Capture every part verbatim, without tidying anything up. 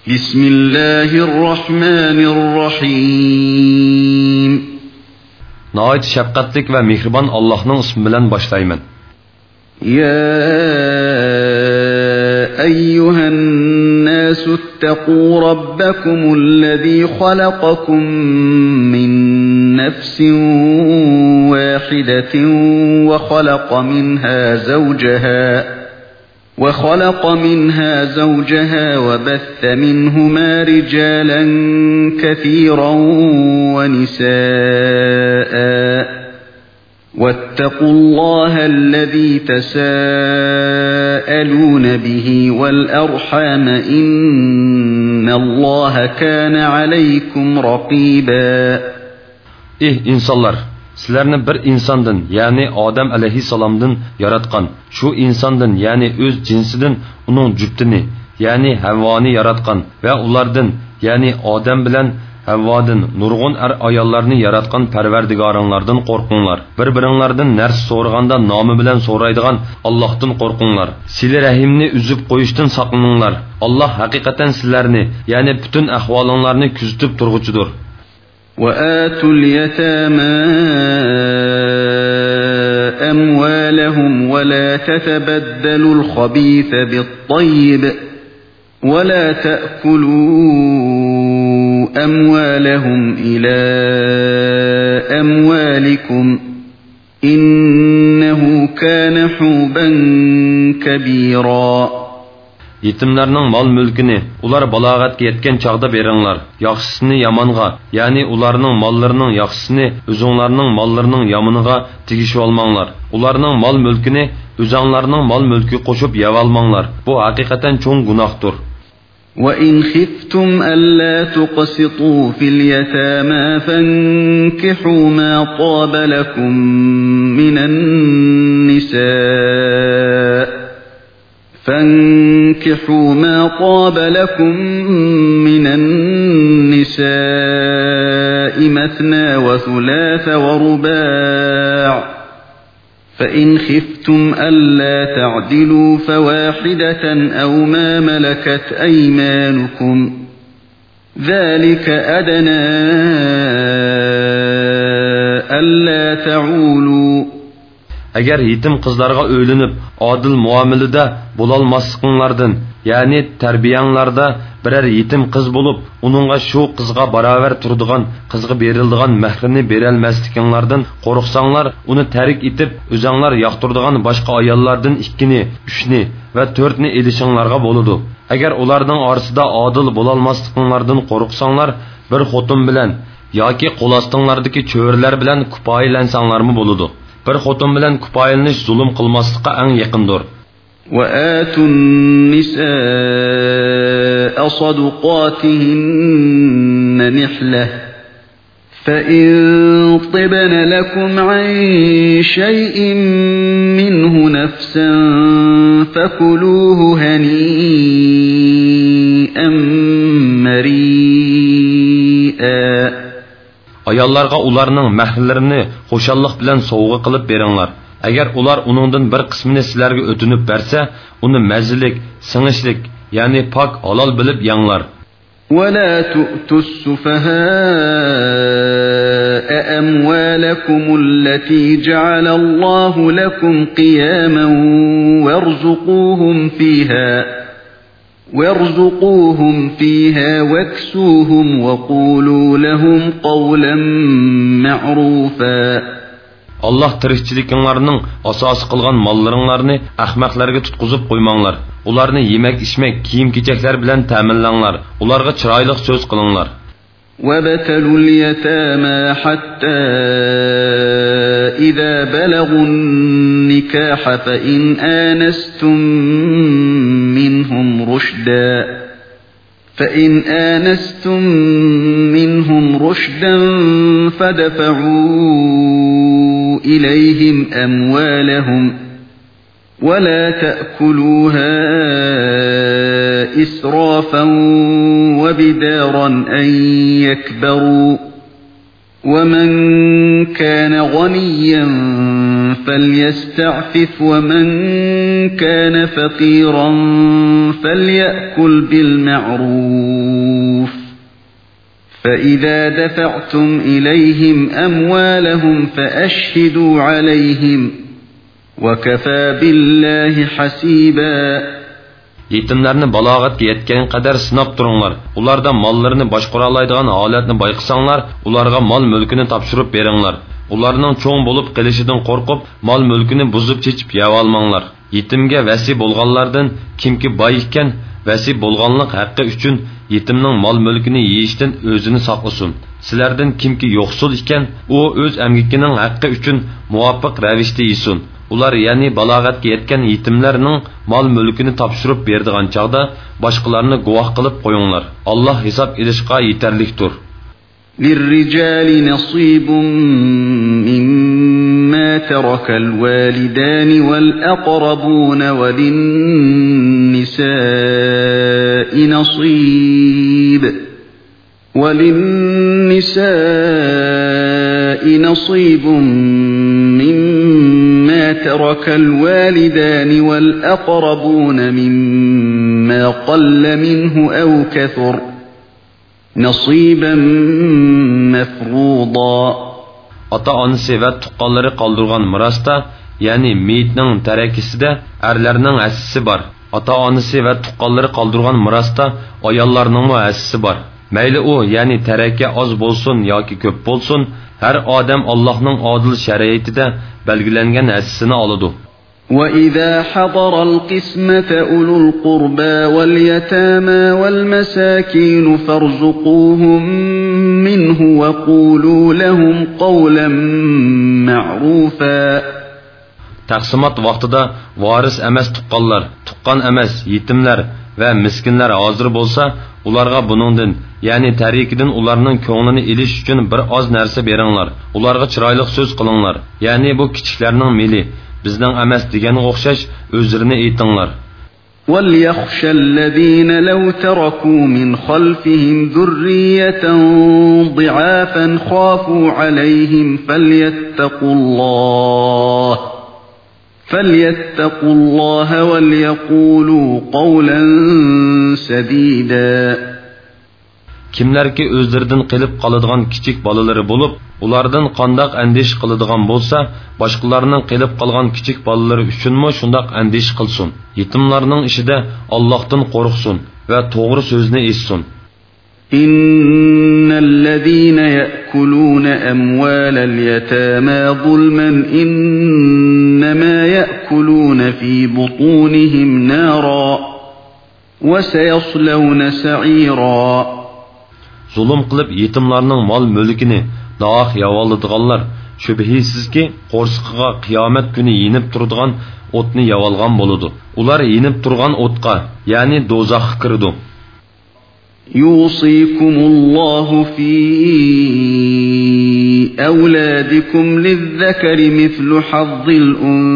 Bismillahirrahmanirrahim. Nəhayət şəfqətlik və mehriban Allah'ın ismi bilan başlayman. Ya eyyuhan nasu ittaqu rabbakumul-lezî xalaqakum min nefsin vâhidetin ve xalaqa minhâ zawjaha وخلق منها زوجها وبث منهما رجالا كثيرا ونساء واتقوا الله الذي تساءلون به والأرحام إن الله كان عليكم رقيبا. إيه insanlar, sizlarni bir insondan, ya'ni Odam alayhissalomdan yaratgan, shu insondan, ya'ni o'z jinsidan uning juftini, ya'ni Havvoni yaratgan va ulardan, ya'ni Odam bilan Havvodan nurg'un er ayollarni yaratgan Parvardigoringlardan qo'rqinglar. Bir-biringlardan narsa so'raganda nomi bilan so'raydigan Allohdan qo'rqinglar. Sili rahimni uzib qo'yishdan saqlaninglar. Alloh haqiqatan sizlarni, ya'ni butun ahvolinglarni kuzatib turg'uchidir. وآتوا اليتامى أموالهم ولا تتبدلوا الخبيث بالطيب ولا تأكلوا أموالهم إلى أموالكم إنه كان حوبا كبيرا. Yetimlerning mol mulkini ular balog'atga yetgan chaqda beringlar. Yaxshisini yomonga, ya'ni ularning mollarining yaxshisini o'zinglarning mollarining yomoniga tegishib olmanglar. Ularning mol mulkini o'zinglarning mol mulki qo'shib yeb olmanglar. Bu haqiqatan cho'ng gunohdir. وَإِنْ خِفْتُمْ أَلَّا تُقْسِطُوا فِي الْيَتَامَى فَانكِحُوا مَا طَابَ لَكُم مِّنَ النِّسَاءِ فَانكِحُوا مَا طَابَ لَكُم مِّنَ النِّسَاءِ مَثْنَى وَثُلَاثَ وَرُبَاعَ فَإِنْ خِفْتُمْ أَلَّا تَعْدِلُوا فَوَاحِدَةً أَوْ مَا مَلَكَتْ أَيْمَانُكُمْ ذَلِكَ أَدْنَى أَلَّا تَعُولُوا. Agar yetim qizlarga o'ylinib, adil muomalada bo'lolmasliklaringlardan, ya'ni tarbiyanglarda biror yetim qiz bo'lib, uningga shu qizga barobar turadigan, qizga beriladigan mahrini berolmasliklaringlardan qo'rqsanglar, uni tarik etib, o'zinglar yoqtiradigan boshqa ayollardan ikkini, uchni va to'rtni elishinglarga bo'ladi. Agar ularning orasida adil bo'lolmasliklaringlardan qo'rqsanglar, bir xotin bilan yoki qo'lastinglardagi cho'rlar bilan kupoylansanglarmi bo'ladi. Bir xotin bilan kupoylanish zulm qilmaslikqa eng yaqindir. وَآتُوا النِّسَاءَ صَدُقَاتِهِنَّ نِحْلَةً فَإِن طِبْنَ لَكُمْ عَن شَيْءٍ مِّنْهُ نَفْسًا فَكُلُوهُ هَنِيئًا مَرِيئًا. Ayollarga ularning mahrlarini xo'shallik bilan sovg'a qilib beringlar. Agar ular uningdan bir qismini sizlarga o'tinib bersa, uni mazzilik, singishlik, ya'ni pok halol bilib yanglar. وَلَا تُؤْتُوا السُّفَهَاءَ أَمْوَالَكُمُ الَّتِي جَعَلَ اللَّهُ لَكُمْ قِيَامًا وَارْزُقُوهُمْ فِيهَا وَارْزُقُوهُمْ فِيهَا وَاكْسُوهُمْ وَقُولُوا لَهُمْ قَوْلًا مَعْرُوفًا. Allah tirikçiliklarining asosi qilgan mollaringlarni ahmoqlarga tutqizib qo'ymanglar. Ularni yemak, ichmak, kiyim-kechaklar bilan ta'minlanglar. Ularga chiroyli so'z qilinglar. وَابْتَلُوا الْيَتَامَى حَتَّى إِذَا بَلَغُوا النِّكَاحَ فَإِنْ آنَسْتُم مِّنْهُمْ رُشْدًا فَإِنْ آنَسْتُم مِّنْهُمْ رُشْدًا فَادْفَعُوا إِلَيْهِمْ أَمْوَالَهُمْ وَلَا تَأْكُلُوهَا إِسْرَافًا وَبِدَارًا أَن يَكْبَرُوا ومن كان غنيا فليستعفف ومن كان فقيرا فليأكل بالمعروف فإذا دفعتم إليهم أموالهم فأشهدوا عليهم وكفى بالله حسيبا. Yetimlarni balog'atga yetgan qadar sinab turinglar. Ularda mollarini boshqara oladigan holatni bayqasanglar, ularga mol mulkini topshirib beringlar. Ularning cho'ng bo'lib qilishidan qo'rqib, mol mulkini buzib chechib yeb olmanglar. Yetimga vasi bo'lganlardan kimki boy ekan, vasi bo'lganlik haqqi uchun yetimning mol mulkini yeyishdan o'zini saqlasin. Sizlardan kimki yo'qsul ekan, u o'z amgikining haqqi uchun muvofiq ravishda yesin. Ular ya'ni balog'atga yetgan yetimlarning mol mulkini topshirib berdigan chaqda boshqalarni guvoh qilib qo'yinglar. Alloh hisob ilishga yetarlikdir. للرجال نصيب مما ترك الوالدان والأقربون وللنساء نصيب وللنساء نصيب مما ترك الوالدان والأقربون مما قل منه أو كثر نصيبا مفروضا. Ota-onasi va tuqqanlari qoldirgan mirosda, ya'ni meyitning tarakisida erlarning hassisi bor. Ota-onasi va tuqqanlari qoldirgan mirosda ayollarning hassisi bor. Mayli u, ya'ni taraka oz bo'lsin yoki ko'p bo'lsin, har odam Allohning odil shariatida belgilangan hassisini oladi. وَإِذَا حَضَرَ الْقِسْمَةَ أُولُو الْقُرْبَى وَالْيَتَامَى وَالْمَسَاكِينُ فَارْزُقُوهُم مِّنْهُ وَقُولُوا لَهُمْ قَوْلًا مَّعْرُوفًا. Taqsimot vaqtida varis emas tuqqanlar, tuqqan emas yetimlar va miskinlar hozir bo'lsa, ularga buningdan, ya'ni tarikidan ularning ko'nglini elish uchun bir oz narsa beringlar. Ularga chiroyli so'z qilinglar. Ya'ni bu kichiklarning meli bizning emas deganga o'xshash o'zlarini aytinglar. وَلْيَخْشَ الَّذِينَ لَوْ تَرَكُوا مِنْ خَلْفِهِمْ ذُرِّيَّةً ضِعَافًا خَافُوا عَلَيْهِمْ فَلْيَتَّقُوا اللَّهَ فَلْيَتَّقُوا اللَّهَ وَلْيَقُولُوا قَوْلًا سَدِيدًا. Kimlarki o'zlaridan qilib qoladigan kichik bolalari bo'lib, ulardan qandoq andish qiladigan bo'lsa, boshqalarning qilib qolgan kichik bolalari uchunmi shundoq andish qilsin. Yetimlarning ishida Allohdan qo'rqsin va to'g'ri so'zni aytsin. Innallazina ya'kuluna amwalal yatama zulman innama ya'kuluna fi butunihim nara wa sayaslawna sa'ira. Zulm qilib yetimlarning mol mulkini do'q yavoladiganlar shubhisizki qo'rsqiga qiyomat kuni yinib turadigan o'tni yavolgan bo'ladi. Ular yinib turgan o'tqa, ya'ni do'zaxga kirdi. Yusikumullohu fi awladikum lizzakari mithlu hazzil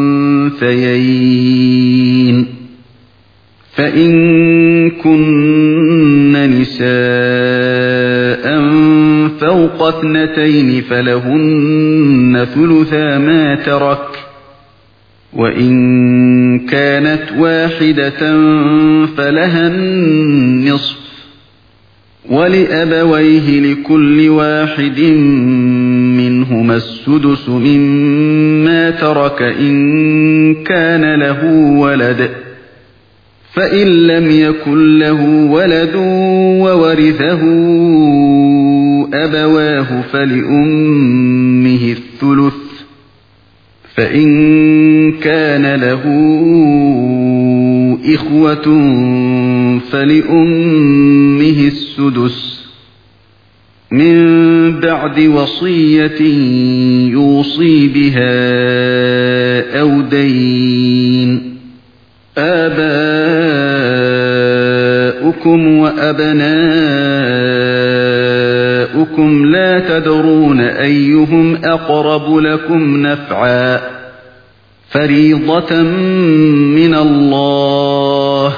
unsayayn. فإن كن نساء فوق اثنتين فلهن ثلثا ما ترك وإن كانت واحدة فلها النصف ولأبويه لكل واحد منهما السدس مما ترك إن كان له ولد فإن لم يكن له ولد وورثه أبواه فلأمه الثلث فإن كان له إخوة فلأمه السدس من بعد وصية يوصي بها أو دين. آباؤكم وأبناؤكم لا تدرون أيهم أقرب لكم نفعا فريضة من الله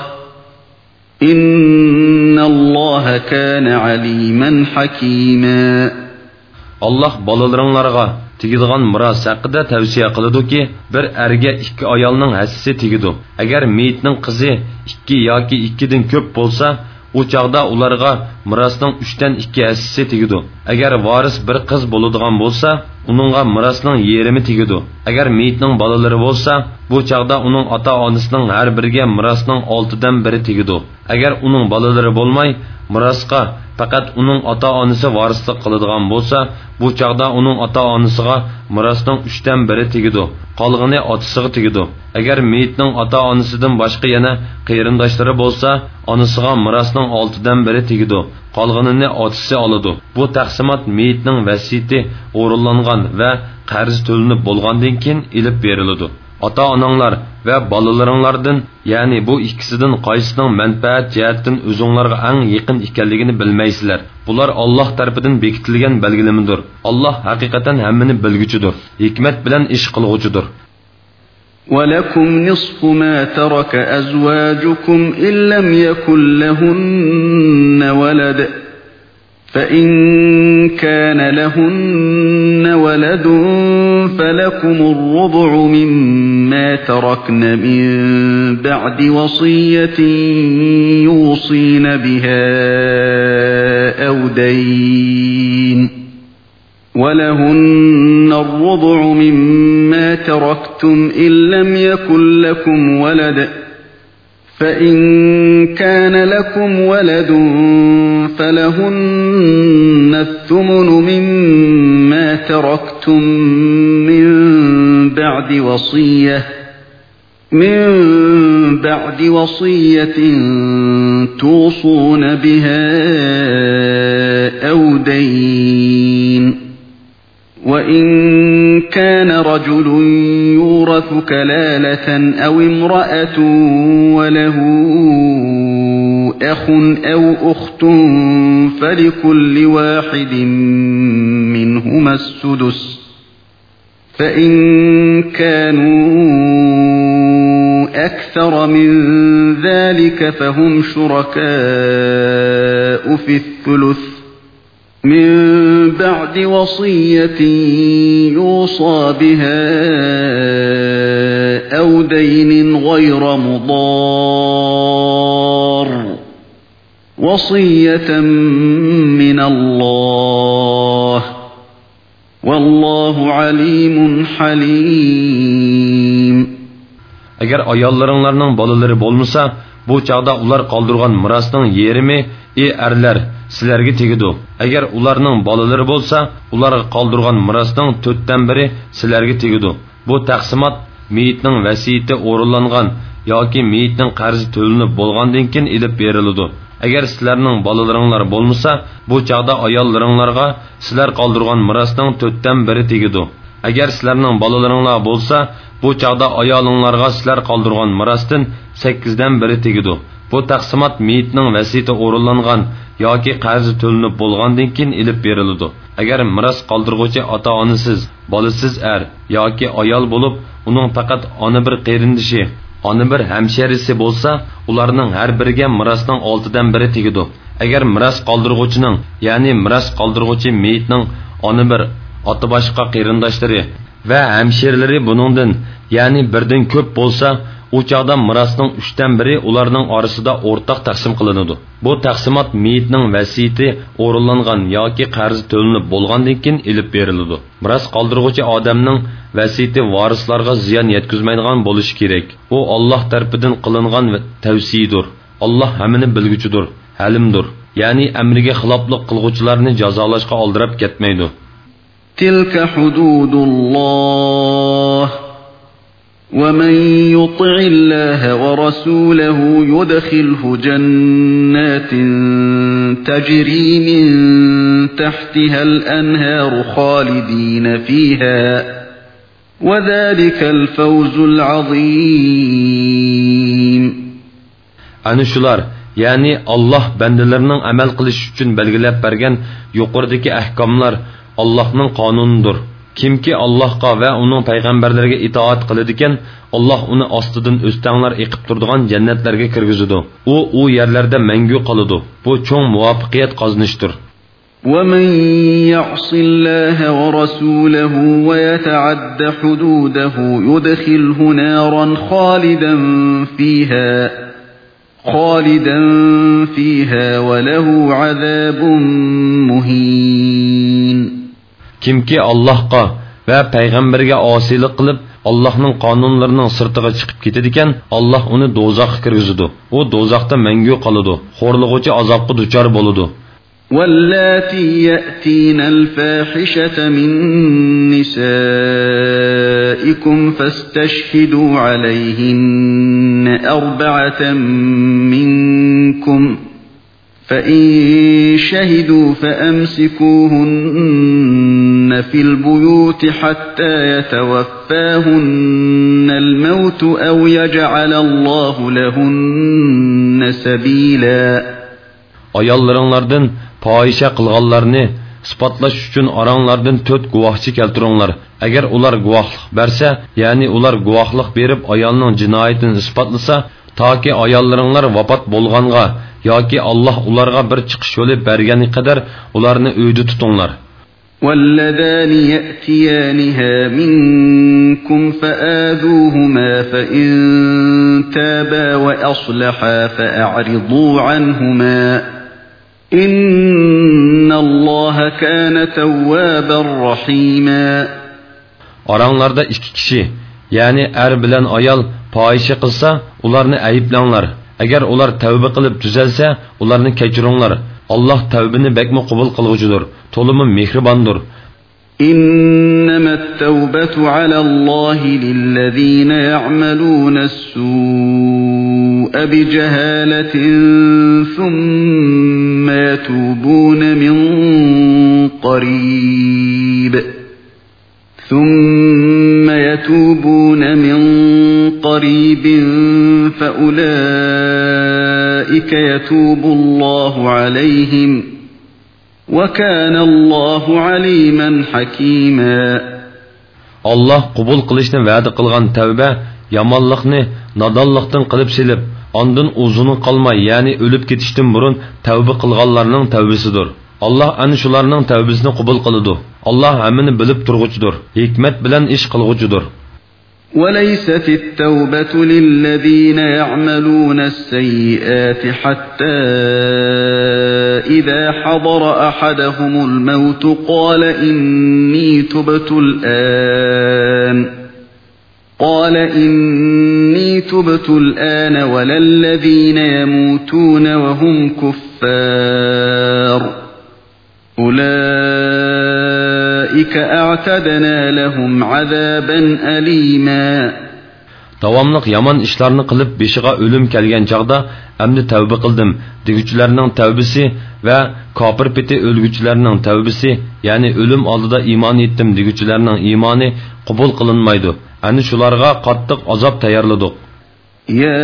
إن الله كان عليما حكيما. Allah balalaringlarga tegadigan miros haqida tavsiya qiladi-ki, bir erga ikki ayolning hassisi tegidi. Agar meyitning qizi ikki yoki ikki dan ko'p bo'lsa, u chaqda ularga mirosning uch dan ikki hassisi tegidi. Agar varis bir qiz bo'ladigan bo'lsa, uningga mirosning yarmi tegidi. Agar meyitning bolalari bo'lsa, bu chaqda uning ota-onasining har biriga mirosning olti dan biri tegidi. Agar uning bolalari bo'lmay, mirosga faqat uning ota-onasi varislik qiladigan bo'lsa, bu chaqda uning ota-onasiga mirosning uch dan biri tegidi. Qolgani otasiga tegidi. Agar meyitning ota-onasidan boshqa yana qarindoshlari bo'lsa, onasiga mirosning olti dan biri tegidi. Qolganini otasi oladi. Bu taqsimot meyitning vasiyati o'rinlangan va qarz to'lanib bo'lgandan keyin ilib beriladi. Ota-onanglar va bolalaringlardan, ya'ni bu ikkisidan qaysisining manfaat jihatdan o'zingizlarga eng yaqin ekanligini bilmaysizlar. Bular Alloh tarafidan bekitilgan belgilamidir. Alloh haqiqatan hammani bilguchidir, hikmat bilan ish qilguchidir. وَلَكُمْ نِصْفُ مَا تَرَكَ أَزْوَاجُكُمْ إِنْ لَمْ يَكُنْ لَهُنَّ وَلَدٌ فَإِنْ كَانَ لَهُنَّ وَلَدٌ فَلَكُمُ الرُّبُعُ مِمَّا تَرَكْنَ مِنْ بَعْدِ وَصِيَّةٍ يُوصِينَ بِهَا أَوْ دَيْنٍ وَلَهُنَّ الرُّبُعُ مِمَّا تَرَكْتُمْ إِنْ لَمْ يَكُنْ لَكُمْ وَلَدٌ فَإِنْ كَانَ لَكُمْ وَلَدٌ فَلَهُنَّ الثُّمُنُ مِمَّا تَرَكْتُمْ مِنْ بَعْدِ وَصِيَّةٍ مِنْ بَعْدِ وَصِيَّةٍ تُوصُونَ بِهَا أَوْ دَيْنٍ وَإِنْ كَانَ رَجُلٌ يُورَثُ كَلَالَةً أَوْ امْرَأَةٌ وَلَهُ أَخٌ أَوْ أُخْتٌ فَلِكُلِّ وَاحِدٍ مِنْهُمَا السُّدُسُ فَإِنْ كَانُوا أَكْثَرَ مِنْ ذَلِكَ فَهُمْ شُرَكَاءُ فِي الثُّلُثِ مِنْ بَعْدِ وَصِيَّةٍ يُوصَى بِهَا أَوْ دَيْنٍ غَيْرَ مُضَارٍّ وَصِيَّةً مِنَ اللَّهِ وَاللَّهُ عَلِيمٌ حَلِيمٌ. Agar ayollaringlarning bolalari bo'lmasa, bu chaqda ular qoldirgan mirosning yarmi ey erlar sizlarga tegidi. Agar ularning bolalari bo'lsa, ularga qoldirgan mirosning to'rt dan biri sizlarga tegidi. Bu taqsimot meyitning vasiyati o'rinlangan yoki meyitning qarzi to'lanib bo'lgandan keyin ilib beriladi. Agar sizlarning bolalaringlar bo'lmasa, bu chaqda ayollaringlarga sizlar qoldirgan mirosning to'rt dan biri tegidi. Agar sizlarning bolalaringlar bo'lsa, bu chaqda ayolinglarga sizlar qoldirgan mirosdan sakkiz dan biri tegidi. Bu taqsimot meyitning vasiyati o'rinlangan yoki qarzi to'lanib bo'lgandan keyin ilib beriladi. Agar miros qoldirguvchi ota-onasiz, bolasiz er yoki ayol bo'lib, uning faqat ona bir qarindishi, ona bir hamsharisi bo'lsa, ularning har biriga mirosning olti dan biri tegidi. Agar miros qoldirguvchining, ya'ni miros qoldirguvchi meyitning ona bir ota boshqa qarindoshlari va hamshirlari buningdan, ya'ni birdan ko'p bo'lsa, u chaqda mirosning uch dan biri ularning orasida o'rtaq taqsim qilinadi. Bu taqsimot meyitning vasiyati o'rinlangan yoki qarzi to'lanib bo'lgandan keyin ilib beriladi. Miros qoldirguvchi odamning vasiyati varislarga ziyon yetkazmaydigan bo'lishi kerak. U Alloh tarafidan qilingan tavsiyadir. Alloh hammani bilguchidir, halimdir. Ya'ni amriga xiloflik qilguvchilarni jazolashga oldirib ketmaydi. Tilka hududulloh وَمَنْ يُطِعِ اللَّهَ وَرَسُولَهُ يُدْخِلْهُ جَنَّاتٍ تَجْرِي مِنْ تَحْتِهَا الْأَنْهَارُ خَالِدِينَ فِيهَا وَذَلِكَ الْفَوْزُ الْعَظِيمُ. Ana shular, ya'ni Alloh bandalarning amal qilish uchun belgilab bergan yuqoridagi ahkomlar Allohning qonunidir. Kimki Allohga va uning payg'ambarlariga itoat qiladi ekan, Alloh uni ostidan o'stanglar eqib turadigan jannatlarga kirgizadi. U u yerlarda mangu qoladi. Bu cho'ng muvaffaqiyat qozonishdir. وَمَنْ يَعْصِ اللَّهَ وَرَسُولَهُ وَيَتَعَدَّ حُدُودَهُ يُدْخِلْهُ نَارًا خَالِدًا فِيهَا خَالِدًا فِيهَا وَلَهُ عَذَابٌ مُهِينٌ. Kimki Allahqa və Peyğəmbərə asilik qılıb Allah'ın qanunlarının sırtıga çıkıp ketediken Allah onu dozaqqa kirgizidi. O dozaqda məngü qalıdı. Xorluğucu azabqa duçar boludu. وَاللَّاتِي يَأْتِينَ الْفَاحِشَةَ مِنْ نِسَائِكُمْ فَاسْتَشْهِدُوا عَلَيْهِنَّ أَرْبَعَةً مِنْكُمْ فَإِنْ شَهِدُوا فَأَمْسِكُوهُنَّ فِي الْبُيُوتِ حَتَّى يَتَوَفَّاهُنَّ الْمَوْتُ أَوْ يَجْعَلَ اللَّهُ لَهُنَّ سَبِيلًا. Ayallarınlardan fahişe qılğanlarını isbatlaş üçün aranglardan dört guvahçı keltiringlar. Agar ular guvohlik bersa, ya'ni ular guvohlik berib ayolning jinoyatini isbotlasa, toki ayollaringlar vafot bo'lganga yoki Alloh ularga bir chiqish yo'li bergani qadar ularni uyda tutinglar. وَالَّذَانِ يَأْتِيَانِهَا مِنكُمْ فَآذُوهُمَا فَإِن تَابَا وَأَصْلَحَا فَأَعْرِضُوا عَنْهُمَا إِنَّ اللَّهَ كَانَ تَوَّابًا رَحِيمًا. Aranglarda iki kişi, yani er bilen ayal fahişe qilsa, ularni ayıplanglar. Agar ular tavba qilib tuzalsa, ularni kechiringlar. Allah tavbini bekmi qabul qilguchidir, to'limi mehribondir. إنما التوبة على الله للذين يعملون السوء بجهالة ثم يتوبون من قريب ثم يتوبون من قريب فأولئك يتوب الله عليهم وَكَانَ اللّٰهُ عَلِيمًا حَكِيمًا. Allah qubul qilishni va'da qilgan tavba yamonlikni nodonlikdan qilib silib, ondan uzuni qolmay, ya'ni o'lib ketishdan burun tavba qilganlarning tavbasidir. Allah ana shularning tavbasini qubul qiladi. Allah hammani bilib turg'uchidir, hikmat bilan ish qilg'uchidir. وَلَيْسَتِ التَّوْبَةُ لِلَّذِينَ يَعْمَلُونَ السَّيِّئَاتِ حَتَّى إِذَا حَضَرَ أَحَدَهُمُ الْمَوْتُ قَالَ إِنِّي تُبْتُ الْآنَ قَالَ إِنِّي تُبْتُ الْآنَ وَلَا الَّذِينَ يَمُوتُونَ وَهُمْ كُفَّارٌ أُولَئِكَ أَعْتَدْنَا لَهُمْ عَذَابًا أَلِيمًا. Davamlıq yaman işlerini qilib beshiga o'lim kelgan chaqda amni tavba qildim deguchilarning tavbasi va kofir peti o'lguchilarning tavbasi, ya'ni o'lim oldida iymon etdim deguchilarning iymoni qabul qilinmaydi. Ani shularga qattiq azob tayyorladik. Ya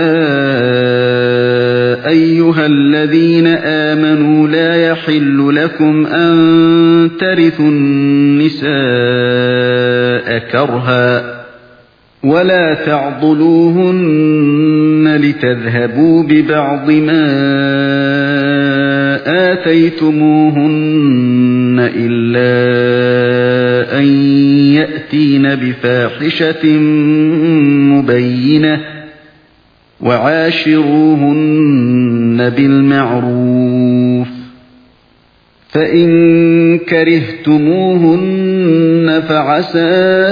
أيها الذين آمنوا لا يحل لكم أن ترثوا النساء كرها ولا تعضلوهن لتذهبوا ببعض ما آتيتموهن إلا أن يأتين بفاحشة مبينة وعاشروهن بالمعروف فإن كرهتموهن فعسى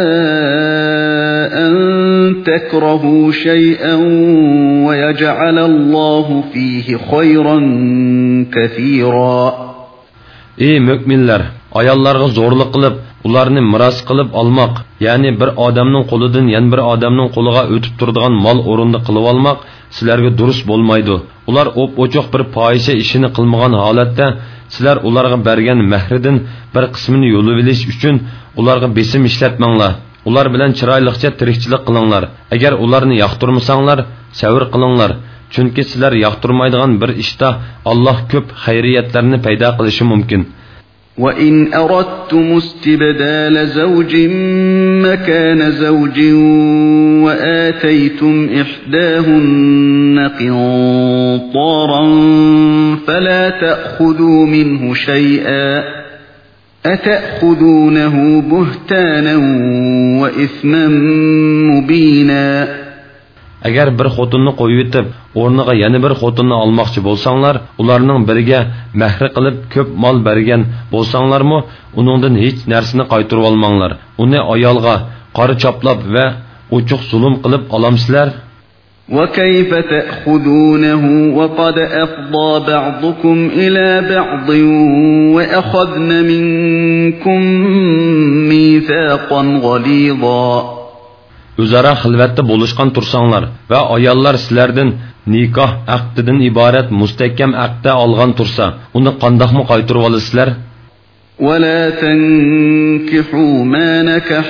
أن تكرهوا شيئا ويجعل الله فيه خيرا كثيرا. Ey müminler, ayollarga zo'rlik qilib, ularni miros qilib olmoq, ya'ni bir odamning qo'lidan yana bir odamning qo'liga o'tib turadigan mol o'rinda qilib olmoq sizlarga durust bo'lmaydi. Ular o'p-o'choq bir fohisha ishini qilmagan holatda sizlar ularga bergan mahridan bir qismini yo'lib olish uchun ularga besim ishlatmanglar. Ular bilan chiroyliqcha tirikchilik qilinglar. Agar ularni yoqtirmasanglar, sabr qilinglar. Chunki sizlar yoqtirmaydigan bir ishda Alloh ko'p xayriyatlarni paydo qilishi mumkin. وَإِنْ أَرَدْتُمُ اسْتِبْدَالَ زَوْجٍ مَكَانَ زَوْجٍ وَآتَيْتُمْ إِحْدَاهُنَّ قِنطَارًا فَلَا تَأْخُذُوا مِنْهُ شَيْئًا أَتَأْخُذُونَهُ بُهْتَانًا وَإِثْمًا مُبِينًا. Agar bir xotinni qo'yib etib, o'rniga yana bir xotinni olmoqchi bo'lsanglar, ularning biriga mahri qilib ko'p mol bergan bo'lsanglarmi, uningdan hech narsani qaytarib olmanglar. Uni ayolga qora choplab va ochiq zulm qilib olamsizlar. وَكَيْفَ تَأْخُذُونَهُ وَقَدْ أَفْضَى بَعْضُكُمْ إِلَى بَعْضٍ وَأَخَذْنَ مِنكُم مِيثَاقًا غَلِيظًا. O'zaro xilvatda bo'lishgan tursanglar va ayollar sizlardan nikoh aqdidan iborat mustahkam aqda olgan tursa, uni qandoqmi qaytarib olasizlar? وَلَا تَنكِحُوا مَا نَكَحَ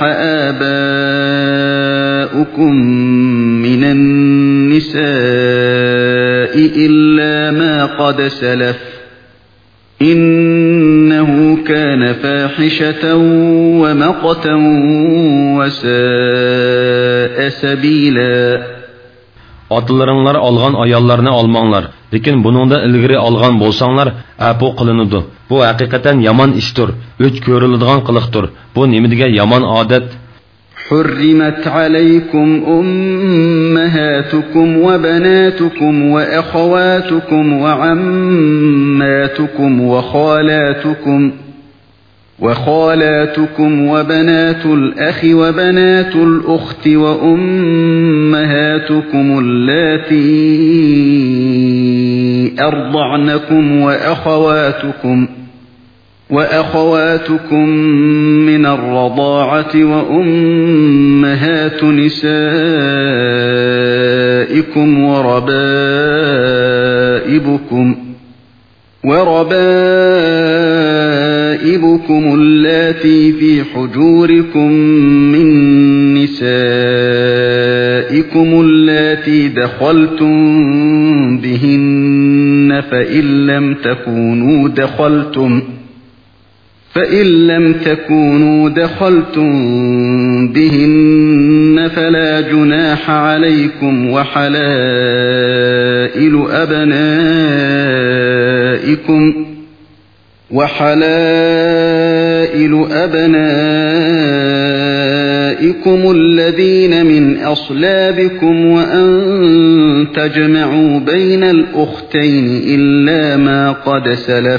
آبَاؤُكُم مِّنَ النِّسَاءِ إِلَّا مَا قَدْ سَلَفَ إِنَّهُ كَانَ فَاحِشَةً وَمَقْتًا وَسَاءَ سَبِيلًا. Atalaringlar olgan ayollarni olmanglar, lekin buningda ilgari olgan bo'lsanglar, apu qilinadi. Bu haqiqatan yomon ishdir, o'ch ko'riladigan qiliqdir. Bu nima yomon odat? حُرِّمَتْ عَلَيْكُمْ أُمَّهَاتُكُمْ وَبَنَاتُكُمْ وَأَخَوَاتُكُمْ وَعَمَّاتُكُمْ وَخَالَاتُكُمْ وَخَالَاتُكُمْ وَبَنَاتُ الْأَخِ وَبَنَاتُ الْأُخْتِ وَأُمَّهَاتُكُمُ اللَّاتِي أَرْضَعْنَكُمْ وَأَخَوَاتُكُمْ وَأَخَوَاتُكُمْ مِنَ الرَّضَاعَةِ وَأُمَّهَاتُ نِسَائِكُمْ وَرَبَائِبُكُمْ وربائبكم اللاتي في حجوركم من نسائكم اللاتي دخلتم بهن فإن لم تكونوا دخلتم فإن لم تكونوا دخلتم بهن فلا جناح عليكم وحلائل أبنائكم وحلائل أبنائكم الذين من أصلابكم وأن تجمعوا بين الأختين إلا ما قد سلف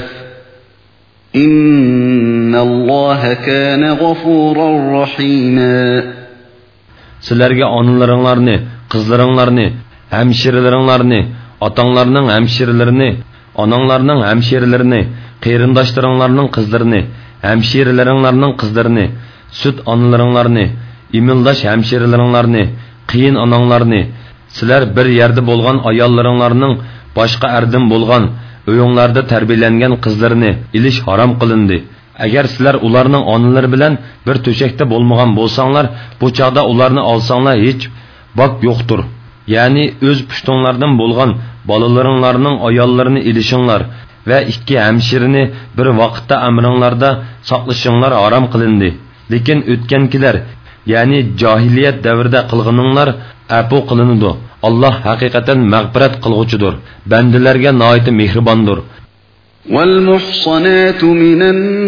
إن الله كان غفورا رحيما. Sizlarga onalaringlarni, qizlaringlarni, hamshiralaringlarni, otanglarning hamshiralarini, onanglarning hamshiralarini, qarindoshlaringlarning qizlarini, hamshiralaringlarning qizlarini, sut onalaringlarni, imildash hamshiralaringlarni, qiyin onanglarni, sizlar bir yerda bo'lgan ayollaringlarning boshqa ardim bo'lgan uyinglarda tarbiyalangan qizlarini ilish harom qilindi. Agar sizlar ularning onalari bilan bir to'shakda bo'lmagan bo'lsanglar, bu chaqda ularni olsanglar hech bak yo'qdir. Ya'ni o'z pushtonlardan bo'lgan bolalaringlarning ayollarini ilishinglar va ikki hamshirini bir vaqtda amringlarda saqlashinglar harom qilindi. Lekin o'tgankilar, ya'ni jahiliyat davrida qilganinglar apu qilinadi. Allah haqiqatan mag'firat qilg'uchidir, bandalarga nihoyat mehribondir. والمحصنات من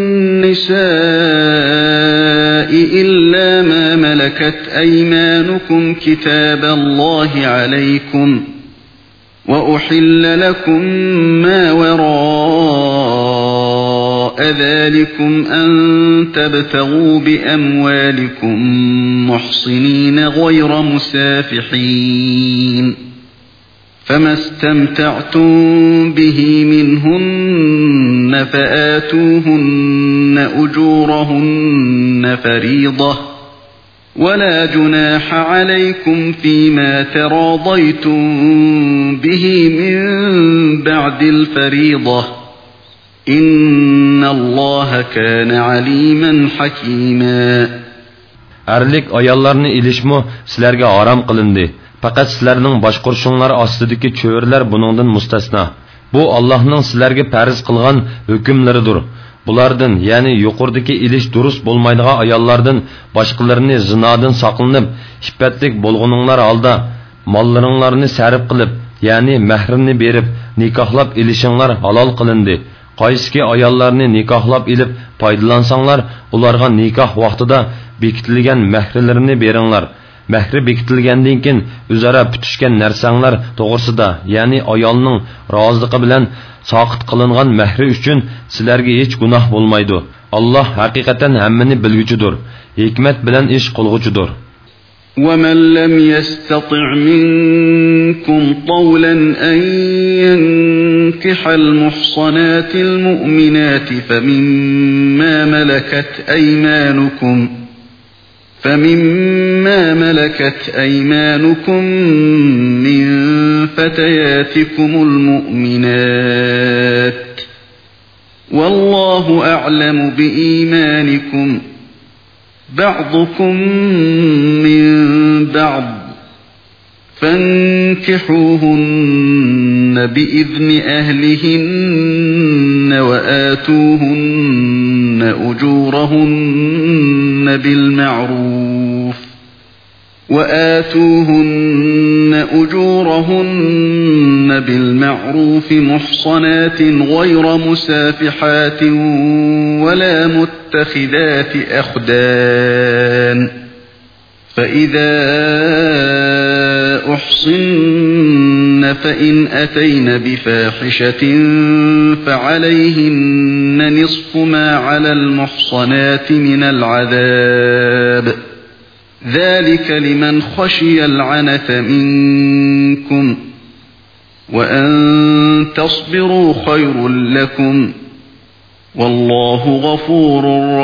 النساء إلا ما ملكت أيمانكم كتاب الله عليكم وأحل لكم ما وراء ذلكم أن تبتغوا بأموالكم محصنين غير مسافحين فما استمتعتم به منهن فآتوهن أجورهن فريضة ولا جناح عليكم فيما تراضيتم به من بعد الفريضة إن الله كان عليما حكيما. Erlik ayollarni ilishmi sizlarga harom qilindi. Faqat sizlarning boshqurishinglar ostidagi cho'rlar buningdan mustasno. Bu Allohning sizlarga farz qilgan hukmlaridir. Bulardan, yani yuqurdaki ilish durust bo'lmaydigan ayollardan boshqalarini zinodan saqlanib, iffetlik bo'lguninglar holda mollaringlarni sarf qilib, yani mahrimni berib, nikohlab ilishinglar halol qilindi. Qaysiki ayollarni nikohlab ilib foydalansanglar, ularga nikoh vaqtida bekitilgan mahrilarini beringlar. Mahri bekitilgandan keyin o'zaro putishgan narsanglar to'g'risida, ya'ni ayolning roziligi bilan soqit qilingan mahri uchun sizlarga hech gunoh bo'lmaydi. Alloh haqiqatan hammani bilguchidir, hikmat bilan ish qilguchidir. وَمَنْ لَمْ يَسْتَطِعْ مِنْكُمْ طَوْلًا أَنْ يَنْكِحَ الْمُحْصَنَاتِ الْمُؤْمِنَاتِ فَمِمَّا مَلَكَتْ أَيْمَانُكُمْ فَمِمَّا مَلَكَتْ أَيْمَانُكُمْ مِنْ فَتَيَاتِكُمُ الْمُؤْمِنَاتِ وَاللَّهُ أَعْلَمُ بِإِيمَانِكُمْ بعضكم من بعض فانكحوهن بإذن أهلهن وآتوهن أجورهن بالمعروف وآتوهن أجورهن بالمعروف محصنات غير مسافحات ولا متخذات أخدان فإذا أحصن فإن أتين بفاحشة فعليهن نصف ما على المحصنات من العذاب ذلك لمن خشي العنة منكم وأن تصبروا خير لكم والله غفور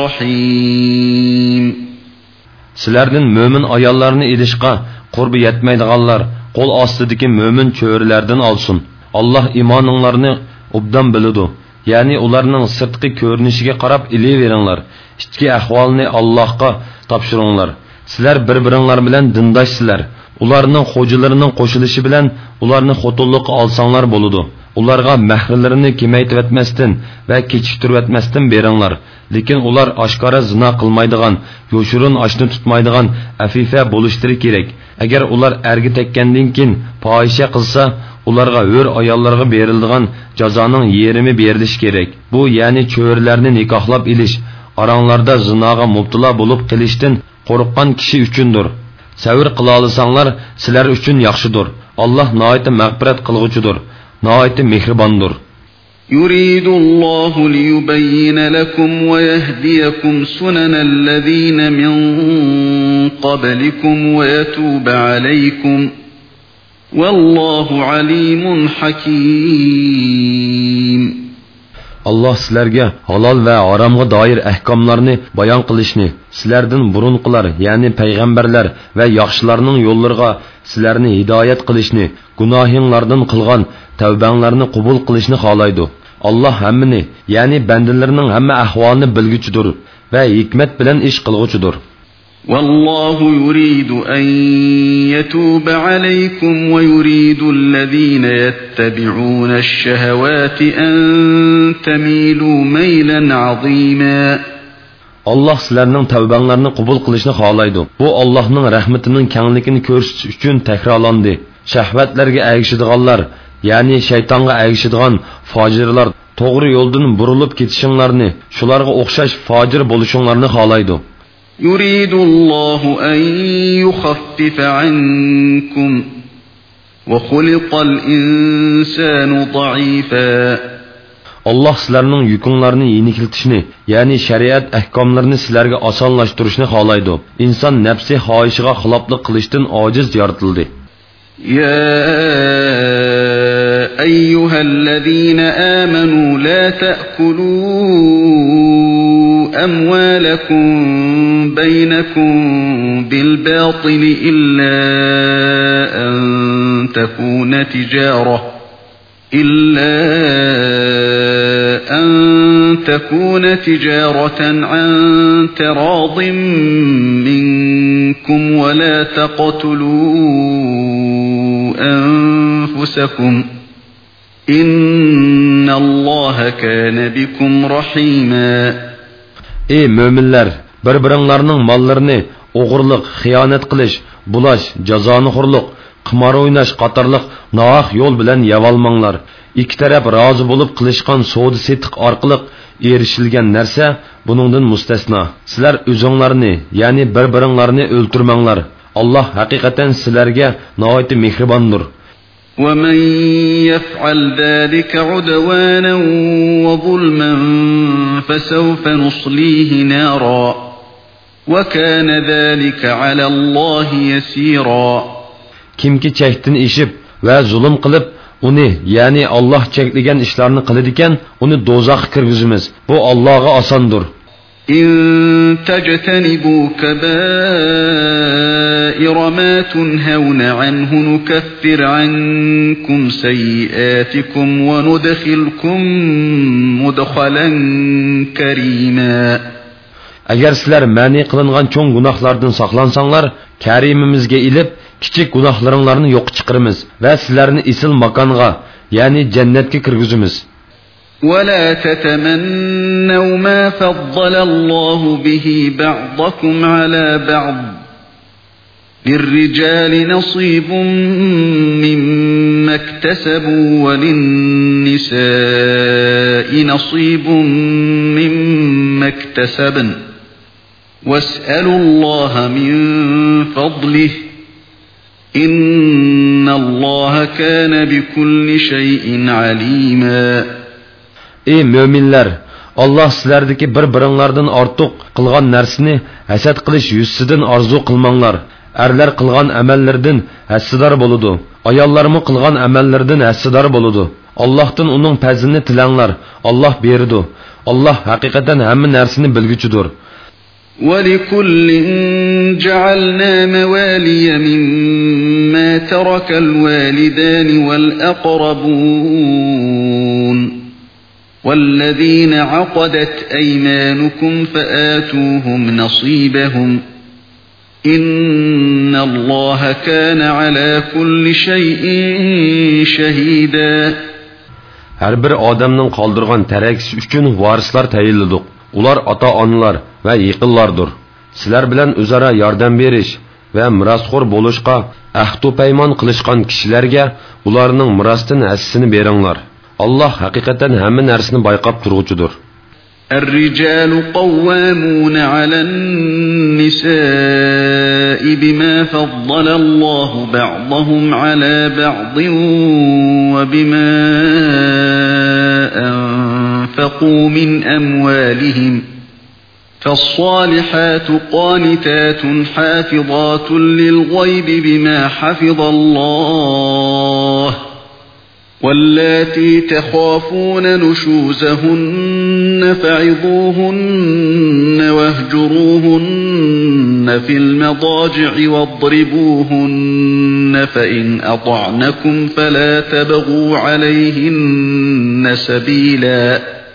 رحيم. Sizlerden mümin ayallarını ilişqa qurbi yetmeydiğanlar qol astidiki mümin çöğürlerden alsın. Allah imanınlarını obdan bilidu. Yani ularının sırtqi görünüşüge qarab ili veringlar. İçki ahvalini Allah'a tapşırınlar. Sizler bir-biringlar bilan dindaşsizlar. Ularning xo'jalarining qo'shilishi bilan ularni xo'tulliq olsanglar bo'ladi. Ularga mahrilarini kemaytib etmasdan va kechiktirib etmasdan beringlar. Lekin ular oshkora zina qilmaydigan, yo'shirin oshni tutmaydigan afifa bo'lishlari kerak. Agar ular ergi tekkandan keyin fohisha qilsa, ularga hur ayollarga beriladigan jazoning yerimi berilishi kerak. Bu ya'ni cho'rlarni nikohlab ilish, aranglarda zinoga mubtilo bo'lib qilishdan qo'rqqan kishi uchundir. Savr qila olsanglar, sizlar uchun yaxshidir. Alloh nihoyat mag'firat qilg'uchidir, nihoyat mehribondir. Yuridullohu liyubayyina lakum va yahdiyakum sunanallazina min qablikum va yatuba alaykum. Vallohu alimun hakim. Allah sizlarga halol va haromga doir ahkomlarni bayon qilishni, sizlardan burunqilar, ya'ni payg'ambarlar va yaxshilarning yo'llariga sizlarni hidoyat qilishni, gunohinglardan qilgan tavbanglarni qabul qilishni xohlaydi. Allah hammani, ya'ni bandalarning hamma ahvolini bilguchidir va hikmat bilan ish qilguchidir. والله يريد أن يتوب عليكم ويريد الذين يتبعون الشهوات أن تميلوا ميلا عظيما. Allah sizlarning tavbanglarni qabul qilishni xohlaydi. Bu Allohning rahmatining kengligini ko'rsatish uchun takrorlandi. Shahvatlarga ergishadiganlar, ya'ni shaytonga ergishadigan fojirlar to'g'ri yo'ldan burilib ketishinglarni, shularga o'xshash fojir bo'lishinglarni xohlaydi. يريد الله أن يخفف عنكم وخلق الإنسان ضعيفا. Allah sizlarning yukinglarni yengiltishni, ya'ni shariat ahkomlarini sizlarga osonlashtirishni xohlaydi. Inson nafsi xohishiga xiloflik qilishdan ojiz yaratildi. Ya ayyuhallazina amanu la ta'kulu أموالكم بينكم بالباطل إلا أن تكون تجارة إلا أن تكون تجارة عن تراض منكم ولا تقتلوا أنفسكم إن إن الله كان بكم رحيما. Ey müminler, bir-biringlarning mollarini o'g'irlik, xiyonat qilish, bulash, jazonixo'rlik, qimor o'ynash qatorliq nohaq yo'l bilan yavolmanglar. Ikki taraf rozi bo'lib qilishgan savdo setiq orqali erishilgan narsa buningdan mustasno. Sizlar o'zinglarni, ya'ni bir-biringlarni o'ltirmanglar. Alloh haqiqatan sizlarga nihoyat mehribondir. ومن يفعل ذلك عدوانا وظلما فسوف نصليه نارا وكان ذلك على الله يسيرا. Kimki chekdan eshib va zulm qilib uni, ya'ni Alloh cheklagan ishlarni qiladigan, uni do'zaxga kirgizamiz. Bu Allohga osondir. إن تجتنبوا كبائر ما تنهون عنه نكفر عنكم سيئاتكم وندخلكم مدخلا كريما. Agar sizlar ma'ni qilingan cho'ng gunohlardan saqlansanglar, karimimizga ilib, kichik gunohlaringlarni yo'q chiqaramiz va sizlarni isil makonga, ya'ni jannatga kirgizamiz. ولا تتمنوا ما فضل الله به بعضكم على بعض للرجال نصيب مما اكتسبوا وللنساء نصيب مما اكتسبن واسألوا الله من فضله إن الله كان بكل شيء عليما. Ey müminler, Allah sizlerdeki bir-biringlardan ortiq qilgan narsani hasad qilish yuzidan orzu qilmanglar. Erler qilgan amallardan hassador bo'ladi. Ayollarmi qilgan amallardan hassador bo'ladi. Allohdan uning fazlini tilanglar. Alloh beradi. Alloh haqiqatan hamma narsani bilguchidir. وَلِكُلٍّ جَعَلْنَا مَوَالِيَ مِمَّا تَرَكَ الْوَالِدَانِ وَالْأَقْرَبُونَ وَالَّذِينَ عَقَدَتْ أَيْمَانُكُمْ فَآتُوهُمْ نَصِيبَهُمْ إِنَّ اللَّهَ كَانَ عَلَى كُلِّ شَيْءٍ شَهِيدًا. Her bir adamның qaldırğan tərəqisi üçün varislar təyinlidik. Ular ata-onalar və yaqinlardır. Sizlər bilan özara yordam berish və mirasxo'r bo'lishqa ahd-u paymon qilishgan kishilarga ularning mirosdan hissini beringlar. Allah haqiqatan hamma narsani bayqab turguchidir. الرجال قوامون على النساء بما فضل الله بعضهم على بعض وبما أنفقوا من أموالهم فالصالحات قانتات حافظات للغيب بما حفظ الله واللاتي تخافون نشوزهن فعظوهن واهجروهن في المضاجع واضربوهن فإن أطعنكم فلا تبغوا عليهن سبيلا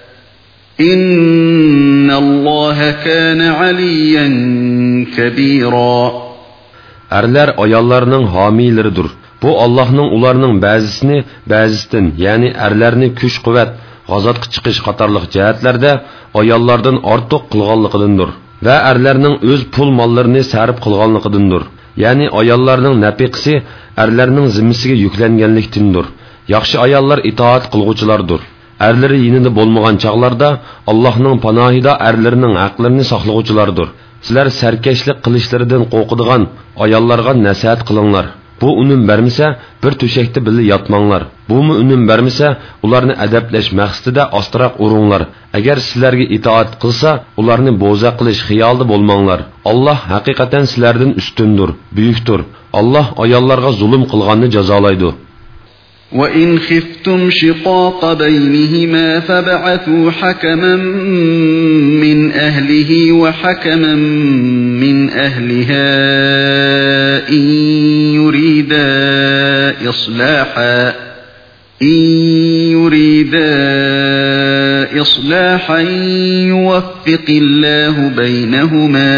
إن الله كان عليا كبيرا. Erler ayallarının hamileridir. Bu Allah'ның ularının bəzisini bəzisindən, yəni ərlərini küş qüvvət, g'azotga chiqish qatorliq jihatlarda ayollardan ortiq qilganligidandir va erlarning o'z pul mollarini sarf qilganligidandir. Ya'ni ayollarning nafiqasi erlarning zimmasiga yuklanganlikdandir. Yaxshi ayollar itoat qilguvchilardir. Erlari yinida bo'lmagan chaqlarda Allohning panohida erlarining haqlarini saqlaguvchilardir. Sizlar sarkashlik qilishlaridan qo'rqadigan ayollarga nasihat qilinglar. Bu unum vermese bir töşekte bile yatmanglar. Bu mu unum vermese ularını adablash maqsadida astırak urunglar. Eğer sizlerge itaat kılsa ularını boza kılış xiyalda bolmanglar. Allah hakikaten sizlerden üstündür, büyüktür. Allah ayallarga zulüm kılganını cezalaydı. وَإِنْ خِفْتُمْ شِقَاقَ بَيْنِهِمَا فَبَعَثُوا حَكَمًا مِّنْ أَهْلِهِ وَحَكَمًا مِّنْ أَهْلِهَا إِنْ يُرِيدَا إِصْلَاحًا إِنْ يُرِيدَا إِصْلَاحًا يُوَفِّقِ اللَّهُ بَيْنَهُمَا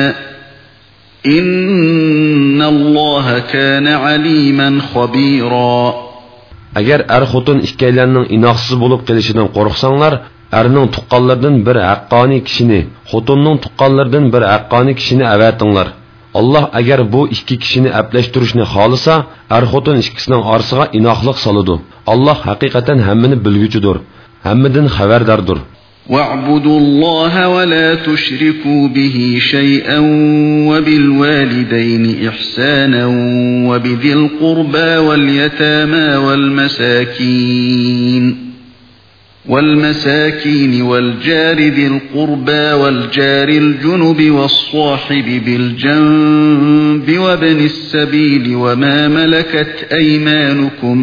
إِنَّ اللَّهَ كَانَ عَلِيمًا خَبِيرًا. Agar er xotin ikkilarning inoqsiz bo'lib qolishidan qo'rqsanglar, erning tuqqanlaridan bir haqqoniy kishini, xotinning tuqqanlaridan bir haqqoniy kishini avatinglar. Allah agar bu ikki kishini aplashtirishni xolisa, er xotin ikkisining orasiga inoqlik soladi. Allah haqiqatan hammani bilguchidir, hammadan xabardordir. وَاعْبُدُوا اللَّهَ وَلَا تُشْرِكُوا بِهِ شَيْئًا وَبِالْوَالِدَيْنِ إِحْسَانًا وَبِذِي الْقُرْبَى وَالْيَتَامَى وَالْمَسَاكِينِ وَالْمَسَاكِينِ وَالْجَارِ ذِي الْقُرْبَى وَالْجَارِ الْجُنُبِ وَالصَّاحِبِ بِالْجَنبِ وَابْنِ السَّبِيلِ وَمَا مَلَكَتْ أَيْمَانُكُمْ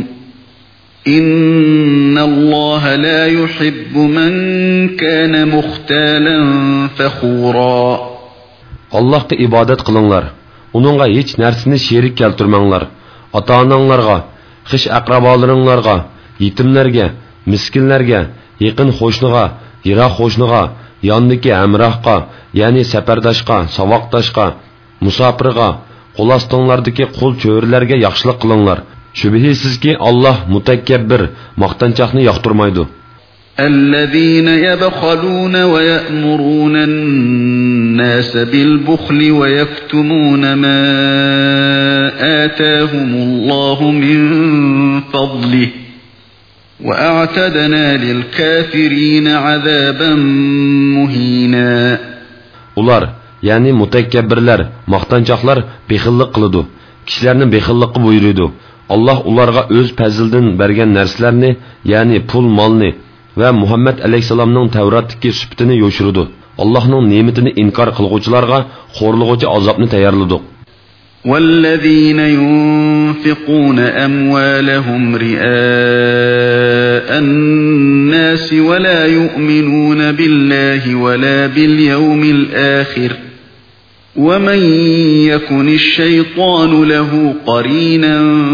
إِنَّ اللَّهَ لَا يُحِبُّ مَنْ كَانَ مُخْتَالًا فَخُورًا. Allah'a ibadet kılınlar. Onunla hiç nersini şerik keltirmenglar. Ata-ananglarga, xish aqrabolarыңlarga, yetimlarga, miskinlarga, yaqin qo'shniga, yiroq qo'shniga, yondagi hamrohga, ya'ni safardoshga, savoqdoshga, musofirga, qo'lastonlardagi qo'l cho'rilarga yaxshilik qilinglar. Shubhisizki Allah mutakabbir, maqtanchoqni yoqtirmaydi. الذين يبخلون ويأمرون الناس بالبخل ويكتمون ما آتاهم الله من فضله وأعتدنا للكافرين عذابا مهينا. Ular, yani mutakabbirlar, maqtanchoqlar bexillik qiladi. Kishilarni bexillikqa buyuradi. Allah ularga o'z fazlidan bergan narsalarni, ya'ni pul, molni ve Muhammed aleyhisselamның Tevrat'taki sübtini yoşurdu. Allah'ның nimetini inkar kılgıçlarga xorluğucu azapını tayarladık. وَالَّذ۪ينَ يُنْفِقُونَ أَمْوَالَهُمْ رِئَاءَ النَّاسِ وَلَا يُؤْمِنُونَ بِاللّٰهِ وَلَا بِالْيَوْمِ الْآخِرِ وَمَنْ يَكُنِ الشَّيْطَانُ لَهُ قَرِينًا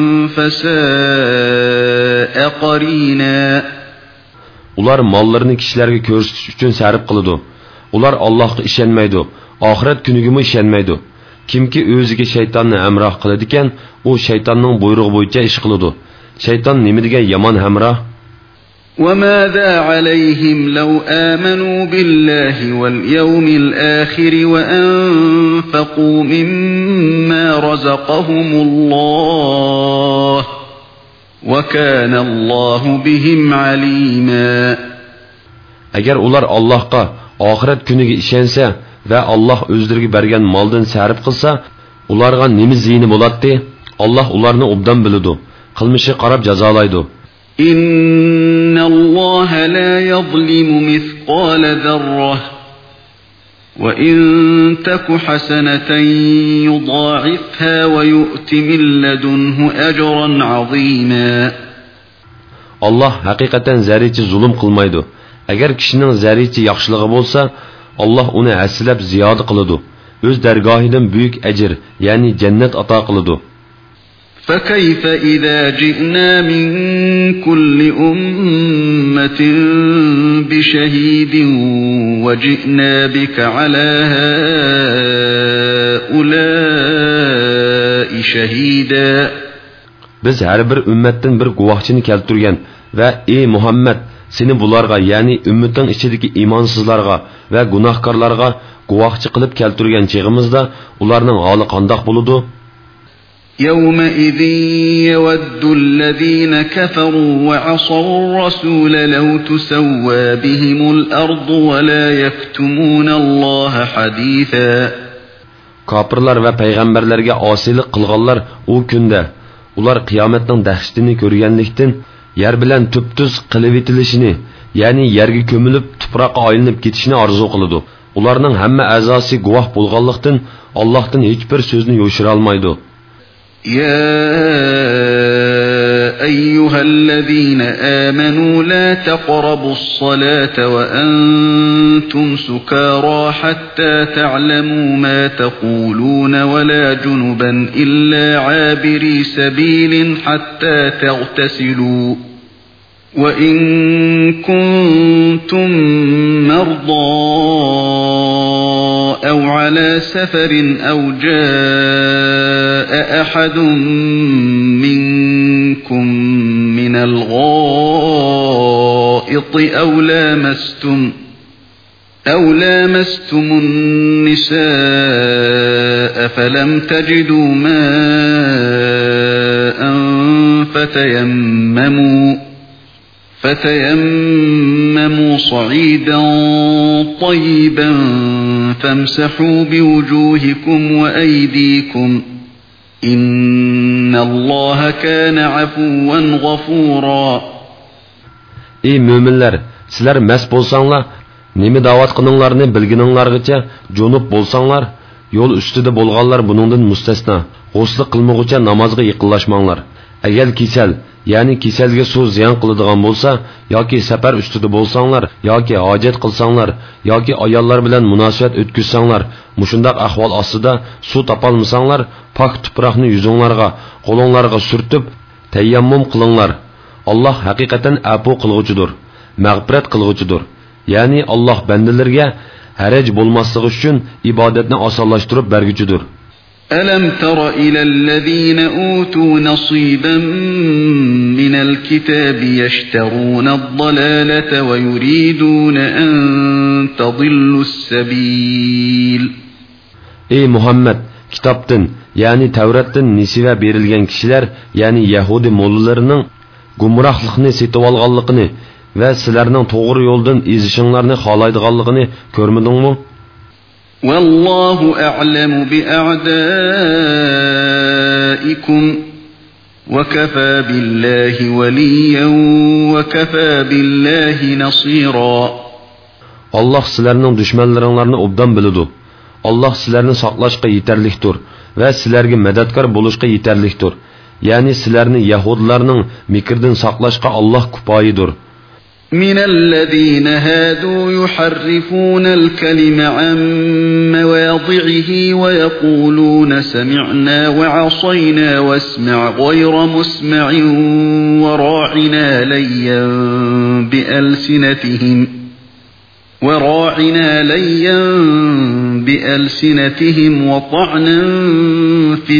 فَسَاءَ قَرِينًا. Ular mallarını kişilerge görsütüş üçün sarf kılıdı. Ular Allah'a işenmeydi. Ahiret günügümü işenmeydi. Kimki özüge şeytanını emrah kılıdiken, o şeytanın buyruğu boyunca iş kılıdı. Şeytan nemidige yaman hemrah? وَمَاذَا عَلَيْهِمْ لَوْ آمَنُوا بِاللَّهِ وَالْيَوْمِ الْآخِرِ وَأَنْفَقُوا مِمَّا رَزَقَهُمُ اللَّهُ وَكَانَ اللّٰهُ بِهِمْ عَلِيمًا. Eğer ular Allah'a, ahiret günüge işense ve Allah özlerine bergen maldan sarf kılsa, ularga nemi ziyni bolatdi? Allah ularni obdan biladi. Qilmishi qarab jazolaydi. إِنَّ اللَّهَ لَا يَظْلِمُ مِثْقَالَ ذَرَّةٍ وَإِن تَكُ حَسَنَةً يُضَاعِفْهَا وَيُؤْتِ مِن لَّدُنْهُ أَجْرًا عَظِيمًا. Allah hakikaten zerriçi zulüm kılmaydı. Eğer kişinin zerriçi yaxşılığı bolsa, Allah onu həsilab ziyoda qılıdı. Öz dergahiden büyük ecir, yani cennet ata qılıdı. فَكَيْفَ إِذَا جِئْنَا مِنْ كُلِّ أُمَّةٍ بِشَهِيدٍ وَجِئْنَا بِكَ عَلَى هَؤُلَاءِ شَهِيدًا. Biz her bir ümmetten bir guvahçını keltirgen ve ey Muhammed, seni bularga, yani ümmetin içindeki imansızlarga ve günahkarlarga guvahçı kılıp keltirgen çığımızda ularning hali qandaq buludu? يَوْمَئِذٍ يَوَدُّ الَّذ۪ينَ كَفَرُوا وَعَصَوُا الرَّسُولَ لَوْ تُسَوَّى بِهِمُ الْأَرْضُ وَلَا يَكْتُمُونَ اللّٰهَ حَد۪يثًا. Kapırlar ve peygamberlerge asilik kılganlar o günde, ular kıyametin dehşetini görgenlikten, yer bilen tüptüz kılıvetilişini, yani yerge kömülüp tuprağa aylanıp gitişini arzu kılıdı. Ularning hemme azası guvah bulganlıktan, Allah'tan hiçbir sözünü yoşuralmaydı. يا أيها الذين آمنوا لا تقربوا الصلاة وأنتم سكارى حتى تعلموا ما تقولون ولا جنبا إلا عابري سبيل حتى تغتسلوا وإن كنتم مرضى أو على سفر أو جاء أحد منكم من الغائط أو لامستم أو لامستم النساء فلم تجدوا ماء فتيمموا فتيمموا صعيدا طيبا فامسحوا بوجوهكم وأيديكم إن الله كان عفوا غفورا. Ey müminler, sizler mest bolsanglar, nemi davat qınыңlarını bilgininglargacha jo'nib bolsanglar, yo'l ustida bo'lganlar buningdan mustasno. G'usl qilmoqcha namozga yiqinlashmanglar. Agar kasal, ya'ni kasalga suv ziyon qiladigan bo'lsa, yoki safar ustida bo'lsanglar, yoki hojat qilsanglar, yoki ayollar bilan munosabat o'tkazsanglar, mushundaq ahvol ostida suv topolmasanglar, pok tuproqni yuzinglarga, qo'linglarga surtib tayammum qilinglar. Allah haqiqatan afu qilg'uchidir, mag'firat qilg'uchidir. Ya'ni Allah bandalarga haraj bo'lmasligi uchun ibodatni osonlashtirib berguchidir. ألم تر إلى الذين أوتوا نصيبا من الكتاب يشترون الضلالة ويريدون أن تضلوا السبيل. Ey Muhammed, kitaptan, yani Tevrat'tan nisive berilgen kişiler, yani Yahudi mollalarının gumrahlıqını setib alğanlığını ve sizlerinin doğru yoldan izişinlerini halaydıganlığını görmedin mi? والله أعلم بأعدائكم وكفى بالله وليا وكفى بالله نصيرا. Allah sizlerinin düşmanlarını obdan bilidu. Allah sizlerini saqlashqa yeterlikdir ve sizlerge medatkar buluşqa yeterlikdir. Yani sizlerini Yahudilarning mikirden saqlashqa Allah kupayidir. من الذين هادوا يحرفون الكلم عن مواضعه ويقولون سمعنا وعصينا واسمع غير مسمع وراعنا ليا بألسنتهم وراعنا ليا بألسنتهم وطعنا في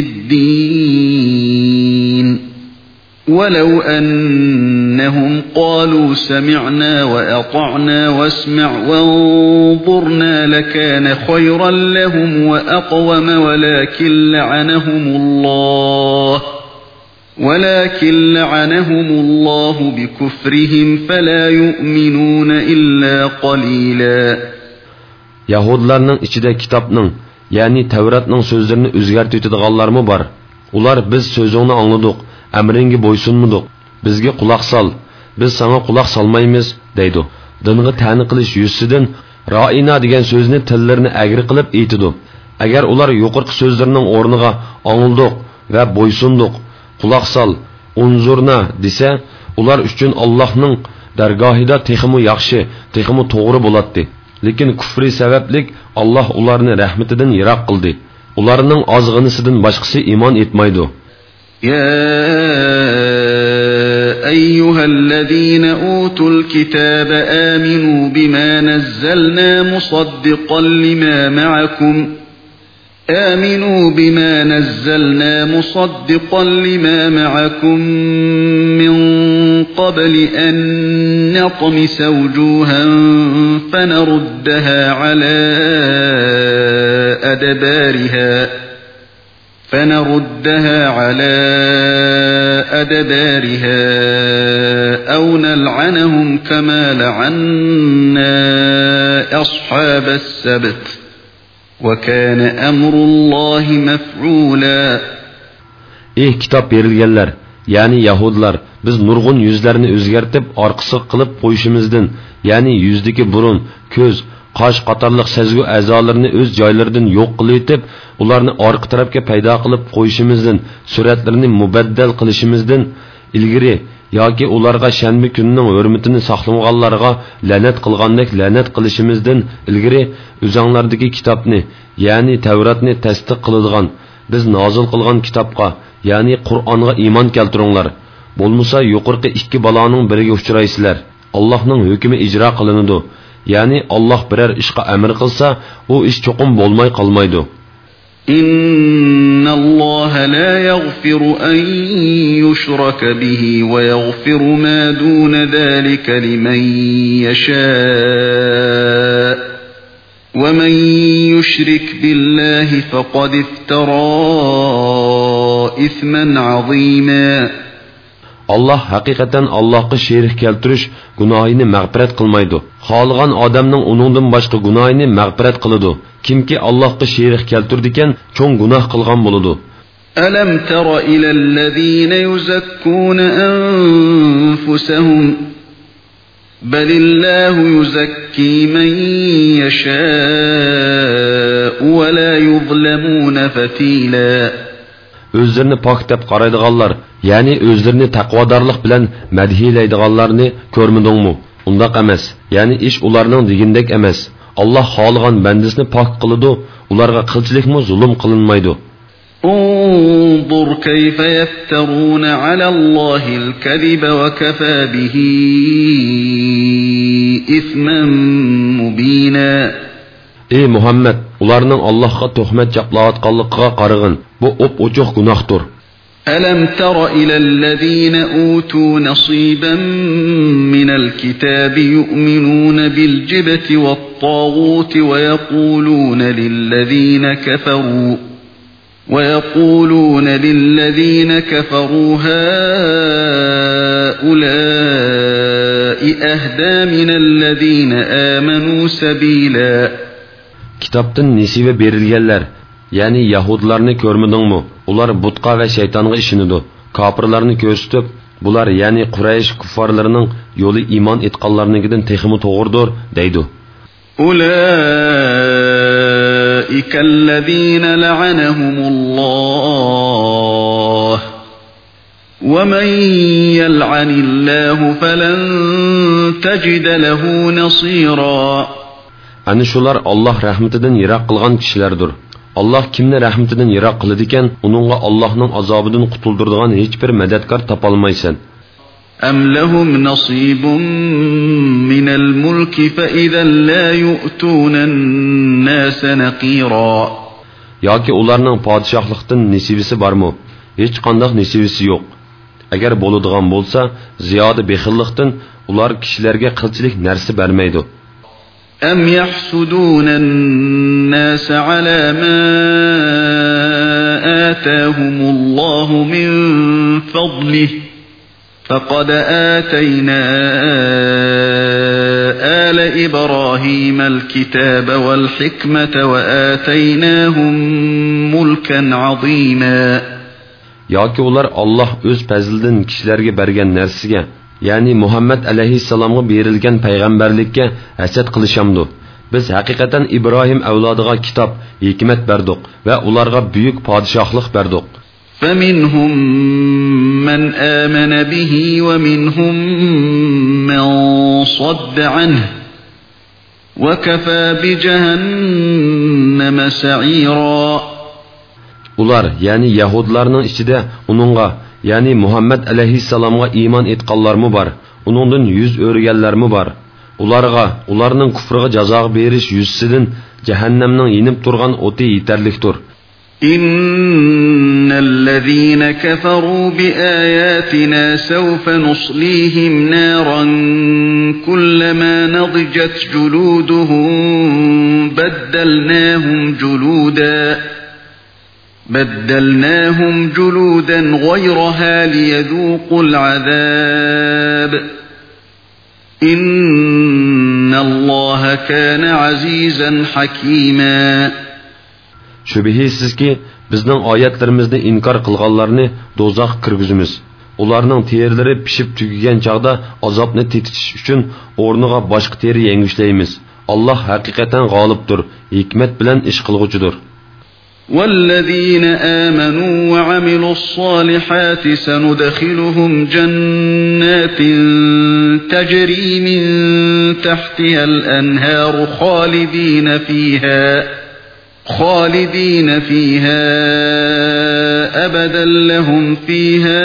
الدين ولو أنهم قالوا سمعنا وأطعنا واسمع وانظرنا لكان خيرا لهم وأقوم ولكن لعنهم الله ولكن لعنهم الله بكفرهم فلا يؤمنون إلا قليلا. Yahudilarning ichida kitobning, ya'ni Tavratning so'zlarini o'zgartiradiganlarmi bor? Ular biz so'zingni angladik, amringga bo'ysunmadik, bizga quloq sol, biz sana quloq solmaymiz deydi. Dinga ta'ni qilish yuzidan ra'ina degan so'zni tillarini agri qilib aytidi. Agar ular yuqorqi so'zlarining o'rniga angladik va bo'ysundik, quloq sol, unzurna desa, ular uchun Allohning dargohida texmi yaxshi, texmi to'g'ri bo'ladi. Lekin kufri sabablik Allah ularni rahmetidan yiroq qildi. Ularning ozg'inisidan boshqasi iymon etmaydi. يا أيها الذين أوتوا الكتاب آمنوا بما نزلنا مصدقا لما معكم آمنوا بما نزلنا مصدقا لما معكم من قبل أن نطمس وجوها فنردها على أدبارها فنردها على أدبارها أو نلعنهم كما لعنا أصحاب السبت وكان أمر الله مفعولا. Ey kitap berilgenler, yani Yahudiler, biz nurgun yüzlerini özgertip arkısı kılıp koyuşumuzdan, yani yüzdeki burun, köz, qash qatorliq sezgu a'zolarini o'z joylaridan yo'q qilib etib, ularni orqa tarafga paydo qilib qo'yishimizdan, suratlarini mubaddal qilishimizdan ilgari yoki ularga shanba kunining hurmatini saqlamaganlarga la'nat qilgandek la'nat qilishimizdan ilgari o'zinglardagi kitobni, ya'ni Tavratni tasdiq qiladigan, biz nozil qilgan kitobga, ya'ni Qur'onga iymon keltiringlar. Bo'lmasa yuqorqi ikki baloning biriga uchraysizlar. Allohning hukmi ijro qilinadi. Yani Allah birer işqa emir kılsa, o iş çokum bolmay kalmaydı. إن الله لا يغفر أن يشرك به ويغفر ما دون ذلك لمن يشاء ومن يشرك بالله فقد افترى إثما عظيما. Allah haqiqatan Allah'a şerik keltirish gunohini mag'firat qilmaydi. Xohlagan odamning uningdan boshqa gunohini mag'firat qiladi. Kimki Allohga sherik keltirdikan, cho'ng gunoh qilgan bo'ladi. Alam tara ila allazina yuzakkuna anfusahum balillahu yuzakki man yasha'u wa la yuzlamuna fatila. Özlerini pak deb qaraydiganlar, ya'ni özlerini taqvodorlik bilan madhiylaydiganlarni ko'rmidingmi? Undaq emas. Ya'ni ish ularning degindek emas. Allah xohlagan bandasini pak qiladi, ularga qilchilikmi zulm qilinmaydi. Unzur kayfa yaftaruna ala Allahil kadiba wa kafa bihi isman mubina. Ey Muhammed, ularning Allohga tuhmat jablayotganligiga qarag'in. Bu op-ochiq gunohdir. ألم تر إلى الذين أوتوا نصيبا من الكتاب يؤمنون بالجبت والطاغوت ويقولون للذين كفروا ويقولون للذين كفروا هؤلاء أهدى من الذين آمنوا سبيلا. Kitaptan nesibe berilgenler, yani Yahudlarını görmedinmi? Ular butqa ve şeytanga işinidu. Kapırlarını göstüp, bular yani Quraysh kuffarlarının yolu iman etqanlarınınkiden teximi toğurdur, deydu. Ulaikellezine la'anahumullah ve men yel'anillahu felen tecide lehu nasira. Ani şular Allah rahmetinden yirak kılgan kişilerdir. Allah kimni rahmetidan yiroq qiladi ekan, uningga Allohning azobidan qutulduradigan hech bir madadkor topolmaysan. Am lahum nasibun minal mulki fa idan la yu'tuna an-nasa naqira. Yoki ularning podshohlikdan nasibisi bormi? Hech qanday nasibisi yo'q. Agar bo'ladigan bo'lsa, ziyoda bexillikdan ular kishilarga qilchilik narsa bermaydi. أم يحسدون الناس على ما آتاهم الله من فضله فقد آتينا آل إبراهيم الكتاب والحكمة وآتيناهم ملكا عظيما. Yoki ular Allah öz fazlidan kishilarga bergan narsaga, yani Muhammed aleyhisselam'a berilgen peygamberlikке hasad qilishimdi. Biz haqiqatan İbrahim avlodiga kitap, hikmet berdik ve ularga büyük padişahlık berdik. فَمِنْهُمْ مَنْ آمَنَ بِهِ وَمِنْهُمْ مَنْ صَدَّ عَنْهُ وَكَفَى بِجَهَنَّمَ سَعِيرًا. Ular, yani Yahudlarning içinde onunla, yani Muhammed aleyhisselam'a iman etqanlarmı var, onundan yüz örgenlermi var. Ularga, ularning kufriga jazo berish yüzsidan cehennemning yenib turgan oti yeterlikdir. İnnellezîne keferû biâyâtinâ sevfe nuslîhim nâran kullemâ nadicet culûduhum beddelnâhum culûdâ بدلناهم جلودا غيرها ليذوقوا العذاب إن الله كان عزيزا حكيما. Şübihisiz ki bizning oyatlarimizni inkor qilganlarni do'zax kirgizimiz. Ularning terileri pishib tugagan chaqda azobni tetitish uchun o'rniga boshqa teri yengishlaymiz. Allah haqiqatan g'olibdir, hikmat bilan ish qilg'uchidir. والذين آمنوا وعملوا الصالحات سندخلهم جنات تجري من تحتها الأنهار خالدين فيها خالدين فيها أبدا لهم فيها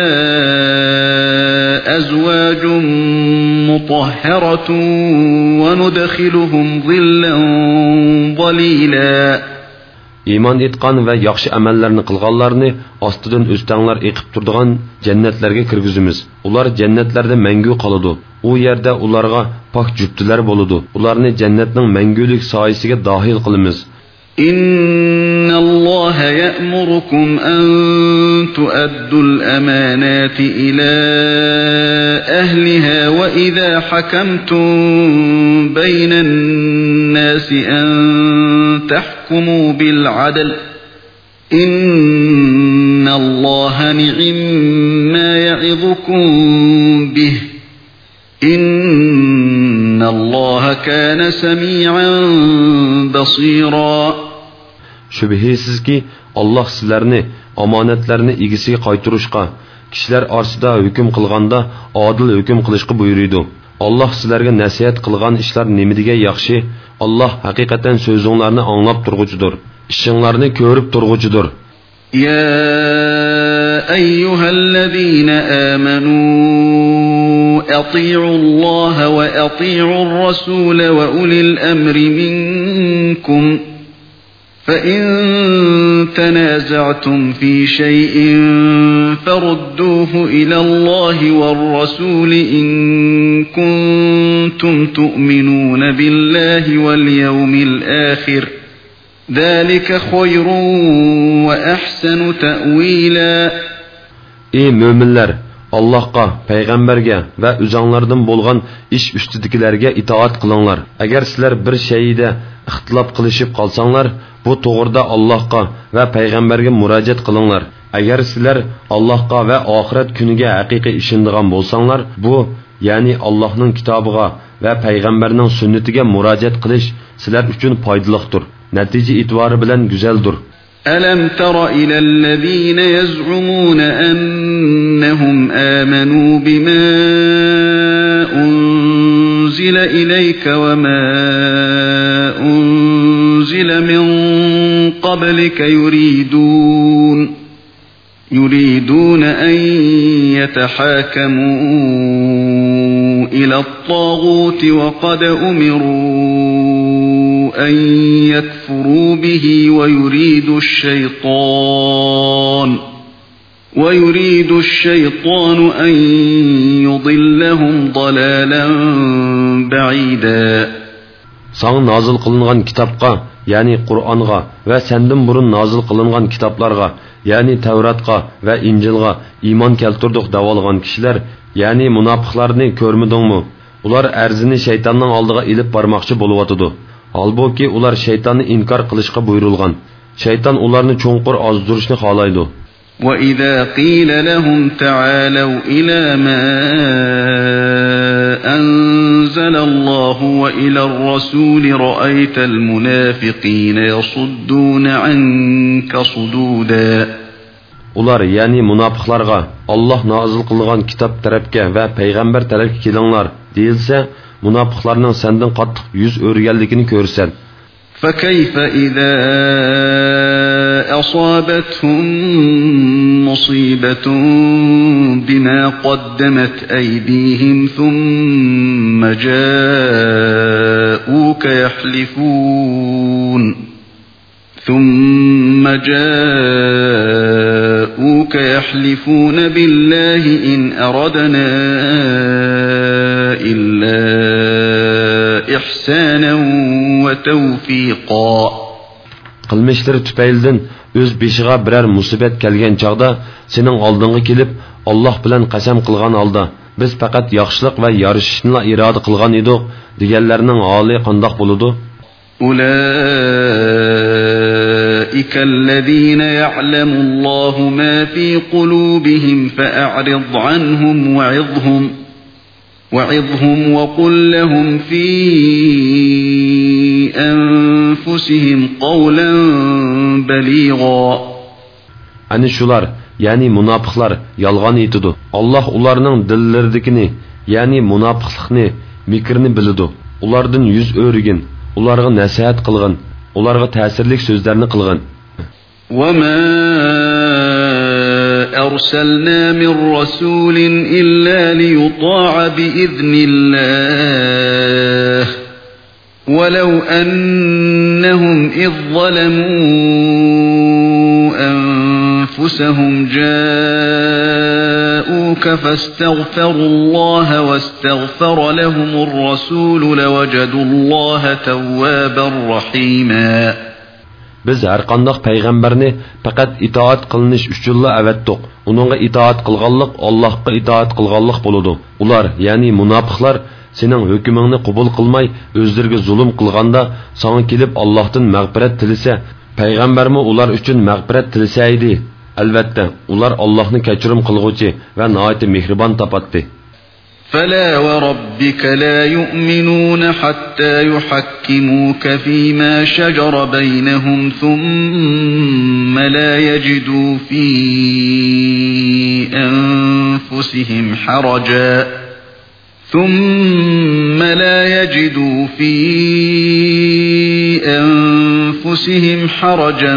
أزواج مطهرة وندخلهم ظلا ظليلا. iymon etgan va yaxshi amallarni qilganlarni ostidan o'stanglar eqib turadigan jannatlarga kirgizamiz. Ular jannatlarda mangu qoladi. U yerda ularga pok juftilar bo'ladi. Ularni jannatning mangulik soyasiga dahil qilamiz. إن الله يأمركم أن تؤدوا الأمانات إلى أهلها وإذا حكمتم بين الناس أن تحكموا بالعدل إن الله نعم ما يعظكم به إن الله كان سميعا بصيرا. Şübhəsizki Allah sizlərni amanətlərini igisiga qaytarışqa, kişilər arasında hüküm qılğanda adil hüküm qilishqa buyuruydu. Allah sizlərə nəsihət qılğan işlər nimidige yaxşı, Allah haqiqatan sözünlərni anlap turğucudur. İşinlərni görüp turğucudur. Ya eyyuhellezine amanu ati'u Allah ve ati'u ar-rasul ve ulil emri minkum. فَإِن تَنَازَعْتُمْ فِي شَيْءٍ فَرُدُّوهُ إِلَى اللَّهِ وَالرَّسُولِ إِن كُنتُمْ تُؤْمِنُونَ بِاللَّهِ وَالْيَوْمِ الْآخِرِ ذَلِكَ خَيْرٌ وَأَحْسَنُ تَأْوِيلًا. Ey müminler! Allahqa, Peygamberge ve üzanlardan bolğan iş üstüdikilerge itaat kılınlar. Eğer sizler bir şeyde ixtilop qilishib qolsanglar, bu to'g'rida Allohga va payg'ambarga murojaat qilinglar. Agar sizlar Allohga va oxirat kuniga haqiqiy ishonadigan bo'lsanglar, bu ya'ni Allohning kitobiga va payg'ambarning sunnatiga murojaat qilish sizlar uchun foydalidir. Natija e'tibori bilan go'zaldir. ألم تر إلى الذين يزعمون أنهم آمنوا بما أنزل إليك وما أنزل من قبلك يريدون يريدون أن يتحاكموا إلى الطاغوت وقد أمروا أن يكفروا به ويريد الشيطان ويريد الشيطان أن يضلهم ضلالا بعيدا. Sana nazil kılıngan kitapqa, yani Kur'an'a ve senden burun nazil kılıngan kitaplarga, yani Tevrat'a ve İncil'a iman keltirdik davalgan kişiler, yani münafıklarını görmedin mi? Ular erzini şeytanın aldığa ilip barmakçı buluvatıdı. Halbuki ular şeytanı inkar kılışqa buyurulgan. Şeytan ularını çonqur azdırışını xalaydı. وَإِذَا قِيلَ لَهُمْ تَعَالَوْا إِلَى مَا أَنزَلَ اللَّهُ وَإِلَى الرَّسُولِ رَأَيْتَ الْمُنَافِقِينَ يَصُدُّونَ عَنْكَ صُدُودًا. Ular yani münafıklarga Allah nazil kılgan kitap tarafga ve peygamber tarafga kelinglar deyilse, münafıklarning senden qattiq yüz örgenligini görsen. فَكَيْفَ إِذَا أَصَابَتْهُمْ مُصِيبَةٌ بِمَا قَدَّمَتْ أَيْدِيهِمْ ثُمَّ جَاءُوكَ يَحْلِفُونَ ثُمَّ جَاءُوكَ يَحْلِفُونَ بِاللَّهِ إِنْ أَرَدْنَا إِلَّا إِحْسَانًا وَتَوْفِيقًا. Qilmishlari tüpeylden öz beshiga birer musibet kelgen çağda senin aldığını kelip Allah bilen qasam qilgan alda biz faqat yaxshilik va yarishishni iroda qilgan edik deganlarning holi qandoq bo'ladi? أولئك الذين يعلم الله ما في قلوبهم فأعرض عنهم وعظهم وعظهم وقل لهم في أنفسهم قولا بليغا. Ani şular, yani münafıklar yalgan etidu. Allah ularning dillerdikini, yani münafıklıkni, mikrini bilidu. Ulardan yüz örgin, ularga nasihat qilgan, ularga ta'sirlik so'zlarni qilgan. وَمَا أَرْسَلْنَا مِنْ رَسُولٍ إِلَّا لِيُطَاعَ بِإِذْنِ اللَّهِ ولو أنهم إذ ظلموا أنفسهم جاءوك فاستغفروا الله واستغفر لهم الرسول لوجدوا الله توابا رحيما. Biz har qanday payg'ambarni faqat itoat qilinish uchunla avatdiq. Uningga itoat qilganlik Allohga itoat qilganlik bo'ladi. Ular, ya'ni munofiqlar sening hukmingni qabul qilmay, o'zlariga zulm qilganda, sana kelib Allohdan mag'firat tilasa, payg'ambarmi ular uchun mag'firat tilasa edi. Albatta, ular Allohni kechirim qilguvchi va nihoyat mehribon topatdi. فلا وربك لا يؤمنون حتى يحكموك فيما شجر بينهم ثم لا يجدوا في أنفسهم حرجا ثم لا يجدوا في أنفسهم حرجا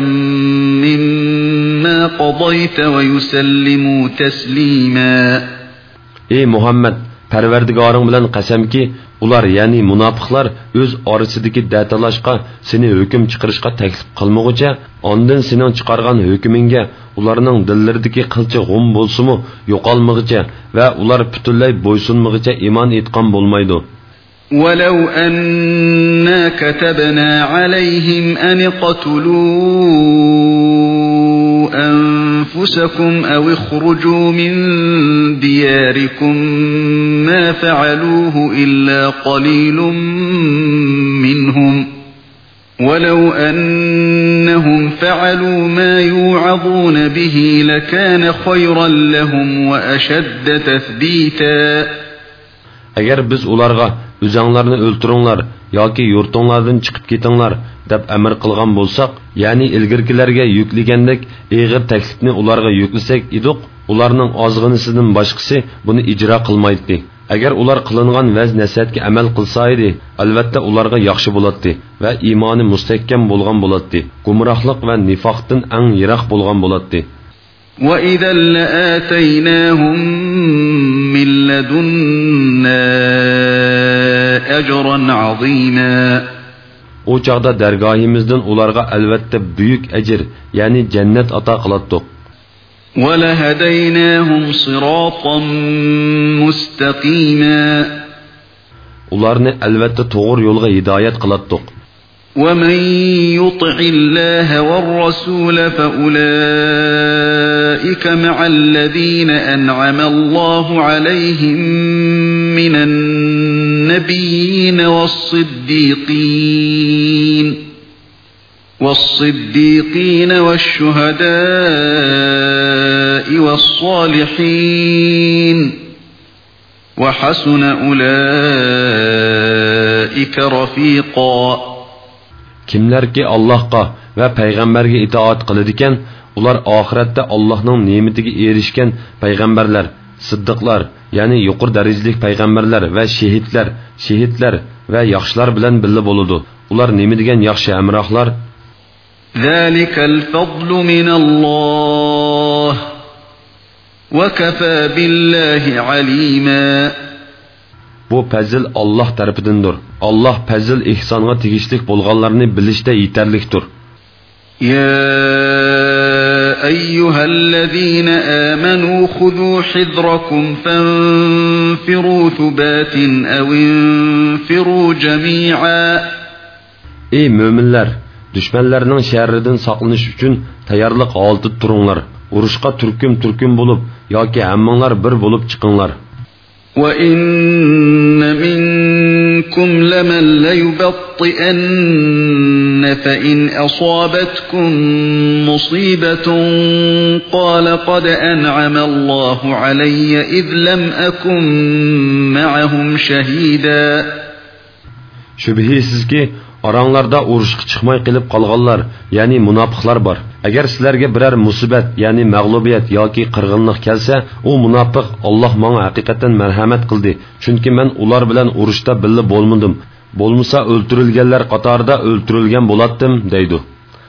مما قضيت ويسلموا تسليما. Ey Muhammed, Parvardigoring bilan qasamki, ular ya'ni munofiqlar o'z orasidagi datalashqa, seni hukm chiqarishga taklif qilmoqcha, ondan sening chiqargan hukmingga ularning dillaridagi qilcha g'um bo'lsa-mu, yo'qolmoqcha va ular butunlay bo'ysunmoqcha iymon etgan bo'lmaydi. ولو أننا كتبنا عليهم أن اقتلوا أنفسكم أو اخرجوا من دياركم ما فعلوه إلا قليل منهم ولو أنهم فعلوا ما يوعظون به لكان خيرا لهم وأشد تثبيتا. Agar biz ularga o'zinglarni o'ltiringlar yoki yurtinglardan chiqib ketinglar deb amr qilgan bo'lsak, ya'ni ilgirkilarga yuklagandek og'ir taklifni ularga yuklasak edik, ularning ozg'inisidan boshqasi buni ijro qilmaydi. Agar ular qilingan vaz nasihatga amal qilsa edi, albatta ularga yaxshi bo'ladi va iymoni mustahkam bo'lgan bo'ladi. Gumrohlik va nifoqdan eng yiroq bo'lgan bo'ladi. وَإِذًا لَآتَيْنَاهُمْ مِنْ لَدُنَّا أَجْرًا عَظِيمًا. O çağda dergahimizden ularga elbette büyük ecir, yani cennet ata kılattık. وَلَهَدَيْنَاهُمْ صِرَاطًا مُسْتَقِيمًا. Ularni elbette doğru yolga hidayet kılattık. وَمَنْ يُطِعِ اللَّهَ وَالرَّسُولَ فَأُولَئِكَ مَعَ الَّذِينَ أَنْعَمَ اللَّهُ عَلَيْهِمْ مِنَ النَّبِيِّينَ وَالصِّدِّيقِينَ وَالصِّدِّيقِينَ وَالشُّهَدَاءِ وَالصَّالِحِينَ وَحَسُنَ أُولَئِكَ رَفِيقًا. Kimler ki Allah'a ve peygamberge itaat kılıdiken, ular ahirette Allah'ın nimetiga erişken peygamberler, sıddıklar, yani yuqur dereceli peygamberler ve şehitler, şehitler ve yaxşılar bilen birli boludu. Ular nemi degen yaxşı emrahlar? Zalikal fadlu minallah ve kafa billahi alima. Bu pezil Allah tarafıdındır. Allah pezil ihsanına tegişlik bolğanlarını bilişte yeterliktir. Ya eyyühellezine amenu khudû hidrakum fenfirû thubatin ev infirû cemî'a. Ey müminler! Düşmanlarının şerrinden saqlanış üçün tayarlıq altı turunlar. Uruşqa türküm türküm bulup, yoki hammanlar bir bulup çıkınlar. وَإِنَّ مِنْكُمْ لَمَنْ لَيُبَطِّئَنَّ فَإِنْ أَصَابَتْكُمْ مُصِيبَةٌ قَالَ قَدْ أَنْعَمَ اللَّهُ عَلَيَّ إِذْ لَمْ أَكُنْ مَعَهُمْ شَهِيدًا. Şübhisiz ki aranlarda uruşqa chiqmay qilib qolganlar, ya'ni munofiqlar bor. Agar sizlarga biror musibat, ya'ni mag'lubiyat yoki qirg'inlik kelsa, u munofiq Alloh menga haqiqatan marhamat qildi, chunki men ular bilan urushda birga bo'lmadim. Bo'lmasa o'ltirilganlar qatorida o'ltirilgan bo'latdim deydi.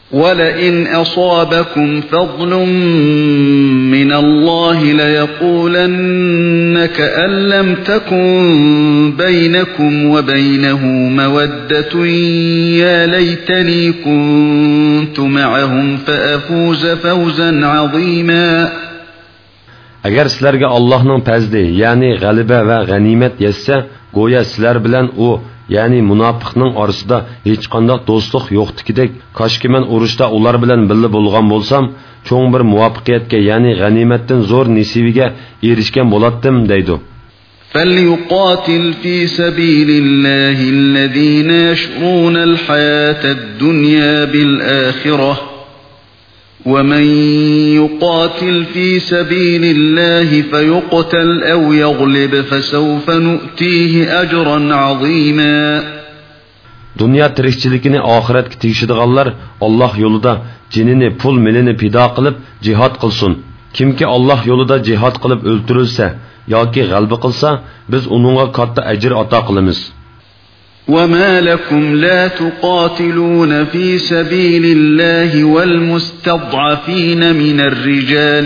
وَلَئِنْ أَصَابَكُمْ فَضْلٌ مِّنَ اللَّهِ لَيَقُولَنَّ كَأَن لَّمْ تَكُن بَيْنَكُمْ وَبَيْنَهُ مَوَدَّةٌ يَا لَيْتَنِي كُنتُ مَعَهُمْ فَأَفُوزَ فَوْزًا عَظِيمًا. Agar sizlarga Allohning fazli, ya'ni g'alaba va g'animat yetsa, go'yo sizlar bilan u, ya'ni munofiqning orasida hech qanday do'stlik yo'qdikidek, koshki men urushda ular bilan birga bo'lgan bo'lsam, cho'ng bir muvaffaqiyatga, ya'ni g'animatdan zo'r nasibiga erishgan bo'latdim deydi. فَلْيُقَاتِلْ فِي سَبِيلِ اللَّهِ الَّذِينَ يَشْرُونَ الْحَيَاةَ الدُّنْيَا بِالْآخِرَةِ وَمَنْ يُقَاتِلْ فِي سَبِيلِ اللَّهِ فَيُقْتَلْ أَوْ يَغْلِبْ فَسَوْفَ نُؤْتِيهِ أَجْرًا عَظِيمًا. Dünya tirikçilikini ahiretke tegişidiganlar Allah yolunda cinini, pul milini pida qilib jihad qilsin. Kimki Allah yolunda jihad qilib o'ltirilsa yoki g'alba qilsa, biz uningga katta ajr ato qilamiz. وَمَا لَكُمْ لَا تُقَاتِلُونَ فِي سَبِيلِ اللَّهِ وَالْمُسْتَضْعَفِينَ مِنَ الرِّجَالِ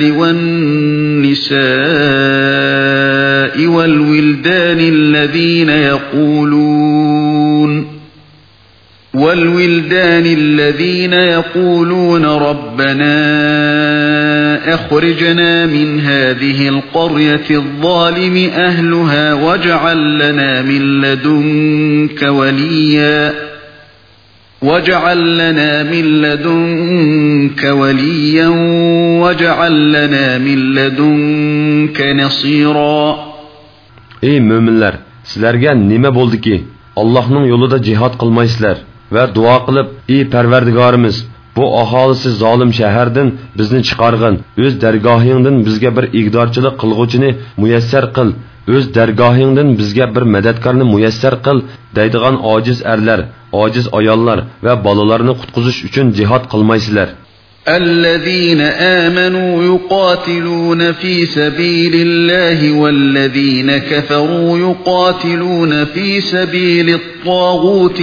وَالنِّسَاءِ وَالْوِلْدَانِ الَّذِينَ يَقُولُونَ وَالْوِلْدَانِ الَّذِينَ يَقُولُونَ رَبَّنَا أَخْرِجْنَا مِنْ هَذِهِ الْقَرْيَةِ الظَّالِمِ أَهْلُهَا وَاجْعَل لَّنَا مِن لَّدُنكَ وَلِيًّا وَاجْعَل لَّنَا مِن لَّدُنكَ وَلِيًّا وَاجْعَل لَّنَا مِن لَّدُنكَ نَصِيرًا. Ey müminler, sizlerge nime boldu ki Allah'ның yolunda jihad qilmaysizlar ve dua qilib, ey Parvardigorimiz, bu aholisi zolim shahardan bizni chiqargin, o'z dargohingdan bizga bir igdorchilik qilg'uvchini muyassar qil, o'z dargohingdan bizga bir madadkorni muyassar qil deydigan ojiz erlar, ojiz ayollar va bolalarni qutqizish uchun jihad qilmaysizlar. الذين آمنوا يقاتلون في سبيل الله والذين كفروا يقاتلون في سبيل الطاغوت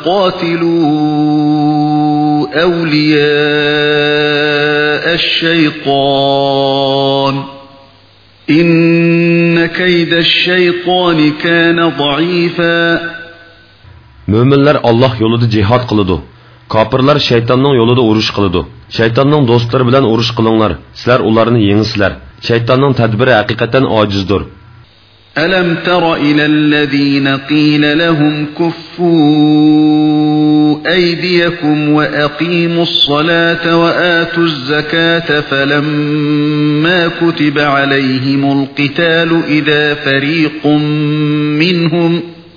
فقاتلوا أولياء الشيطان إن كيد الشيطان كان ضعيفا. Müminler Allah yolunda jihad qılıdı. Kapırlar şeytanның yolunda uruş qılıdı. Şeytanның dostları bilan uruş qılыңlar. Sizler ularını yengsizler. Şeytanның tədbiri hakikaten acizdir. ألم تر إلى الذين قيل لهم كفوا أيديكم وأقيموا الصلاة وآتوا الزكاة فلما كتب عليهم القتال إذا فريق منهم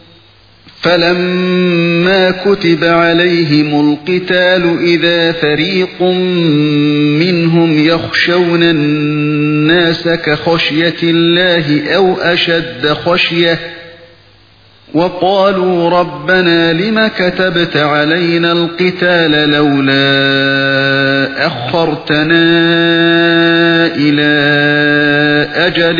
فَلَمَّا كُتِبَ عَلَيْهِمُ الْقِتَالُ إِذَا فَرِيقٌ مِّنْهُمْ يَخْشَوْنَ النَّاسَ كَخَشْيَةِ اللَّهِ أَوْ أَشَدَّ خَشْيَةً وَقَالُوا رَبَّنَا لِمَ كَتَبْتَ عَلَيْنَا الْقِتَالَ لَوْلَا أَخَّرْتَنَا إِلَى أَجَلٍ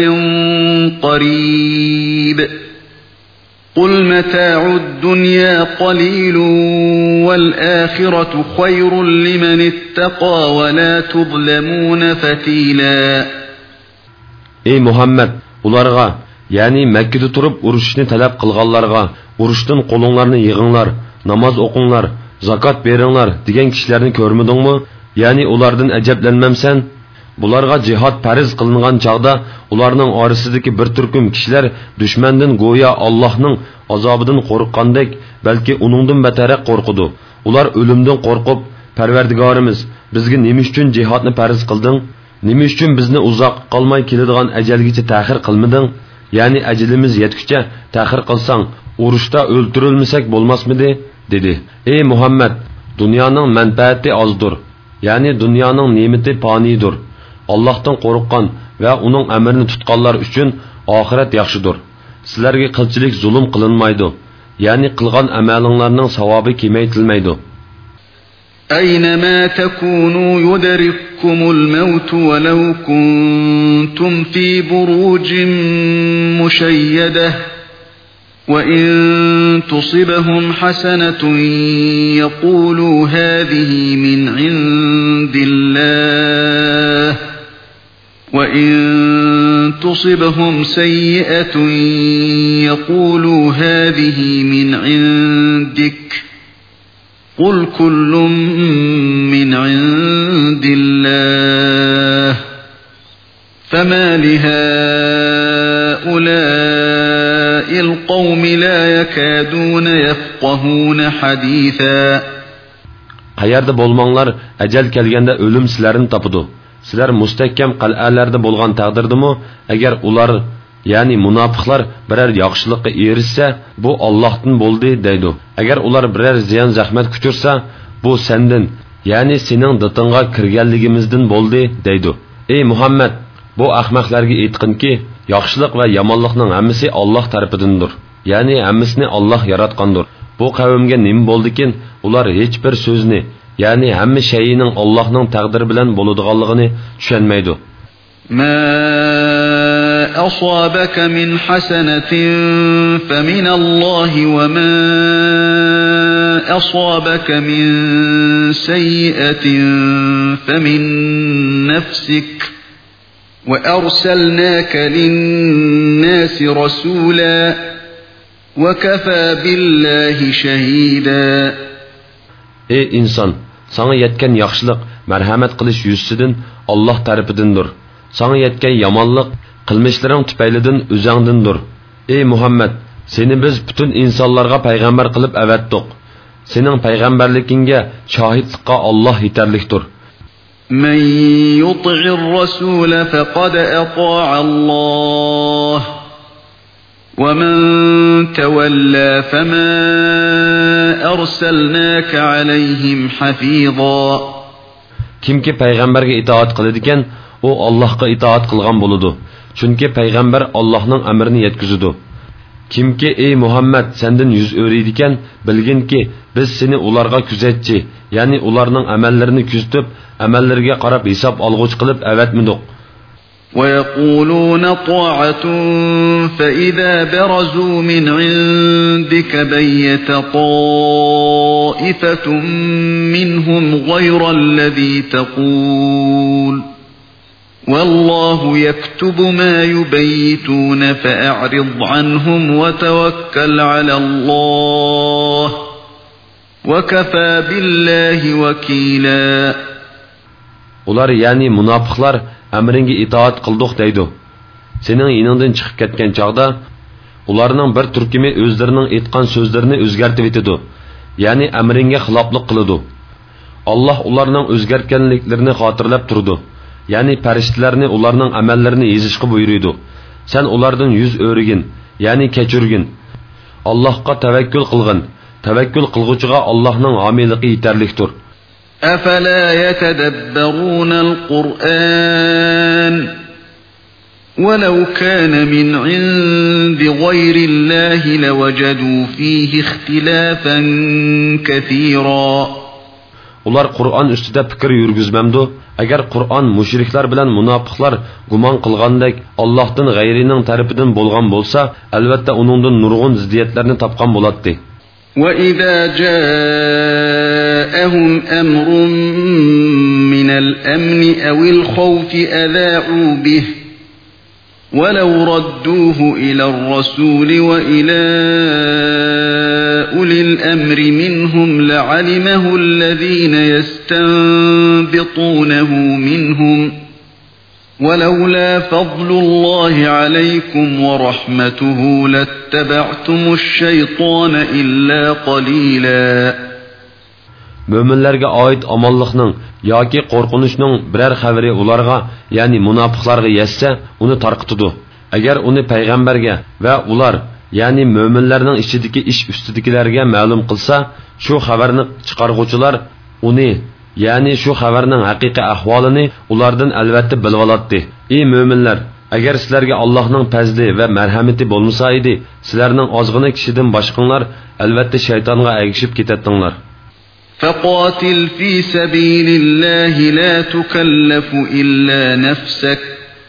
قَرِيبٍ قُلْ مَتَاعُ الدُّنْيَا قَلِيلٌ وَالْآخِرَةُ خَيْرٌ لِمَنِ اتَّقَى وَلَا تُظْلَمُونَ فَتِيلًا. Ey Muhammed, ularga, yani Mekke'de turup uruşni talep qilganlarga, uruşdan qo'linglarni yig'inglar, namoz o'qinglar, zakat beringlar degan kishilarni ko'rmadingmi? Yani ulardan ajablanmamsan? Bularga jihad farz qilingan chaqda ularning orasidagi bir turkum kishilar dushmandan go'yo Allohning azobidan qo'rqqandek, balki uningdan bataraq qo'rqidi. Ular o'limdan qo'rqib, Parvardigorimiz, bizga nima uchun jihadni farz qilding? Nima uchun bizni uzoq qolmay keladigan ajalgacha ta'xir qilmading? Ya'ni ajalimiz yetguncha ta'xir qilsang, urushda o'ltirilmasak bo'lmasmidi? dedi. Ey Muhammad, dunyoning manfaati ozdir. Ya'ni dunyoning ne'mati fanidir. Allah'tan qo'rqqan va uning amrini tutganlar uchun oxirat yaxshidir. Sizlarga qilchilik zulm qilinmaydi. Ya'ni qilgan amalinglarning savobi kemaytilmaydi. أينما تكونوا يدرككم الموت ولو كنتم في بروج مشيدة وَإِن تُصِبْهُمْ حَسَنَةٌ يَقُولُوا هَذِهِ مِنْ عِندِ اللَّهِ وَإِن تُصِبْهُمْ سَيِّئَةٌ يَقُولُوا هَذِهِ مِنْ عِندِكَ قُلْ كُلٌّ مِنْ عِندِ اللَّهِ فَمَا لِهَؤُلَاءِ الْقَوْمِ لَا يَكَادُونَ يَفْقَهُونَ حَدِيثًا. Qayerda bo'lmanglar, ajal kelganda o'lim sizlarni topadi. Sizlar mustahkam qal'alarda bo'lgan taqdirdimi, agar ular, ya'ni munofiqlar biror yaxshilikka erishsa, bu Allohdan bo'ldi deydi. Agar ular biror ziyon zahmat kuchursa, bu sendan, ya'ni sening ditinga kirganligimizdan bo'ldi deydi. Ey Muhammad, bu ahmoqlarga aytqinki, yaxshilik va yomonlikning hammasi Alloh tarafidandir. Ya'ni hammasini Alloh yaratgandir. Bu qavmga nima bo'ldikin, ular hech bir so'zni, ya'ni hamma shayning Allohning taqdiri bilan bo'ladiganligini tushunmaydi. Ma asabaka min hasanatin famin Alloh va ma asabaka min sayyi'atin famin nafsik. وَأَرْسَلْنَاكَ لِلنَّاسِ رَسُولًا وَكَفَى بِاللَّهِ شَهِيدًا. Ey inson, sana yetken yaxshilik, merhamet qilish yüzüdün Allah tarafıdındır. Sana yetken yamanlık, qilmishlaring tüpaylidan o'zingdandir. Ey Muhammed, seni biz bütün insonlarga payg'ambar qilib avatdiq. Sening payg'ambarligingga shohidlikqa Allah yetarlikdir. من يطع الرسول فقد أطاع الله ومن تولى فما أرسلناك عليهم حفيظا. Kimki payg'ambarga itoat qiladigan, u Allohga itoat qilgan bo'ladi. Chunki payg'ambar Allohning amrini yetkazadi. Kimki ey Muhammad sendan yuz o'riydigan, bilginki biz seni ularga kuzatchi, ya'ni ularning amallarini kuzatib, amallariga qarab hisob olg'uch qilib avatmidiq. وَيَقُولُونَ طَاعَةٌ فَإِذَا بَرَزُوا مِنْ عِنْدِكَ بَيَّتَ طَائِفَةٌ مِّنْهُمْ غَيْرَ الَّذِي تَقُولُ وَاللَّهُ يَكْتُبُ مَا يُبَيِّتُونَ فَأَعْرِضْ عَنْهُمْ وَتَوَكَّلْ عَلَى اللَّهِ وَكَفَى بِاللَّهِ وَكِيلًا. Ular yani munofiqlar amringa itoat qildik deydi. Sening yiningdan chiqib ketgan chaqda ularning bir turkumi o'zlarining aytgan so'zlarini o'zgartib etadi. Ya'ni amringa xiloflik qiladi. Alloh ularning o'zgarganliklarini xotirlab turdi. Ya'ni farishtalarni ularning amallarini yezishga buyurdi. Sen ulardan yuz o'rigin, ya'ni kechirgin. Allohga tavakkul qilgin. Tavakkul qilguvchiga Allohning homiligi yetarlikdir. أَفَلَا يَتَدَبَّرُونَ الْقُرْآنَ وَلَوْ كَانَ مِنْ عِنْدِ غَيْرِ اللَّهِ لَوَجَدُوا فِيهِ اخْتِلَافًا كَثِيرًا. Ular Qur'on ustida fikr yurgizmamdi. Agar Qur'on mushriklar bilan munofiqlar gumon qilgandek Allohdan g'ayrining tarafidan bo'lgan bo'lsa, albatta uningdan nurg'un ziddiyatlarni topgan bo'lardi. وَإِذَا جَاءَهُمْ أَمْرٌ مِّنَ الْأَمْنِ أَوِ الْخَوْفِ أَذَاعُوا بِهِ وَلَوْ رَدُّوهُ إِلَى الرَّسُولِ وَإِلَى أُولِي الْأَمْرِ مِنْهُمْ لَعَلِمَهُ الَّذِينَ يَسْتَنبِطُونَهُ مِنْهُمْ وَلَوْلَا فَضْلُ اللَّهِ عَلَيْكُمْ وَرَحْمَتُهُ لَاتَّبَعْتُمُ الشَّيْطَانَ إِلَّا قَلِيلًا. Möminlərə aid amallıqның yoki qorxunuşның birər xəbəri ularga, yəni munofiqlarga yetsə, uni tarqıtıdı. Əgər uni peyğəmbərə və ular, yəni möminlərning içidəki iş üstüdəkilərə ma'lum qılsa, şu xəbərini çıxarğucular uni, yani şu xəbərinin haqiqi ahvalını ulardan əlbəttə bilib alatdı. Ey möminlər, əgər sizlərə Allahның fəzli və mərhəməti bolmasaydı, sizlərning azğını kişidən başqanlar əlbəttə şeytanğa əgişib ketərdinlər. فَقَاتِلْ فِي سَبِيلِ اللَّهِ لَا تُكَلَّفُ إِلَّا نَفْسَكَ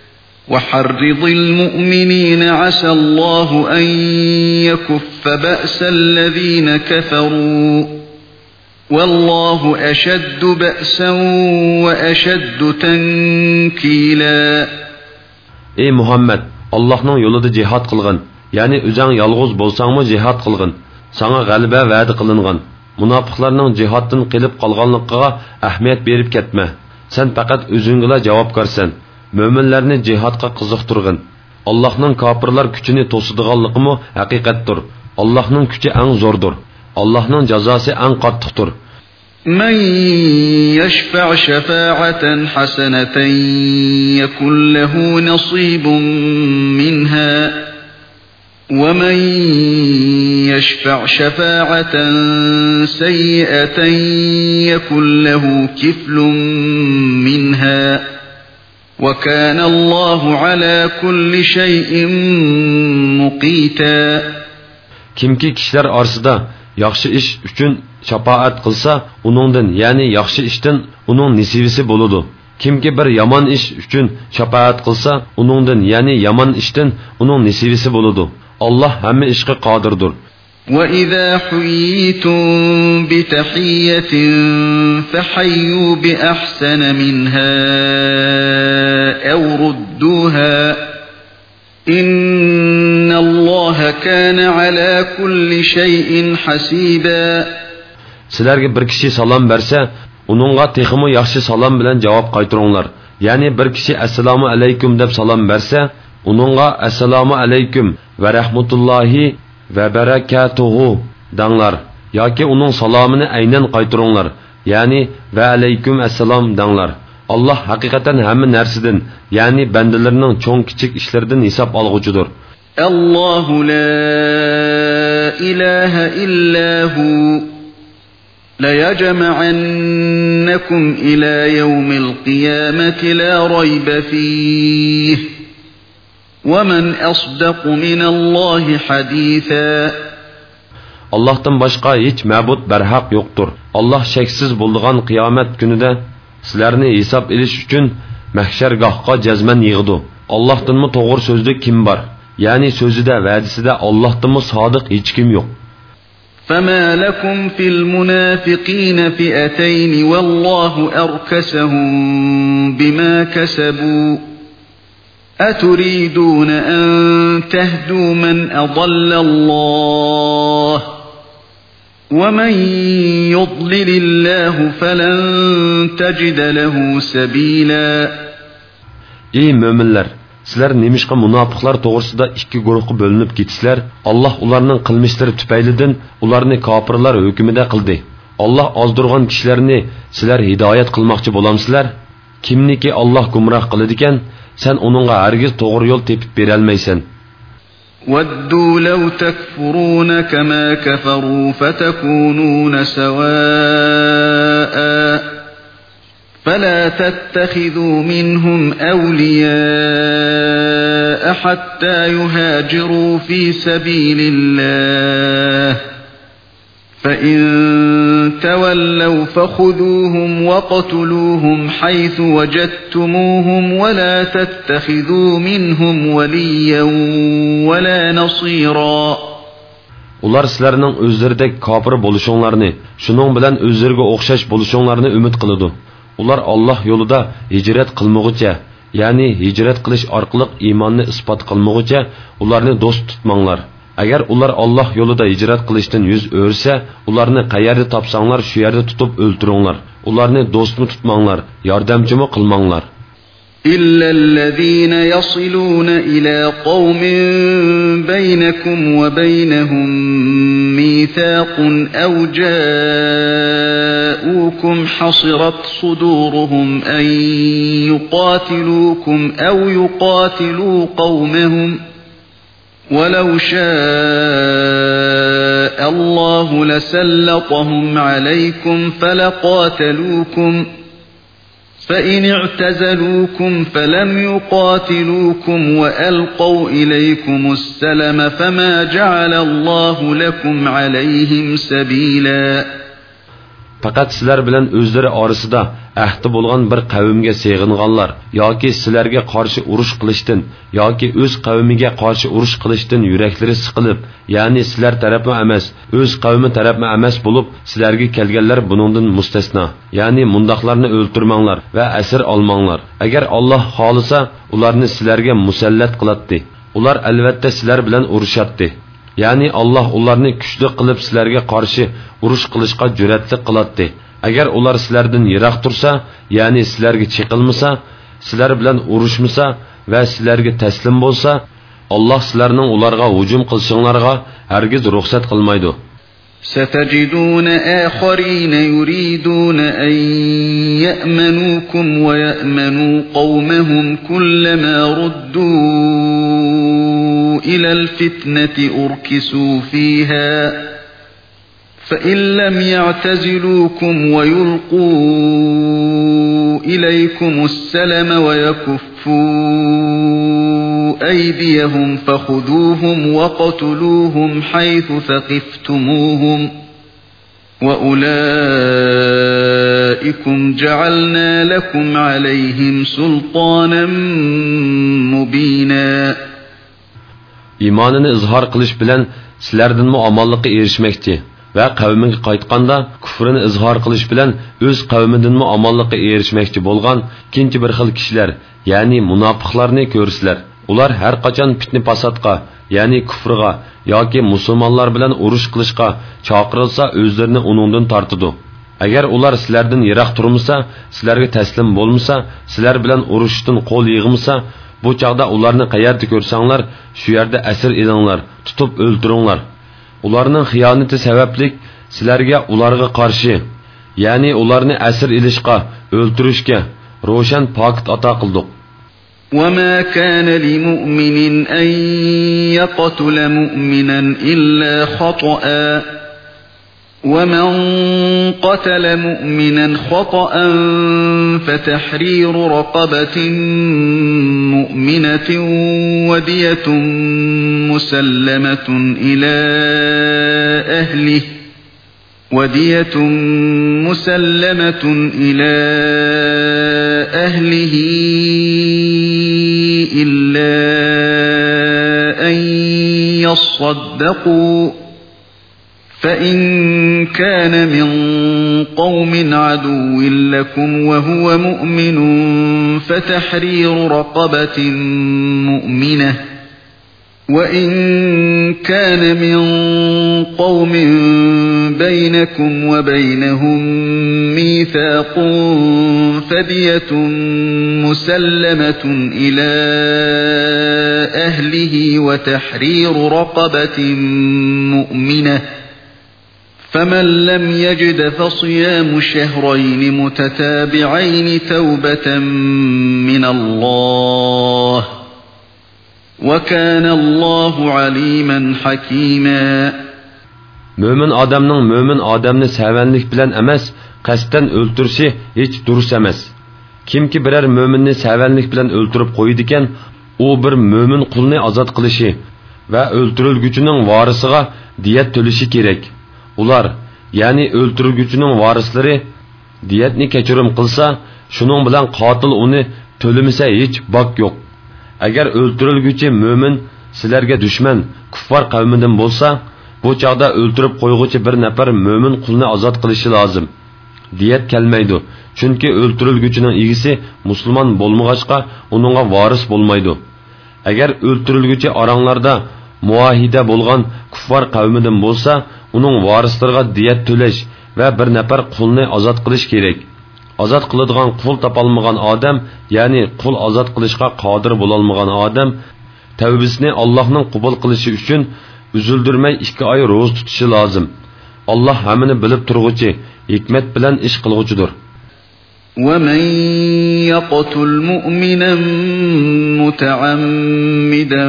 وحرض المؤمنين عسى الله أن يكف بأس الذين كفروا والله أشد بأسا وأشد تنكيلا. Ey Muhammed, Allah'ның yolida jihad qilgin. Yani özün yalğız bolsangmı jihad qilgin. Sana g'alaba va'da qilingan. Munofiqlarning jihaddan qilib qolganligiga ahamiyat berib ketma. Sen faqat o'zingga javobgarsan. Mo'minlarni jihadga qiziqtirgin. Allohning kofirlar kuchini to'sadiganligimi haqiqatdir. Allohning kuchi eng zo'rdir. Allohning jazosi eng qattiqdir. من يشفع شفاعة حسنة يكن له نصيب منها ومن يشفع شفاعة سيئة يكن له كفل منها وكان الله على كل شيء مقيتا. Kimki kişiler arsida yaxshi ish uchun shafaat qilsa, uningdan, ya'ni yaxshi ishdan uning nisibisi bo'ladi. Kimki bir yomon ish uchun shafaat qilsa, uningdan, ya'ni yomon ishdan uning nisibisi bo'ladi. Allah hamma ishga qodirdir. وَإِذَا حُيِّيتُم بِتَحِيَّةٍ فَحَيُّوا بِأَحْسَنَ مِنْهَا أَوْ رُدُّوهَا إِنَّ اللَّهَ كَانَ عَلَى كُلِّ شَيْءٍ حَسِيبًا. Sizlarga bir kishi salom bersa, uningga texmo yaxshi salom bilan javob qaytaringlar. Ya'ni bir kishi assalomu alaykum deb salom bersa, uningga assalomu alaykum va rahmatullohi va barakatuhu danglar. Yoki uning salomini aynan qaytaringlar. Ya'ni va alaykum assalom danglar. Allah haqiqatan hamma narsadan, ya'ni bandalarning cho'ng kichik ishlaridan hisob olg'uchidir. Allohu la ilaha illa hu la yajma'annakum ila yawmil qiyamati la rayba fihi wa man asdaqu minallahi haditha. Allah'tan başqa hiç ma'bud barhaq yo'qdir. Allah sheksiz bo'lgan qiyomat kunida sizlarni hisob elish uchun mahshargohga jazman yig'di. Allohdanmi to'g'ri so'zli kim bor? Ya'ni so'zida, va'dasida Allohdanmi sodiq hech kim yo'q. فما لكم في المنافقين فئتين والله أركسهم بما كسبوا أتريدون أن تهدوا من أضل الله ومن يضلل الله فلن تجد له سبيلا. Ey müminler! Sizler nemişqa munafiqlar to'g'risida ikki guruhga bo'linib ketisizlar. Allah ularning qilmishlari tufaylidan ularni kofirlar hukmida qildi. Allah ozdirgan kishilarni sizlar hidoyat qilmoqchi bo'lamsizlar? Kimniki Allah gumroh qiladi ekan, sen uningga hargiz to'g'ri yo'l tepib bera olmaysan. وَدُّوا لَوْ تَكْفُرُونَ كَمَا كَفَرُوا فَتَكُونُونَ سَوَاءً فَلَا تَتَّخِذُوا مِنْهُمْ أَوْلِيَاءَ حَتَّى يُهَاجِرُوا فِي سَبِيلِ اللَّهِ فَإِن تَوَلَّوْا فَخُذُوهُمْ وَاقْتُلُوهُمْ حَيْثُ وَجَدتُّمُوهُمْ وَلَا تَتَّخِذُوا مِنْهُمْ وَلِيًّا وَلَا نَصِيرًا. Ular sizlarning o'zlaridek kofir bo'lishinglarni, shuning bilan o'zlariga o'xshash bo'lishinglarni umid qiladi. Ular Alloh yo'lida hijrat qilmoqcha, ya'ni hijrat qilish orqali iymonni isbot qilmoqcha ularni do'st tutmanglar. Agar ular Alloh yo'lida hijrat qilishdan yuz o'rsa, ularni qayerda topsanglar shu yerda tutib o'ltiringlar. Ularni do'stmi tutmanglar, yordamchimi qilmanglar. إلا الذين يصلون إلى قوم بينكم وبينهم ميثاق أو جاءوكم حصرت صدورهم أن يقاتلوكم أو يقاتلوا قومهم ولو شاء الله لسلطهم عليكم فلقاتلوكم فإن اعتزلوكم فلم يقاتلوكم وألقوا إليكم السلم فما جعل الله لكم عليهم سبيلا. Faqat sizlar bilan o'zlari orasida ahdi bo'lgan bir qavmga seg'inganlar yoki sizlarga qarshi urush qilishdan yoki o'z qavmiga qarshi urush qilishdan yuraklari siqilib, ya'ni sizlar tarafma emas, o'z qavmi tarafma emas bo'lib, sizlarga kelganlar buningdan mustasno. Ya'ni mundaqlarni o'ltirmanglar va asir olmanglar. Agar Alloh xolisa, ularni sizlarga musallat qiladi. Ular albatta sizlar bilan urushatdi. Ya'ni Alloh ularni kuchli qilib sizlarga qarshi urush qilishga jur'atli qiladi. Agar ular sizlardan yiroq tursa, ya'ni sizlarga chiqilmasa, sizlar bilan urushmasa va sizlarga taslim bo'lsa, Alloh sizlarning ularga hujum qilishinglarga hargiz ruxsat qilmaydi. ستجدون آخرين يريدون أن يأمنوكم ويأمنوا قومهم كلما ردوا إلى الفتنة أركسوا فيها فإن لم يعتزلوكم ويلقوا إليكم السلم ويكفوا أيديهم فخذوهم وقتلوهم حيث ثقفتموهم وأولئكم جعلنا لكم عليهم سلطانا مبينا. İmanını izhar qilish bilan sizlardanmi omonlikqa erishmoqchi va qavmiga qaytganda kufrini izhor qilish bilan o'z qavmidanmi omonlikqa erishmoqchi bo'lgan ikkinchi bir xil kishilar, ya'ni munofiqlarni ko'rsizlar. Ular har qachon fitna fasodga, ya'ni kufrga yoki musulmonlar bilan urush qilishga chaqirilsa, o'zlarini uningdan tortidi. Agar ular sizlardan yiroq turmasa, sizlarga taslim bo'lmasa, sizlar bilan urushdan qo'l yig'masa, bu chaqda ularni qayerda ko'rsanglar, shu yerda asir edinglar, tutib o'ldiringlar. Ularning xiyonati sababli sizlarga ularga qarshi, ya'ni ularni asir ilishga, o'ldirishga ro'shan pakt ato qildik. وَمَا كَانَ لِمُؤْمِنٍ أَن يَقْتُلَ مُؤْمِنًا إِلَّا خَطَأً وَمَنْ قَتَلَ مُؤْمِنًا خَطَأً فَتَحْرِيرُ رَقَبَةٍ مُؤْمِنَةٍ وَدِيَةٌ مُسَلَّمَةٌ إِلَى أَهْلِهِ وَدِيَةٌ مُسَلَّمَةٌ إِلَى أَهْلِهِ إِلَّا أَن يَصَّدَّقُوا فَإِن كَانَ مِن قَوْمٍ عَدُوٍّ لَكُمْ وَهُوَ مُؤْمِنٌ فَتَحْرِيرُ رَقَبَةٍ مُؤْمِنَةٍ وَإِن كَانَ مِن قَوْمٍ بَيْنَكُمْ وَبَيْنَهُم مِّيثَاقٌ فَدِيَةٌ مُسَلَّمَةٌ إِلَى أَهْلِهِ وَتَحْرِيرُ رَقَبَةٍ مُؤْمِنَةٍ فَمَن لَّمْ يَجِدْ فَصِيَامُ شَهْرَيْنِ مُتَتَابِعَيْنِ تَوْبَةً مِّنَ اللَّهِ وَكَانَ اللَّهُ عَلِيمًا حَكِيمًا. Mömin adamning mömin adamni sevenlik bilan emas, qasddan o'ltirshi hech durust emas. Kimki biror möminni sevenlik bilan o'ltirib qo'ydigan, u bir mömin qulni ozod qilishi va o'ltirilguchining varisiga diyat to'lishi kerak. Ular, ya'ni o'ltirilguchining varislari diyatni kechirim qilsa, shuning bilan qotil uni to'limasa hech bok yo'q. Agar o'ltirilguchi mo'min sizlarga dushman, kuffar qavmidan bo'lsa, bu chaqda o'ltirib qo'yg'uchi bir nafar mo'min qulni ozod qilishi lozim. Diyat kelmaydi, chunki o'ltirilguchining egisi musulmon bo'lmag'achqa uningga varis bo'lmaydi. Agar o'ltirilguchi oranglarda muahida bo'lgan kuffar qavmidan bo'lsa, uning varislariga diyat to'lash va bir nafar qulni ozod qilish kerak. Ozod qiladigan qul topolmagan odam, ya'ni qul ozod qilishga qodir bo'lolmagan odam tavbasini Allohning qabul qilishi uchun uzildirmay ikki oy ro'za tutishi lozim. Alloh hammani bilib turg'uchi, hikmat bilan ish qilg'uchidir. وَمَن يَقْتُلْ مُؤْمِنًا مُتَعَمِّدًا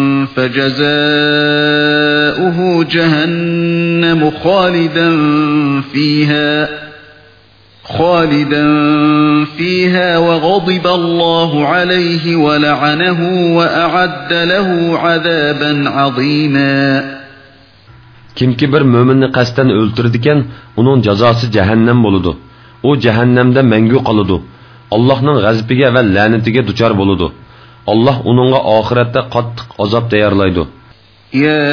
فَجَزَاؤُهُ جَهَنَّمُ خَالِدًا فِيهَا خالدا فيها وغضب الله عليه ولعنه وأعد له عذابا عظيما. Kimki bir mo'minni qasddan o'ltirdigan, uning jazosi jahannam bo'ladi. U jahannamda mangu qoladi. Allohning g'azabiga va la'natiga duchor bo'ladi. Allah onunğa oxiratda qattiq azob tayyorlaydi. Ya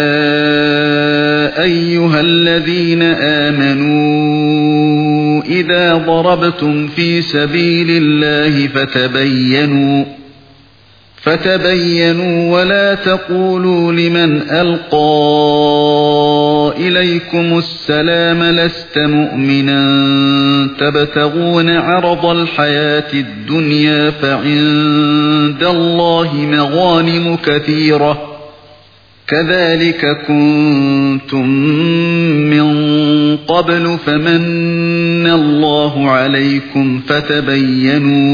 eyyuhellezina amanu idza darabtum fi sabilillahi fatabayyanu فتبينوا ولا تقولوا لمن ألقى إليكم السلام لست مؤمنا تبتغون عرض الحياة الدنيا فعند الله مغانم كثيرة كذلك كنتم من قبل فمن الله عليكم فتبينوا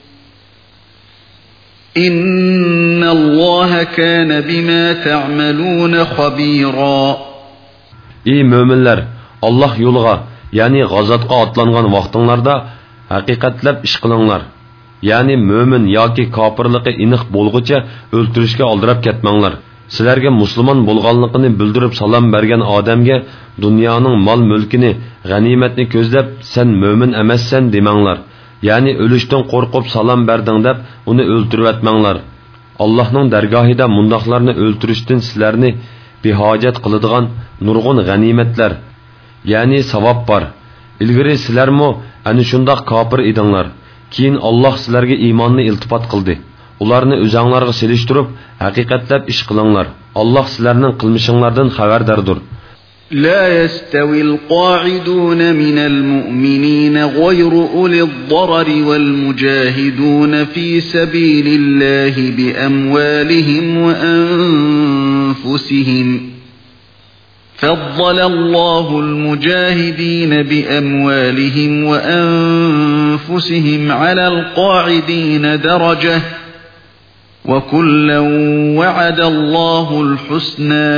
إن الله كان بما تعملون خبيرا. Ey müminler, Allah yoluna, yani gazatqa atlangan vaqtinglarda haqiqatlab ish qilinglar. Yani mümin yoki kofirlikka iniq bo'lguncha o'ltirishga oldirab ketmanglar. Sizlarga musulmon bo'lganligini bildirib salom bergan odamga dunyoning mol-mulkini, g'animatni ko'zlab sen mümin emassan demanglar. Yani ölüşten korkup salam berdin deb onu öldürüp etmenglar. Allah'ın dergahida mundaqlarını öldürüşten sizlerini bihacet kılıdığan nurgun ganimetler, yani savab var. İlgiri sizlermi ani şundaq kafir idinlar. Keyin Allah sizlerge imanını iltifat kıldı. Ularını özаңlarga seliştirip hakikatlab iş kılыңlar. Allah sizlerinin kılmışınlardan haberdardır. لا يستوي القاعدون من المؤمنين غير أولي الضرر والمجاهدون في سبيل الله بأموالهم وأنفسهم فضل الله المجاهدين بأموالهم وأنفسهم على القاعدين درجة وكلا وعد الله الحسنى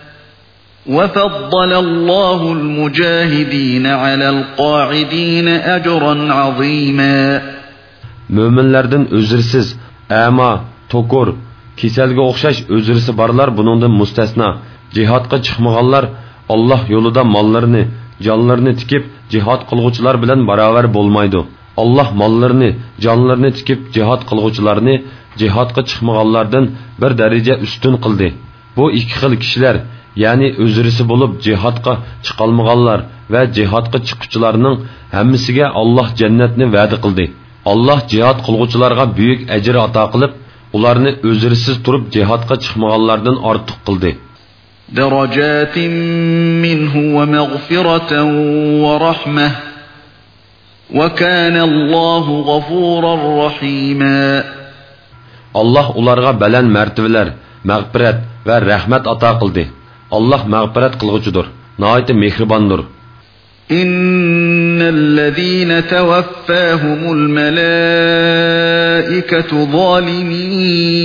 وفضل الله المجاهدين على القاعدين أجرا عظيما. Müminlerden özürsiz, ama, tokur, keselge okşaş özürsi barlar bunundan müstesna. Cihatqa çıkmağanlar Allah yolunda mallarını, canlarını tikip cihat kılgıçılar bilen beraber bolmaydı. Allah mallarını, canlarını tikip cihat kılgıçılarını cihatqa çıkmağanlardan bir derece üstün kıldı. Bu iki xil kişiler, yani özürisi bulup cihatqa çıkalmağanlar ve cihatqa çıkıcılarının hemmisiga Allah cennetini vədi qıldı. Allah cihat qılğıçılarga büyük ecir ata qılıp, ularını özürsiz turup cihatqa çıkmağanlardan artıq qıldı. Darajatin minhu ve mağfiratan ve rahmeh ve kânallâhu gafûran rahîmâ. Allah ularga baland mertebeler, mağfiret ve rahmet ata qıldı. Allah mağfiret kılgıcıdır, nihayet mehribandır. İnnellezîne tevaffâhumul melâiketu zâlimî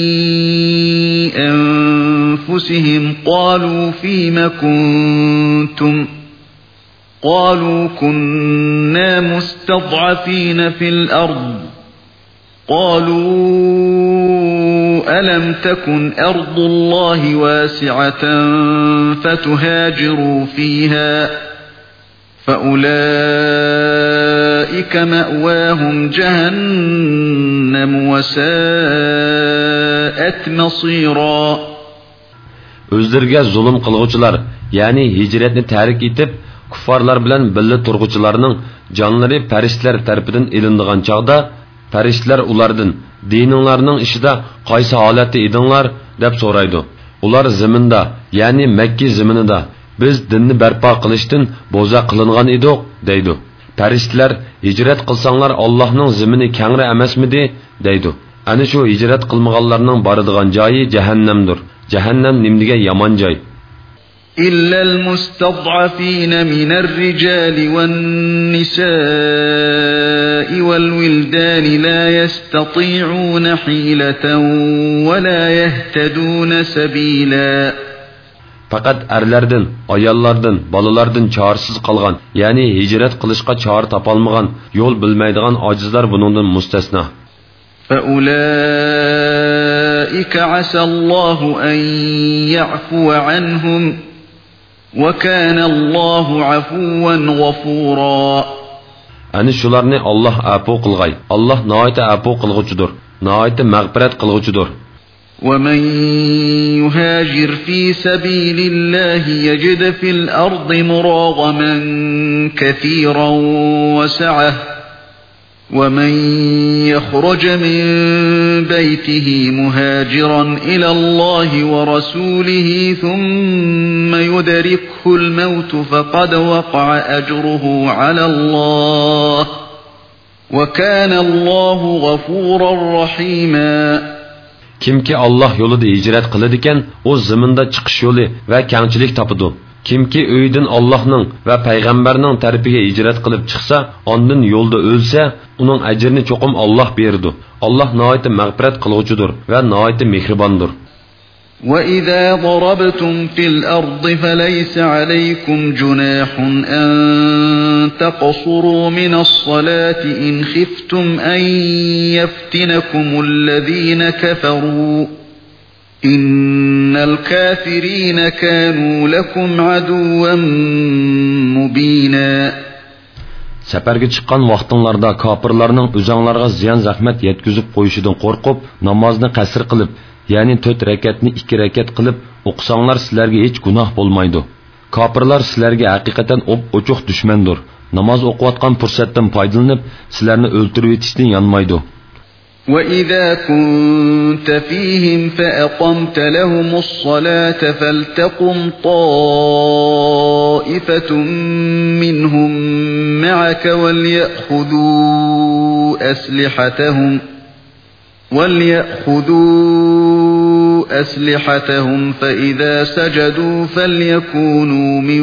enfusihim qâlû fîme kuntum qâlû kunnâ mustad'afîne fil ard قالوا ألم تكن أرض الله واسعة فتهاجروا فيها فأولئك مأواهم جهنم وساءت مصيرا. Özlerge zulüm kılgıçılar, yani hicretini tahrik etip kuffarlar bilen birli turgıçılarının canları periştler tarafından ilindiğen çağda Farishtalar ulardan dininglarning ishida qaysi holatda edinglar deb so'raydi. Ular zaminda, ya'ni Makka zaminida biz dinni barpo qilishdan bo'za qilingan edik deydi. Farishtalar hijrat qilsanglar Allohning zamini kengri emasmidi deydi. Ana shu hijrat qilmaganlarning boradigan joyi jahannamdir. Jahannam nimdiga yomon joy. إلا المستضعفين من الرجال والنساء والولدان لا يستطيعون حيلة ولا يهتدون سبيلا. Fakat erlerden, ayallardan, balalardan çağrısız kalgan, yani hicret kılışka çağrı tapalmagan, yol bilmeydiğen acizler bunundan müstesna. فَأُولَٰئِكَ عَسَى اللّٰهُ أَنْ يَعْفُوَ عَنْهُمْ وَكَانَ اللَّهُ عَفُوًّا غَفُورًا. Ani shularni Alloh afu qilg'ay. Alloh nihoyat afu qilg'uchidir, nihoyat mag'firat qilg'uchidir. وَمَن يُهَاجِرْ فِي سَبِيلِ اللَّهِ يَجِدْ فِي الْأَرْضِ مُرَاغَمًا كَثِيرًا وَسَعَةً وَمَن يَخْرُجْ مِن بَيْتِهِ مُهَاجِرًا إِلَى اللَّهِ وَرَسُولِهِ ثُمَّ يُدْرِكْهُ الْمَوْتُ فَقَدْ وَقَعَ أَجْرُهُ عَلَى اللَّهِ وَكَانَ اللَّهُ غَفُورًا رَّحِيمًا. Kimki Allah yolida hicret qiladigan, o zaminda chiqish yo'li va kengchilik topadi. Kimki uydan Allohning va payg'ambarning tarafiga hijrat qilib chiqsa, ondan yo'lda o'lsa, uning ajrini cho'qim Alloh berdi. Alloh nihoyat mag'firat qiluvchidir va nihoyat mehribondir. وَإِذَا ضَرَبْتُمْ فِي الْأَرْضِ فَلَيْسَ عَلَيْكُمْ جُنَاحٌ أَن تَقْصُرُوا مِنَ الصَّلَاةِ إِنْ خِفْتُمْ أَن يَفْتِنَكُمُ الَّذِينَ كَفَرُوا إِنَّ الْكَافِرِينَ كَانُوا لَكُمْ عَدُوًّا مُبِينًا. Səfərə çıxan vaxtınlarda kafirlərinin özənglərə ziyan zəhmət yetkizib qoyuşudan qorxub, namazını qəsr qılıb, yani dört rəkətni iki rəkət qılıb oqsanlar sizlərə heç günah olmaydı. Kafirlər sizlərə həqiqətən op-oçuq düşməndir. Namaz oquyatqan fürsətdən faydalanıb sizlərni öldürüb etishdən yanmaydı. وَإِذَا كُنْتَ فِيهِمْ فَأَقَمْتَ لَهُمُ الصَّلَاةَ فَلْتَقُمْ طَائِفَةٌ مِّنْهُمْ مَعَكَ وَلْيَأْخُذُوا أَسْلِحَتَهُمْ وَلْيَأْخُذُوا أَسْلِحَتَهُمْ فَإِذَا سَجَدُوا فَلْيَكُونُوا مِنْ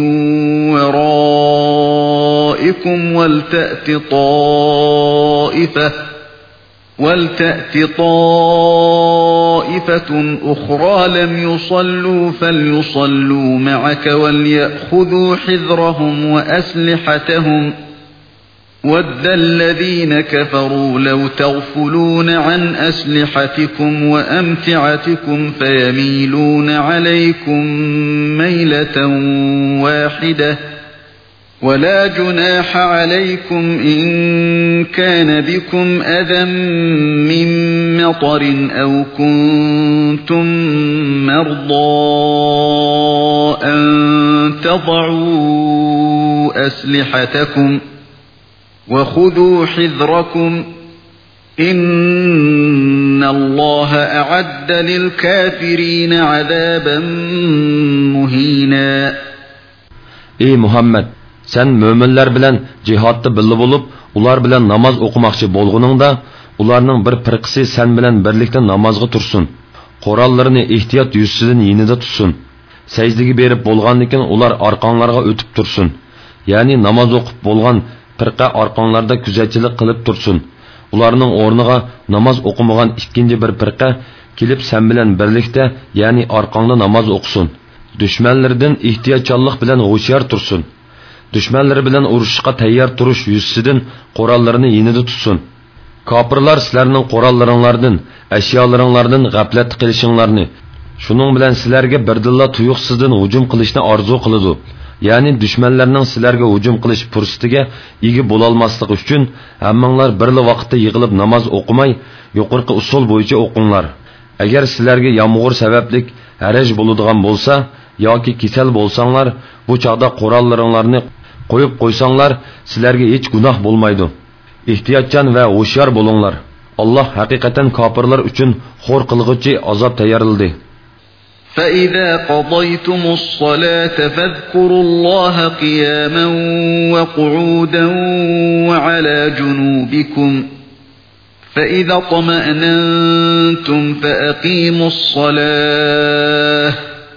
وَرَائِكُمْ وَلْتَأْتِ طَائِفَةٌ وَلْتَأْتِ طَائِفَةٌ أُخْرَى لَمْ يُصَلُّوا فَلْيُصَلُّوا مَعَكَ وَلْيَأْخُذُوا حِذْرَهُمْ وَأَسْلِحَتَهُمْ وَدَّ الَّذِينَ كَفَرُوا لَوْ تَغْفُلُونَ عَنْ أَسْلِحَتِكُمْ وَأَمْتِعَتِكُمْ فَيَمِيلُونَ عَلَيْكُمْ مَيْلَةً وَاحِدَةً وَلَا جُنَاحَ عَلَيْكُمْ إِن كَانَ بِكُمْ أَذًى مِّن مَّطَرٍ أَوْ كُنتُم مَّرْضَىٰ أَن تَضَعُوا أَسْلِحَتَكُمْ وَخُذُوا حِذْرَكُمْ إِنَّ اللَّهَ أَعَدَّ لِلْكَافِرِينَ عَذَابًا مُّهِينًا. Ey Muhammed, sen müminler bilen cihatta billi bulup, ular bilen namaz okumakçı bolğununda, ularning bir pirqisi sen bilen birlikte namazga tursun. Qorallarını ihtiyat yüzsüzün yenide tutsun. Secdegi berip bolğandikin ular arqanlarga ötüp tursun. Yani namaz okup bolğan pirqa arqanlarda küzetçilik qılıp tursun. Ularning o'rniga namaz okumagan ikinci bir pirqa kelip sen bilen birlikte, yani arqanda namaz okusun. Düşmanlardan ihtiyatçanlık bilen hoşyar tursun. Düşmanları bilen urushga tayyor turish yüzsidan qorallarini yenida tutsun. Kafirlar sizlarning qorallaringlardan, ashiyolaringlardan g'aflat qilishinglarni, shuning bilan sizlarga birdilla tuyuqsizdan hujum qilishni orzu qiladi. Ya'ni düşmanlarning sizlarga hujum qilish fursatiga ega bo'lolmaslik uchun hammanglar birli vaqtda yig'ilib namoz o'qimay, yuqorqi usul bo'yicha o'qinglar. Agar sizlarga yomg'ir sabablik haraj bo'ladigan bo'lsa yoki kasal bo'lsanglar, bu chaqda qorallaringlarni qo'yib qo'ysanglar, sizlarga hech gunoh bo'lmaydi. Ehtiyotchan va hoshyor bo'linglar. Alloh haqiqatan kofirlar uchun xo'r qilg'uchi azob tayyorladi. فَإِذَا قَضَيْتُمُ الصَّلَاةَ فَاذْكُرُوا اللَّهَ قِيَامًا وَقُعُودًا وَعَلَى جُنُوبِكُمْ فَإِذَا اطْمَأْنَنْتُمْ فَأَقِيمُوا الصَّلَاةَ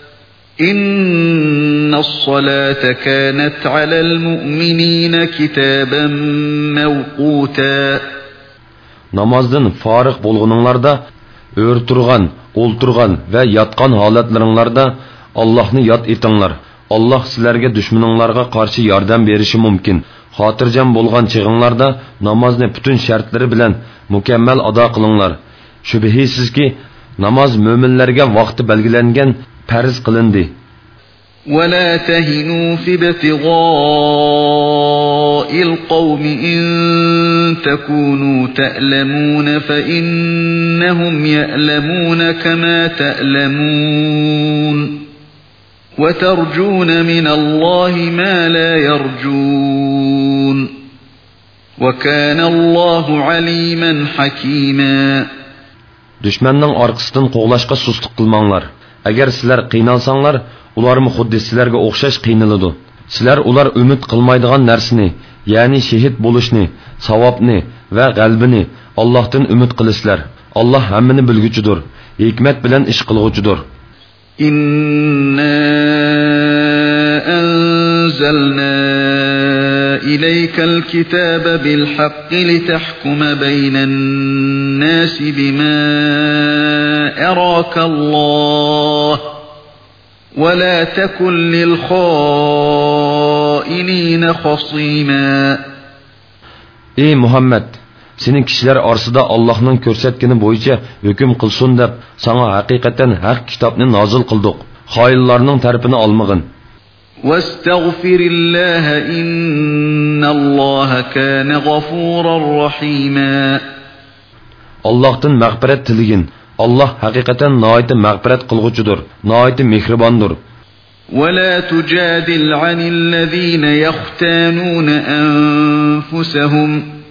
إِنَّ الصَّلَاةَ كَانَتْ عَلَى الْمُؤْمِنِينَ كِتَابًا مَوْقُوتًا. Namazdan fariq bo'lguninglarda, o'rturgan, o'lturgan va yotgan holatlaringlarda Allohni yod etinglar. Alloh sizlarga dushmaninglarga qarshi yordam berishi mumkin. Xotirjam bo'lgan chig'inglarda namozni butun shartlari bilan mukammal ado qilinglar. Shubhisizki, namoz mo'minlarga vaqti belgilangan farz qilindi. ولا تهنوا في ابتغاء القوم إن تكونوا تألمون فإنهم يألمون كما تألمون وترجون من الله ما لا يرجون وكان الله عليما حكيما. Düşmanның arkasından qoğlashqa susluq qilmanglar. Agar sizlar qiynalsanglar, ularmı xuddi sizlarga o'xshash qiynaladi. Sizlar ular umid qilmaydigan narsani, ya'ni shahid bo'lishni, savobni va g'albini Allohdan umid qilasizlar. Alloh hammani bilguchidir, hikmat bilan ish qilguchidir. Inna anzalna إليك الكتاب بالحق لتحكم بين الناس بما أراك الله ولا تكن للخائنين خصيما. Ey Muhammed, senin kişiler arsıda Allah'ın körsetkini boyunca hüküm kılsın dep sana hakikaten hak kitabını nazil kıldık. Hayırlarının terpini almağın. واستغفر الله إن الله كان غفورا رحيما. Allah'tan mağfiret diligin. Allah hakikaten nayet mağfiret kılgıcıdır, nayet mihribandır. ولا تجادل عن الذين يختانون أنفسهم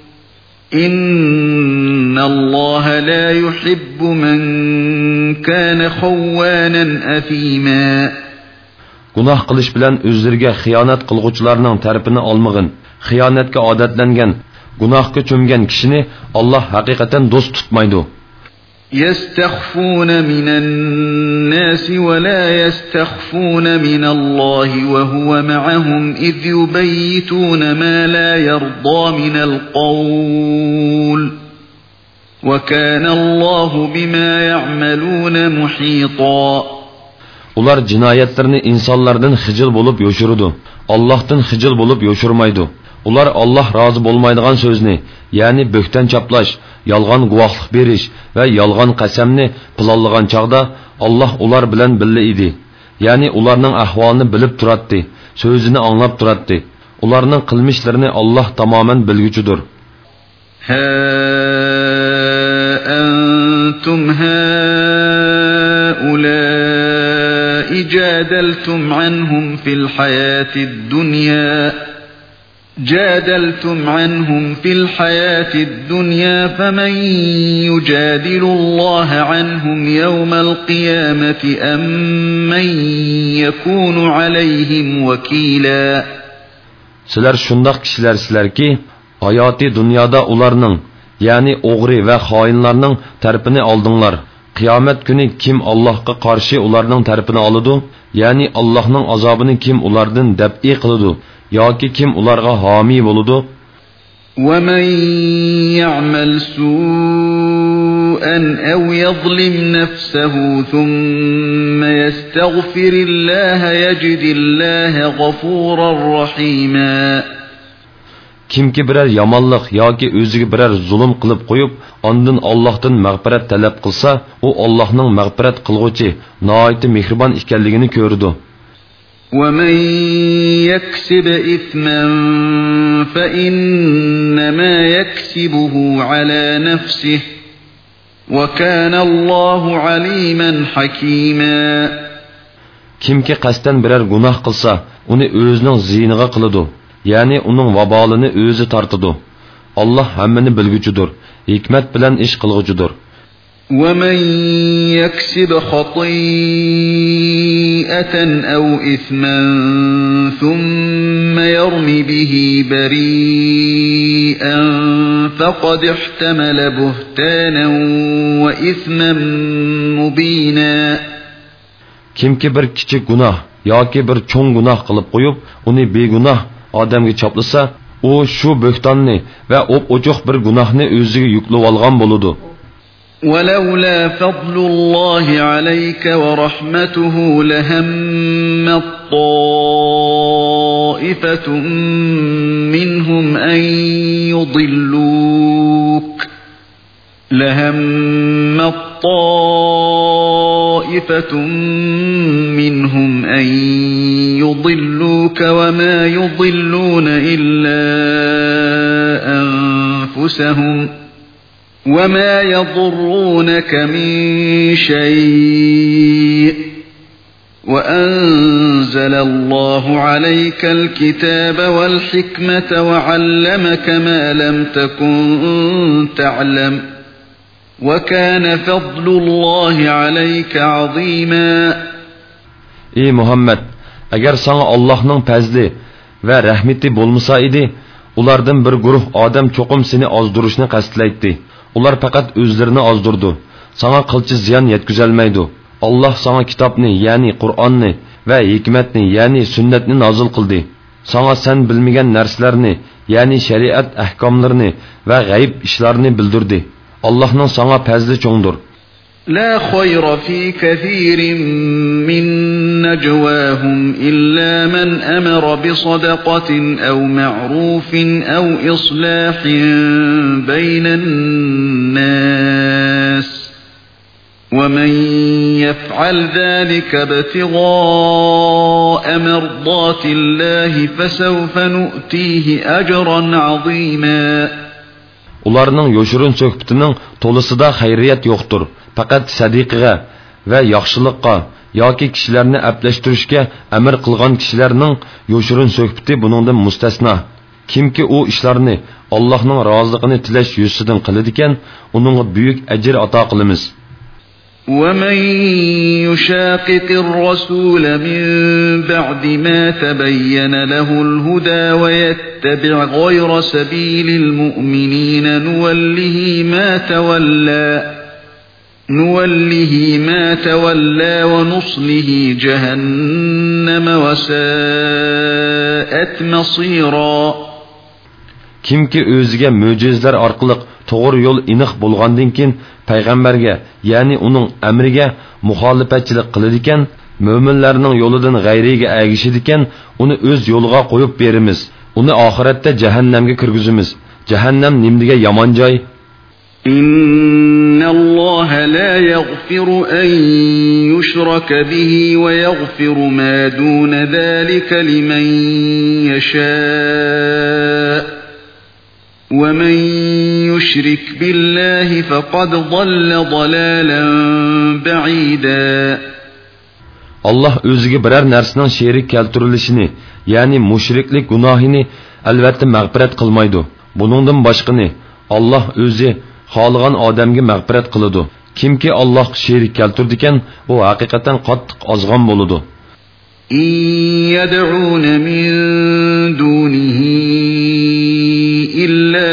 إن الله لا يحب من كان خوانا أثيما. Günah qilish bilan o'zlariga xiyonat qilguvchilarning tarafini olmag'in. Xiyonatga odatlangan, gunohga cho'mgan kishini Alloh haqiqatan do'st tutmaydi. يستخفون من الناس ولا يستخفون من الله وهو معهم إذ يبيتون ما لا يرضى من القول وكان الله بما يعملون محيطا. Ular jinoyatlarni insonlardan xijil bo'lib yo'shirdi. Allohdan xijil bo'lib yo'shirmaydi. Ular Alloh rozi bo'lmaydigan so'zni, ya'ni bo'xton chaplash, yolg'on guvohlik berish va yolg'on qasamni planlagan chaqda Alloh ular bilan birga edi. Ya'ni ularning ahvolini bilib turadi, so'zini anglab turadi. Ularning qilmishlarini Alloh tamoman bilguchidir. Ha antum haula جادلتم عنهم في الحياة الدنيا جادلتم عنهم في الحياة الدنيا فمن يجادل الله عنهم يوم القيامة أم من يكون عليهم وكيلا. Sizler şundaq kişiler sizler ki hayati dünyada ularının yani oğri ve hainlarının terpini aldınlar. Qiyomat kuni kim Allohga qarshi ularning tarafini oladi, ya'ni Allohning azobini kim ulardan dab'i qiladi yoki kim ularga homiy bo'ladi? وَمَن يَعْمَلْ سُوءًا أَوْ يَظْلِمْ نَفْسَهُ ثُمَّ يَسْتَغْفِرِ اللَّهَ يَجِدِ اللَّهَ غَفُورًا رَّحِيمًا. Kimki birer yamanlık yoki o'ziga birer zulm qilib qo'yib, ondan Allohdan mag'firat talab qilsa, u Allohning mag'firat qilguvchi, nihoyat mehribon ekanligini ko'rdi. وَمَن يَكْسِبْ إِثْمًا فَإِنَّمَا يَكْسِبُهُ عَلَى نَفْسِهِ وَكَانَ اللَّهُ عَلِيمًا حَكِيمًا. Kimki qasdan birer gunoh qilsa, uni o'zining ziyniga qiladi. Yani onun vabalını özü tartıdı. Allah hammini bilguchidir, hikmet bilan ish qilguchidir. وَمَن يَكْسِبْ خَطِيئَةً أَوْ إِثْمًا ثُمَّ يَرْمِ بِهِ بَرِيئًا فَقَدِ احْتَمَلَ بُهْتَانًا وَإِثْمًا مُبِينًا. Kimki bir kichik gunoh yoki bir cho'ng gunoh qilib qo'yib, uni begunoh odamga choplasa, u shu bo'xtonni va o'p-o'choq bir gunohni o'ziga yuklab olgan bo'ladi. ولولا فضل الله عليك ورحمته لهم طائفة منهم أن يضلوك لهم طائفة منهم أن يضلوك وما يضلون إلا أنفسهم وما يضرونك من شيء وأنزل الله عليك الكتاب والحكمة وعلمك ما لم تكن تعلم وكان فضل الله عليك عظيما. Ey Muhammed, agar sana Allohning fazli va rahmati bo'lmasa edi, ulardan bir guruh odam cho'qim seni ozdirishni qasdlaydi. Ular faqat o'zlarini ozdirdi. Sana qilchi ziyon yetkazolmaydi. Allah sana kitobni, ya'ni Qur'onni va hikmatni, ya'ni sunnatni nozil qildi. Sana sen bilmagan narsalarni, ya'ni shariat ahkomlarini va g'ayb ishlarni bildirdi. Allohning sana fazli cho'ngdir. لا خير في كثير من نجواهم إلا من أمر بصدقة أو معروف أو إصلاح بين الناس ومن يفعل ذلك ابتغاء مرضات الله فسوف نؤتيه أجرا عظيما. Ularning yoshurun söhbetining to'lisida xayriyat yo'qdir. Faqat sadiqaga va yaxshilikqa yoki kishilarni aplashtirishga amr qilgan kishilarning yoshurun söhbeti buningdan mustasno. Kimki u ishlarni Allohning roziligini tilash yo'sidan qiladigan, uningga buyuk ajr ato qilamiz. ومن يشاقق الرسول من بعد ما تبين له الهدى ويتبع غير سبيل المؤمنين نوله ما تولى نوله ما تولى ونصله جهنم وساءت مصيرا. Kimki o'ziga mo'jizlar orqali to'g'ri yo'l aniq bo'lgandan keyin payg'ambarga, ya'ni uning amriga muxolifatchilik qiladi ekan, mo'minlarning yo'lidan g'ayriga agishidi ekan, uni o'z yo'liga qo'yib beramiz. Uni oxiratda jahannamga kirgizamiz. Jahannam nimdiga yomon joy. إن الله لا يغفر أن يشرك به ويغفر ما دون ذلك لمن يشاء ومن يشرك بالله فقد ضل ضلالا بعيدا. Allah o'ziga biror narsaning sherik keltirilishini, ya'ni mushriklik gunohini albatta mag'firat qilmaydi. Buningdan boshqani Allah o'zi xohlagan odamga mag'firat qiladi. Kimki Allohga sherik keltirdi ekan, u haqiqatan qattiq ozg'on bo'ladi. إن يدعون من دونه إلا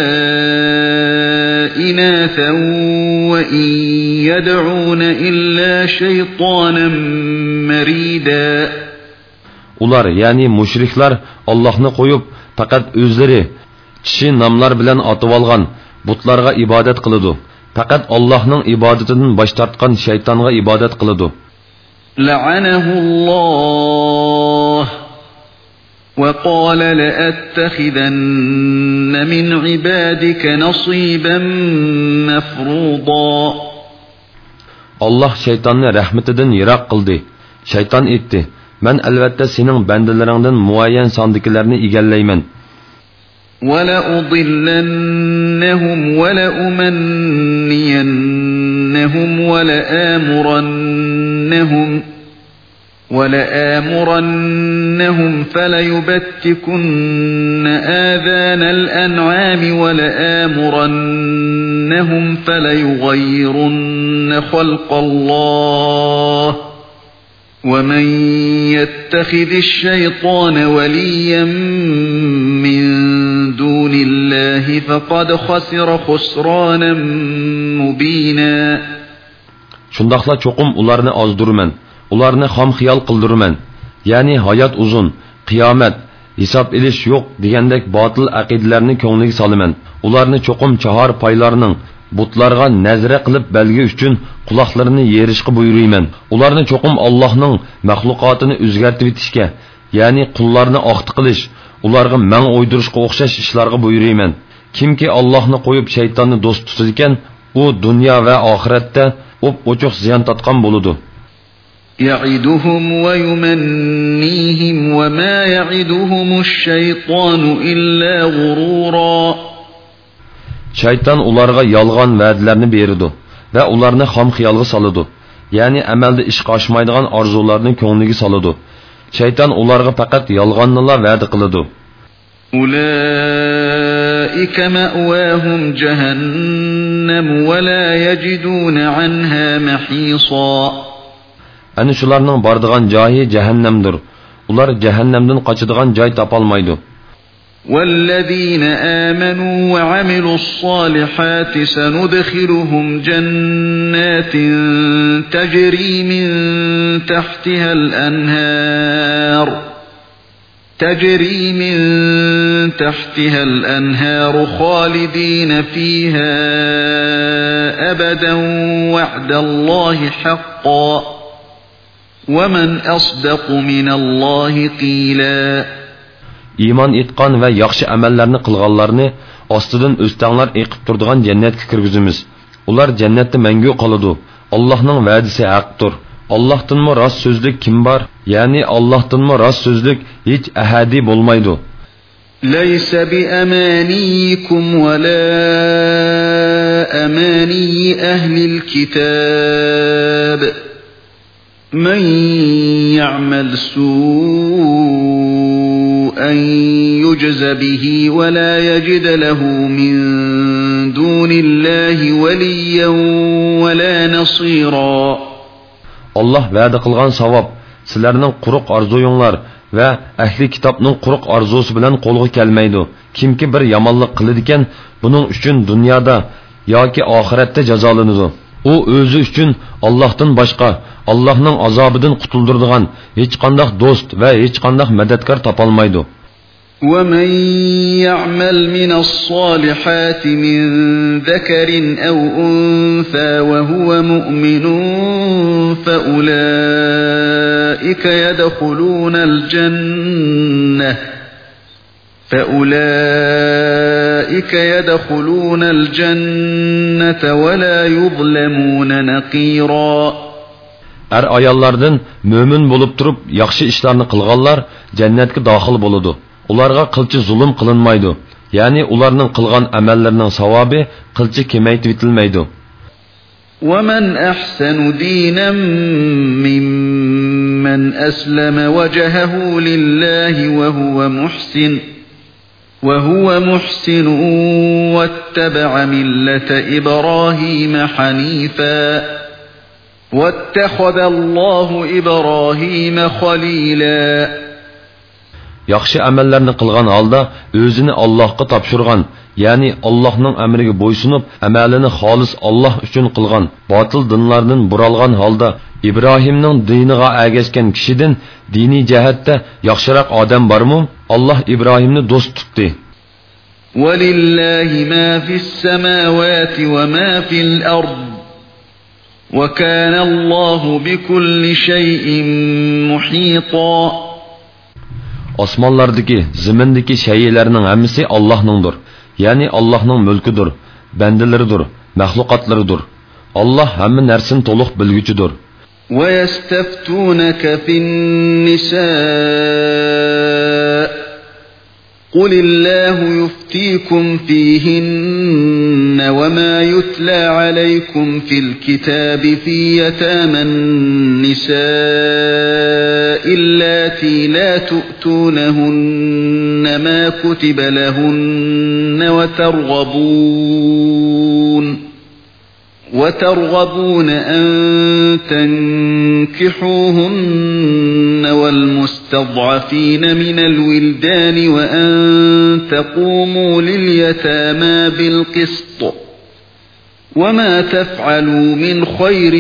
إناثا وإن يدعون إلا شيطانا مريدا. Ular, yani müşrikler Allah'ını koyup fakat özleri kişi namlar bilen atıp algan butlarga ibadet kılıdı. Fakat Allah'ın ibadetinden baş tartkan şeytanğa ibadet kılıdı. لعنه الله وقال لأتخذن من عبادك نصيبا مفروضا. Allah şeytanını rahmetinden yirak kıldı. Şeytan etti. Ben elbette senin bendelerinden muayyen sandıklarını igelleymen. وَلَأُضِلَّنَّهُمْ وَلَأُمَنِّيَنَّهُمْ وَلَآمُرَنَّهُمْ وَلَآمُرَنَّهُمْ فَلَيُبَتِّكُنَّ آذَانَ الْأَنْعَامِ وَلَآمُرَنَّهُمْ فَلَيُغَيِّرُنَّ خَلْقَ اللَّهِ وَمَنْ يَتَّخِذِ الشَّيْطَانَ وَلِيًّا مِنْ دُونِ اللَّهِ فَقَدْ خَسِرَ خُسْرَانًا مُبِينًا. Şundaqla çoqum ularını azdırman, ularını xam xiyal qıldırman. Yani hayat uzun, qiyomat, hesap ilish yo'q degandek batıl aqidlarni ko'ngliga solaman. Ularni çoqum chahar paylarning butlarga nazra qilib belgi uchun quloqlarini yerishga buyuruyman. Ularni cho'qim Allohning mahluqotini o'zgartib etishga, ya'ni qullarni oqti qilish, ularga man o'ydirishga o'xshash ishlarga buyuruyman. Kimki Allohni qo'yib shaytonni do'st tutar ekan, u dunyo va oxiratda o'p-o'chiq ziyon tatgan bo'ladi. يعدهم ويمنيهم وما يعدهم الشيطان إلا غرورا. Şeytan ularga yalğan va'dalarni beridi va ularni xom xiyolga soladi. Ya'ni amalda ishga oshmaydigan orzularni ko'ngliga soladi. Şeytan ularga faqat yalğannilar va'da qiladi. أولئك مأواهم جهنم ولا يجدون عنها محيصا. Ana shularning bordigan joyi jahannamdir. Ular jahannamdan qochadigan joy topolmaydi. والذين آمنوا وعملوا الصالحات سندخلهم جنات تجري من تحتها الأنهار تجري من تحتها الأنهار خالدين فيها أبدا وعد الله حقا ومن أصدق من الله قيلا. İman etqan və yaxşı əməllərini qılğanlarını ostidan o'stanglar eqib turadigan jannatga kirgizimiz. Ular jannatda mangu qoladi. Allohning va'dasi haqdir. Allohdanmi rost so'zlik kim bor? Ya'ni Allohdanmi rost so'zlik hech ahadi bo'lmaydi. ليس بأمانيكم ولا أماني أهل الكتاب من يعمل سوءا يجز به ولا يجد له من دون الله وليا ولا نصيرا. Allah va'da qilgan savob sizlarning quruq orzuyinglar va ahli kitobning quruq orzusi bilan qo'lga kelmaydi. Kimki bir yomonlik qiladi ekan, buning uchun dunyoda yoki oxiratda jazolanadi. U o'zi uchun Allohdan boshqa Allohning azobidan qutuldiradigan hech qanday do'st va hech qanday madadkor topolmaydi. ومن يعمل من الصالحات من ذكر أو أنثى وهو مؤمن فأولئك يدخلون الجنة فأولئك يدخلون الجنة ولا يظلمون نقيرا. Er ayollardan mümin bulup durup yaxshi ishlarni qilganlar jannatga daxil bo'ladi. Ularga qilchi zulm qilinmaydi. Ya'ni ularning qilgan amallarining savobi qilchi kemaytirilmaydi. ومن أحسن دينا ممن أسلم وجهه لله وهو محسن وهو محسن واتبع ملة إبراهيم حنيفا واتخذ الله إبراهيم خليلا. Yaxshi amallarni qilgan holda o'zini Allohga topshirgan, ya'ni Allohning amriga bo'ysunib, amalini xolis Alloh uchun qilgan, botil dinlardan buralgan holda Ibrohimning diniga ergashgan kishidan diniy jihatda yaxshiroq odam bormi? Alloh Ibrohimni do'st tutdi. وَلِلَّهِ مَا فِي السَّمَاوَاتِ وَمَا فِي الْأَرْضِ وَكَانَ اللَّهُ بِكُلِّ شَيْءٍ مُحِيطًا. Osmonlardagi, zimindagi shaylarning hammasi Allohningdir. Ya'ni Allohning mulkidir, bandalaridir, mahluqotlaridir. Alloh hamma narsani to'liq bilguchidir. وَيَسْتَفْتُونَكَ فِي النِّسَاءِ قُلِ اللَّهُ يُفْتِيكُمْ فِيهِنَّ وَمَا يُتْلَى عَلَيْكُمْ فِي الْكِتَابِ فِي يَتَامَى النِّسَاءِ اللَّاتِي لَا تُؤْتُونَهُنَّ مَا كُتِبَ لَهُنَّ وَتَرْغَبُونَ وترغبون أن تنكحوهن والمستضعفين من الولدان وأن تقوموا لليتامى بالقسط وما تفعلوا من خير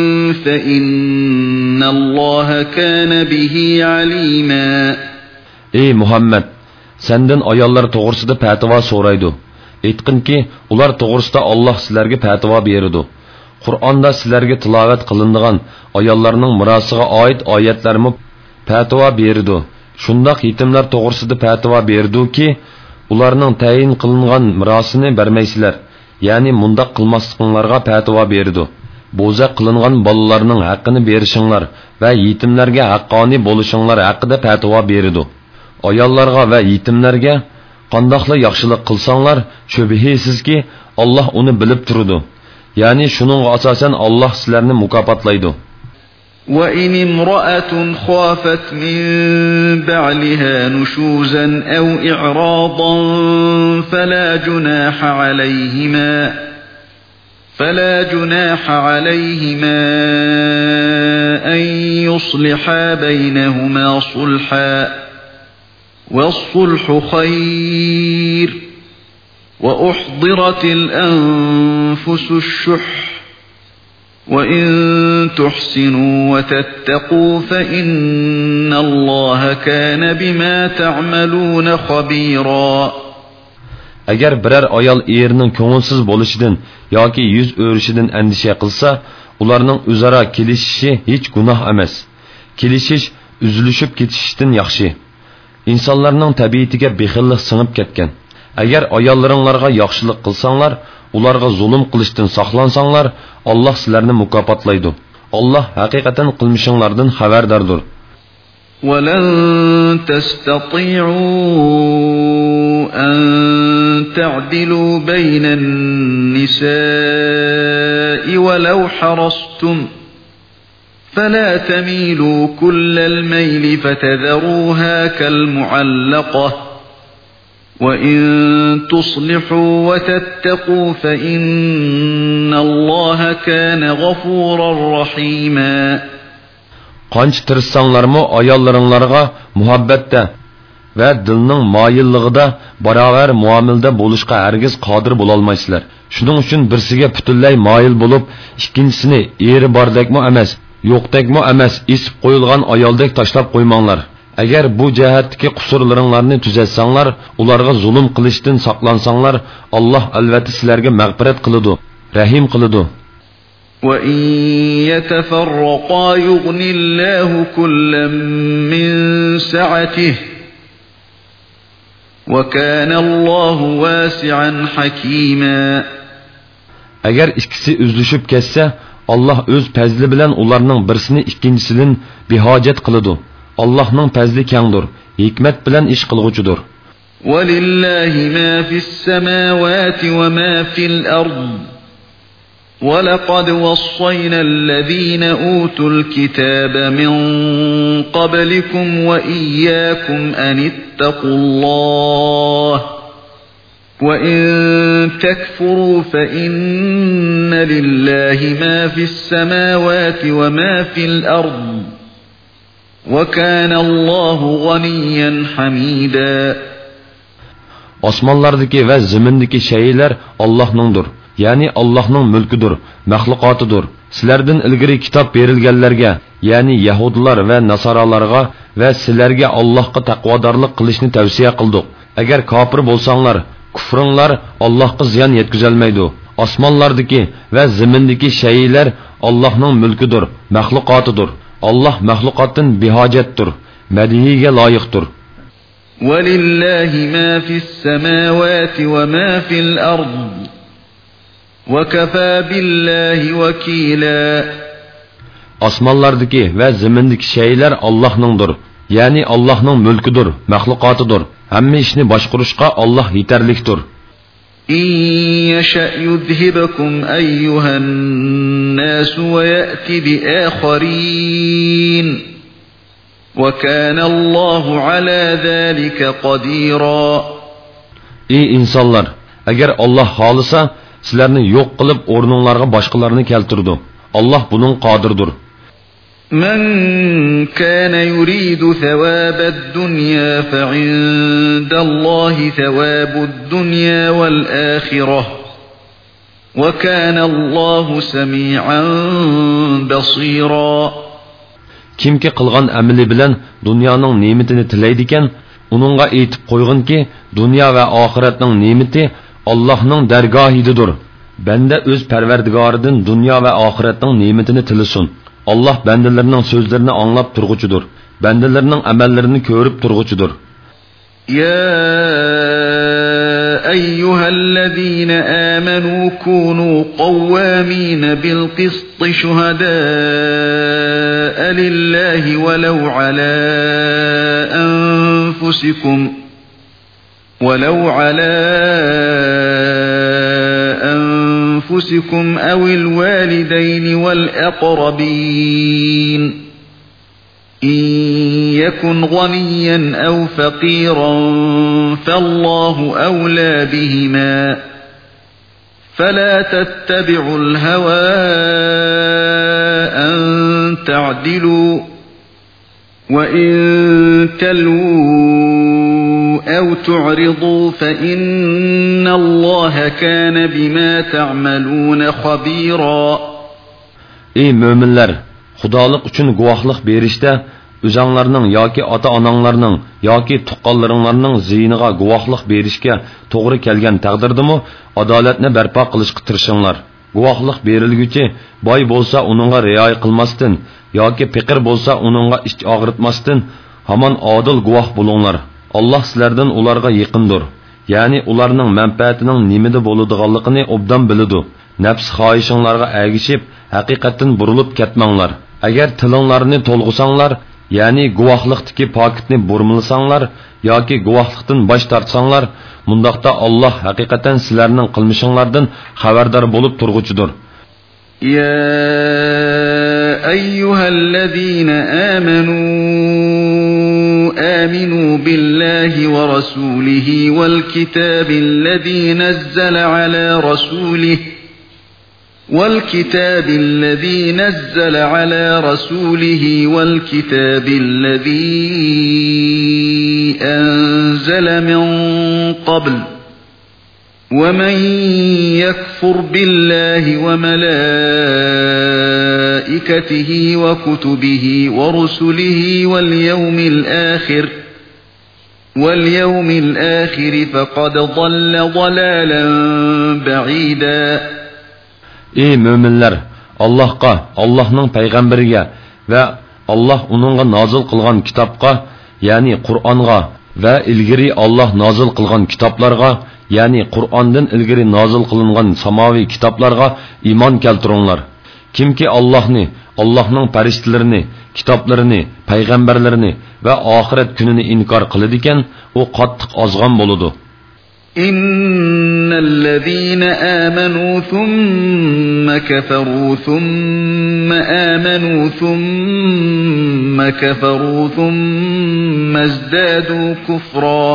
فإن الله كان به عليما. Ey Muhammed, senden ayollar to'g'risida fatvo so'raydi. Aytqinki, ular to'g'risida Alloh sizlarga fatvo beradi. Qur'onda sizlarga tilovat qilinadigan ayollarning mirosiga oid oyatlarni fatvo beradi. Shundoq yetimlar to'g'risida fatvo berdi-ki, ularning tayin qilingan mirosini bermaysizlar. Ya'ni mundaq qilmasliklaringizga fatvo beradi. bo'za qilingan bolalarning haqqini berishinglar va yetimlarga haqqoniy bo'lishinglar haqida fatvo berdi. Ayollarga va yetimlarga qandoqla yaxshilik qilsanglar, shubhisizki Alloh uni bilib turadi. Ya'ni shuningga asosan Alloh sizlarni mukofotlaydi. وَإِنِ امْرَأَةٌ خَافَتْ مِنْ بَعْلِهَا نُشُوزًا أَوْ إِعْرَاضًا فَلَا جُنَاحَ عَلَيْهِمَا فَلَا جُنَاحَ عَلَيْهِمَا أَنْ يُصْلِحَا بَيْنَهُمَا صُلْحًا وَالصُّلْحُ خَيْرٌ وَأُحْضِرَتِ الْأَنْفُسُ الشُّحَّ وَإِن تُحْسِنُوا وَتَتَّقُوا فَإِنَّ اللَّهَ كَانَ بِمَا تَعْمَلُونَ خَبِيرًا. Agar biror ayol erining ko'ngilsiz bo'lishidan yoki yuz o'rishidan andisha qilsa, ularning o'zaro kelishishi hech gunoh emas. Kelishish uzilishib ketishdan yaxshi. İnsanlarning tabiatiga bexillik singib ketgan. Agar ayollaringlarga yaxshilik qilsanglar, ularga zulm qilishdan saqlansanglar, Alloh sizlarni mukofotlaydi. Alloh haqiqatan qilmishinglardan xabardordir. وَلَن تَسْتَطِيعُوا أَن تَعْدِلُوا بَيْنَ النِّسَاءِ وَلَوْ حَرَصْتُمْ فَلَا تَمِيلُوا كُلَّ الْمَيْلِ فَتَذَرُوهَا كَالْمُعَلَّقَةِ وَإِن تُصْلِحُوا وَتَتَّقُوا فَإِنَّ اللَّهَ كَانَ غَفُورًا رَحِيمًا. Qancha tirishsanglarmı ayollaringlarga muhabbatda va dilning moyilligida barobar muomilada bo'lishga hargiz qodir bo'la olmaysizlar. Shuning uchun birsiga butunlay moyil bo'lib, ikkinchisini eri bordakmi emas, yo'qdakmi emas, isib qo'yilgan ayoldek tashlab qo'ymanglar. Agar bu jihatdagi qusurlaringlarni tuzatsanglar, ularga zulm qilishdan saqlansanglar, Alloh albatta sizlarga mag'firat qiladi, rahim qiladi. وَإِن يَتَفَرَّقَا يُغْنِ اللَّهُ كُلًّا مِّن سَعَتِهِ وَكَانَ اللَّهُ وَاسِعًا حَكِيمًا. Agar ikkisi üzlüşüp ketsa, Alloh o'z fazli bilan ularning birisini ikkinchisidan behojat qiladi. Allohning fazli kengdir, hikmat bilan ish qilguchidir. وَلِلَّهِ مَا فِي السَّمَاوَاتِ وَمَا فِي الْأَرْضِ وَلَقَدْ وَصَّيْنَا الَّذِينَ أُوتُوا الْكِتَابَ مِنْ قَبْلِكُمْ وَإِيَّاكُمْ أَنِ اتَّقُوا اللَّهَ وَإِن تَكْفُرُوا فَإِنَّ لِلَّهِ مَا فِي السَّمَاوَاتِ وَمَا فِي الْأَرْضِ وَكَانَ اللَّهُ غَنِيًّا حَمِيدًا. Osmanlardaki ve zimindeki şeyler Allah'nındır. Yani Allah'ның mülküdür, mahlukatıdır. Sizlerden ilgiri kitap verilgenlerge, yani Yahudiler ve Nasaralarga ve sizlerge Allah'a takvadarlık kılışını tavsiye kıldık. Eğer kafir bolsanlar, küfrünler Allah'a ziyan yetküzelmeydi. Osmanlardaki ve zimindeki şeyler Allah'ның mülküdür, mahlukatıdır. Allah mahlukatın bihacettir, medihige layıktır. وَلِلَّهِ مَا فِي السَّمَاوَاتِ وَمَا فِي الْأَرْضِ وَكَفَى بِاللّٰهِ وَكِيلًا. Asmanlardaki ve zimindeki şeyler Allah'nındır. Yani Allah'ның mülküdür, mahlukatıdır. Hemme işini başkuruşka Allah yeterliktir. İn yeşe yuzhibukum eyyuhen nas ve ya'ti bi akharin. Ve kana Allahu ala zalika qadira. Ey insanlar, eğer Allah halisa sizlarni yo'q qilib o'rninglarga boshqalarni keltirdi. Allah bunun qodirdir. Men kana yuridu thawabad dunya fa indallohi thawabud dunya wal akhirah. Ve kana Allahu sami'an basira. Kimki qilgan amali bilan dunyoning ne'matini tilaydi ekan, uningga aytib qo'yginki, dunyo va oxiratning ne'mati Allah'ның dergahididir. Bende öz perverdigaridan dünya ve ahiretning ne'matini tilasin. Allah bendelerinin sözlerini anlap turguchudur. Bendelerinin amellerini ko'rib turguchudur. Ya أيها الذين آمنوا كونوا قوامين بالقسط شهداء لله ولو على أنفسكم ولو على أنفسكم أو الوالدين والأقربين إن يكن غنيا أو فقيرا فالله أولى بهما فلا تتبعوا الهوى أن تعدلوا وإن تلووا أو تعرضوا فإن الله كان بما تعملون خبيرا. Ey müminler! Xudolik uchun guvohlik berishda o'zinglarning yoki ota-onanglarning yoki tuqqanlaringlarning ziyniga guvohlik berishga to'g'ri kelgan taqdirdimi adolatni barpo qilishga tirishinglar. Guvohlik berilguchi boy bo'lsa uningga rioya qilmasdan yoki fiqir bo'lsa uningga ich og'ritmasdan hamon odil guvoh bo'linglar. Alloh sizlardan ularga yaqindir. Ya'ni ularning manfaatining nimada bo'ladiganligini obdan biladi. Nafs xohishinglarga ergishib haqiqatan burilib ketmanglar. Agar tilinglarni to'lg'isanglar, ya'ni guvohlikdagi pokitni burmilsanglar yoki guvohlikdan bosh tortsanglar, mundaqda Alloh haqiqatan sizlarning qilmishinglardan xabardor bo'lib turg'uchidir. Ya ayyuhallazina amanu aminu billahi wa rasulihi wal kitabilladzi nazzala ala rasulihi والكتاب الذي نزل على رسوله والكتاب الذي أنزل من قبل ومن يكفر بالله وملائكته وكتبه ورسله واليوم الآخر واليوم الآخر فقد ضل ضلالا بعيدا. Ey müminler! Allah'a, Allah'ın peygamberiga ve Allah onunla nazil kılgan kitapqa, yani Kur'an'a ve ilgiri Allah nazil kılgan kitaplarga, yani Kur'an'dan ilgiri nazil kılıngan samavi kitaplarga iman keltiringlar. Kimki Allah'ni, Allah'ın periştelerini, kitaplarını, peygamberlerini ve ahiret gününü inkar kılıdiken, o qattiq azgan boludu. إن الذين آمنوا ثم كفروا ثم آمنوا ثم كفروا ثم ازدادوا كفرا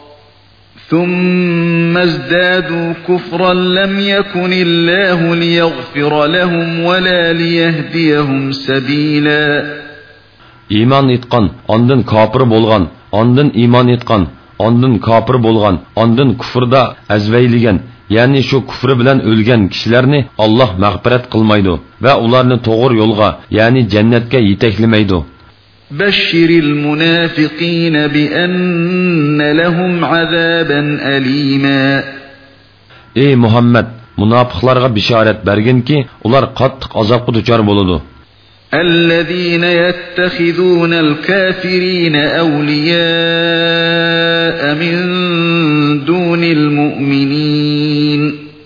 ثم ازدادوا كفرا لم يكن الله ليغفر لهم ولا ليهديهم سبيلا. İman etkan, andın kafir bolgan, andın iman etkan, ondan kafir bo'lgan, ondan kufrda azvayligan, ya'ni shu kufri bilan o'lgan kishilarni Alloh mag'firat qilmaydi va ularni to'g'ri yo'lga, ya'ni jannatga yetaklamaydi. Bashiril munafiqin bi anna lahum azaban alima. Ey Muhammad, munofiqlarga bishorat berginki, ular qattiq azobga duchor bo'ladi. الذين يتخذون الكافرين أولياء من دون المؤمنين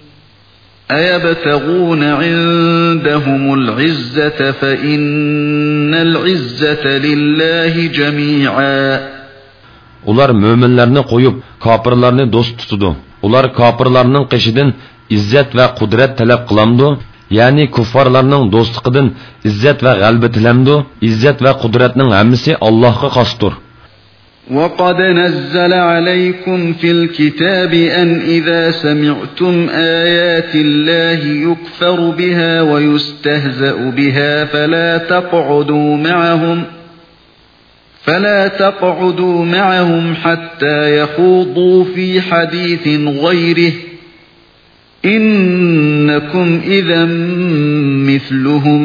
أيبتغون عندهم العزة فإن العزة لله جميعا. Ular müminlerini koyup kafirlerini dost tutudu. Ular kafirlerinin qishidan izzet ve kudret talep kılamdu. Yani kuffarlarning do'stligidan izzat va g'alaba tilamdi. Izzat va qudratning hammasi Allohga xosdir. وَقَدْ نَزَّلَ عَلَيْكُمْ فِي الْكِتَابِ أَنْ إِذَا سَمِعْتُمْ آيَاتِ اللَّهِ يُكْفَرُ بِهَا وَيُسْتَهْزَأُ بِهَا فَلَا تَقْعُدُوا مَعَهُمْ فَلَا تَقْعُدُوا مَعَهُمْ حَتَّى يَخُوضُوا فِي حَدِيثٍ غَيْرِهِ إنكم إذا مثلهم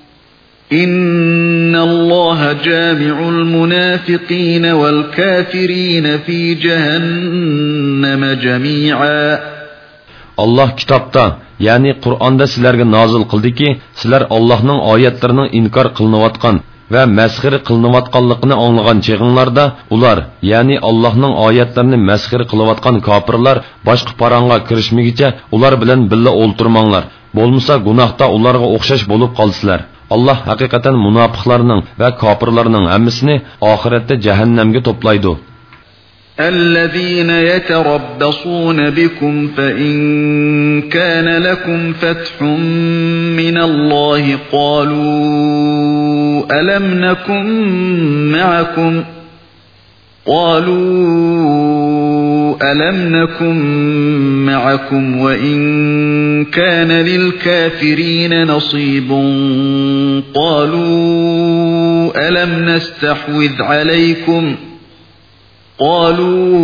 إن الله جامع المنافقين والكافرين في جهنم جميعا. Allah kitapta, yani Kur'an'da sizlerge nazil kıldı ki, sizler Allah'ın ayetlerinin inkar kılınıvatkan, va masxir qilinayotganligini anglagan cheg'inglarda ular, ya'ni Allohning oyatlarini masxir qilayotgan kofirlar boshqa parangga kirishmagicha ular bilan birga o'ltirmanglar. Bo'lmasa gunohda ularga o'xshash bo'lib qolsizlar. Allah haqiqatan munofiqlarning va kofirlarning hammasini oxiratda jahannamga to'playdi. الذين يتربصون بكم فإن كان لكم فتح من الله قالوا ألم نكن معكم قالوا ألم نكن معكم وإن كان للكافرين نصيب قالوا ألم نستحوذ عليكم قالوا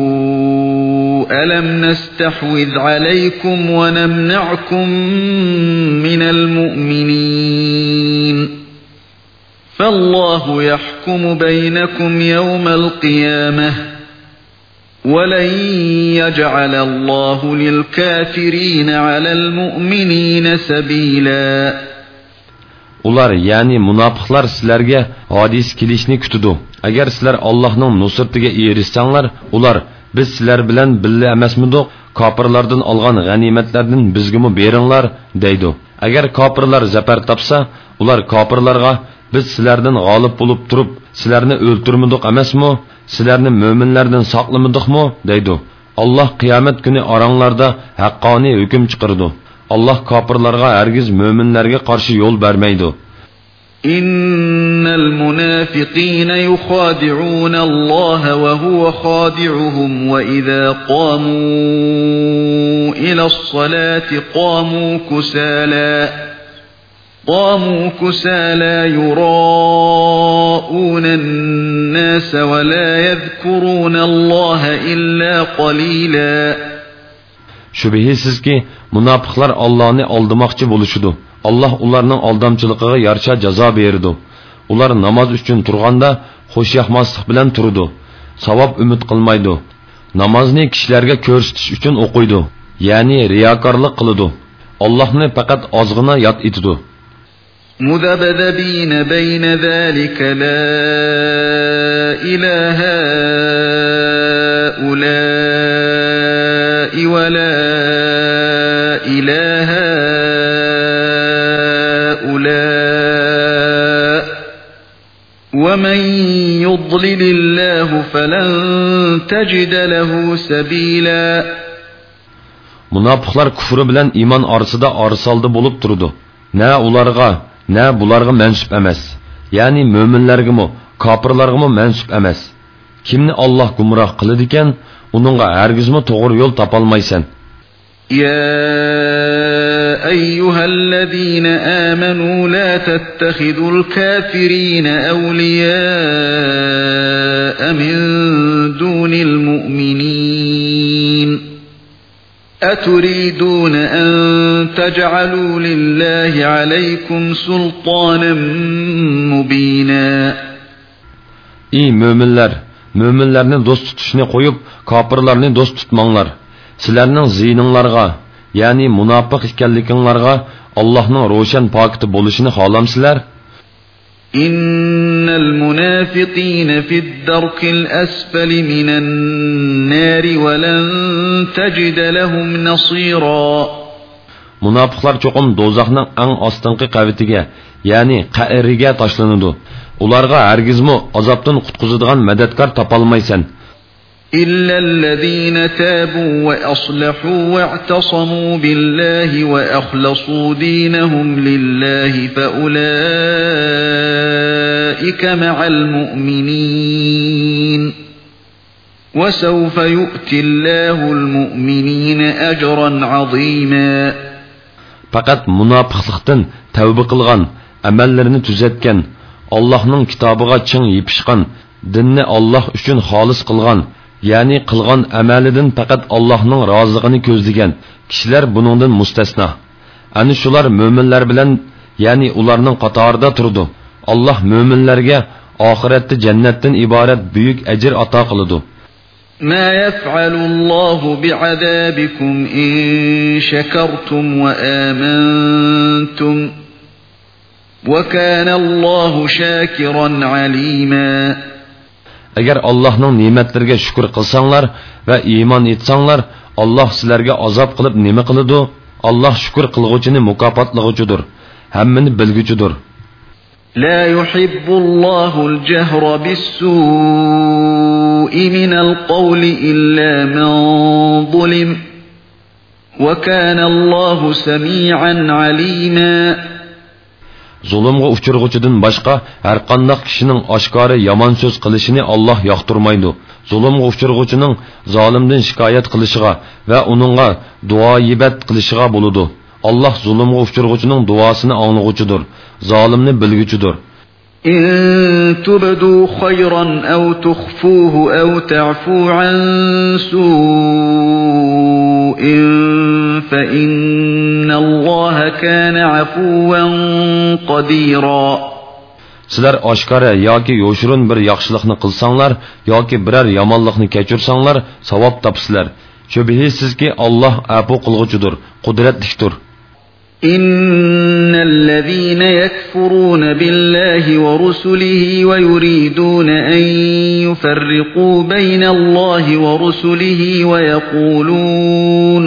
ألم نستحوذ عليكم ونمنعكم من المؤمنين فالله يحكم بينكم يوم القيامة ولن يجعل الله للكافرين على المؤمنين سبيلا. Ular yani münafıklar sizlerge hadis kilişini kütüdü. Eğer sizler Allah'ın nusratiga erişsanglar, ular biz sizler bilen birli emasmidik, kafirlardan algan ganimetlerden bizgimi beringlar deydi. Eğer kafirlar zafer tapsa, ular kafirlarga biz sizlerden g'olib bo'lib turib, sizlarni o'ltirmadik emasmi? Sizlarni mo'minlardan saqlamadikmi deydi. Allah qiyomat kuni oranglarda haqqoniy hukm chiqardi. Allah kafirlarga hergiz mo'minlarga qarshi yo'l bermaydi. إن المنافقين يخادعون الله وهو خادعهم وإذا قاموا إلى الصلاة قاموا كسالى قاموا كسالى يراءون الناس ولا يذكرون الله إلا قليلا. Şübihisiz ki münafıklar Allah'ını aldamakçı buluşudu. Allah ularning aldamchiligiga yarasha jazo berdi. Ular namoz uchun turganda xo'shyaxmaslik bilan turdi. Savob umid qilmaydi. Namozni kishilarga ko'rsatish uchun o'qiydi, ya'ni riyokorlik qiladi. Allohni faqat ozg'ina yod etdi. مذبذبين بين ذلك لا إله هؤلاء ولا إله هؤلاء ومن يضلل الله فلن تجد له سبيلا. Münafıklar küfrü bilen iman arasında arısaldı bulup durdu. Ne ularga ne bularga mensup emas. Yani müminlerge mi, kafirlarga mi mensup emas. Kimni Allah gumrah kılıdı iken, onunla hergiz mi doğru yol tapalmaysan. يا أيها الذين آمنوا لا تتخذوا الكافرين أولياء من دون المؤمنين أتريدون أن تجعلوا لله عليكم سلطانا مبينا. İyi müminler, müminlerini dost tutuşunu koyup kafirlerini dost tutmanglar. Sizlerning ziyninglarga, yani münafık ekanliginglarga Allah'ның ro'shan pokiti bo'lishini xohlamsizlar? Innal munafiqina fid darkil asfali minan nar wa lan tajid lahum nasira. Münafıklar çoqum dozaqning eng ostinqi qavitiga, yani qa'riga tashlanadi. Ularga hargizmi azobdan qutqizadigan madadkor topolmaysan. إلا الذين تابوا وأصلحوا واعتصموا بالله وأخلصوا دينهم لله فأولئك مع المؤمنين وسوف يؤتي الله المؤمنين أجرا عظيما. Fakat münafıklıktan tövbe kılgan, amellerini düzeltken, Allah'ның kitabıga çın yepişkan, dinni Allah üçün halis kılgan, yani qilgan amalidan faqat Allohning roziligini ko'zlagan kishilar buningdan mustasno. Ani shular mo'minlar bilan, ya'ni ularning qatorida turdi. Alloh mo'minlarga oxiratda jannatdan iborat buyuk ajr ato qiladi. Ma yaf'alullohu bi'adabikum in shakartum wa amantum وَكَانَ اللَّهُ شَاكِرًا عَلِيمًا. Agar Allohning ne'matlariga shukr qilsanglar va iymon etsanglar, Alloh sizlarga azob qilib nima qiladi? Alloh shukr qilguvchini mukofotlovchidir, hammani bilguchidir. لا يحب الله الجهر بالسوء من القول إلا من ظلم وكان الله سميعا عليما. Zulmga uchurg'uchidan boshqa har qanday kishining oshkora yomon so'z qilishini Alloh yoqtirmaydi. Zulmga uchurg'uchining zolimdan shikoyat qilishiga va uningga duoibat qilishiga bo'ladi. Allah zulmga uchurg'uchining duosini anglag'uchidir, zolimni bilguchidir. إن تبدوا خيرا أو تخفوه أو تعفو عن سوء فإن الله كان عفوا قديرا. Sizlar oshkora yoki yo'shirun bir yaxshilikni qilsanglar yoki biror yomonlikni kechirsanglar savob topsizlar. Shubhisizki Alloh afu qilg'uchidir, qudratlidir. إن الذين يكفرون بالله ورسله ويريدون أن يفرقوا بين الله ورسله ويقولون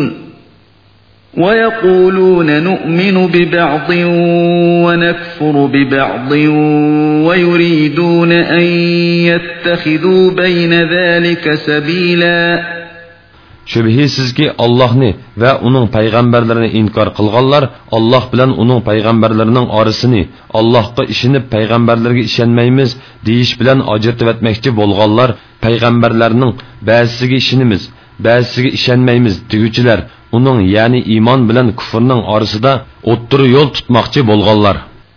ويقولون نؤمن ببعض ونكفر ببعض ويريدون أن يتخذوا بين ذلك سبيلا. Şübhisizki Allah'ni ve onun peygamberlerini inkar kılganlar Allah bilen onun peygamberlerinin arasını Allah'a işinip peygamberlerine işenmeyimiz deyiş bilen acırtıp etmekçi bolganlar peygamberlerinin bazısıga işinimiz bazısıga işenmeyimiz digüçiler onun yani iman bilen küfrünün arasında otturu yol tutmakçı bolganlar.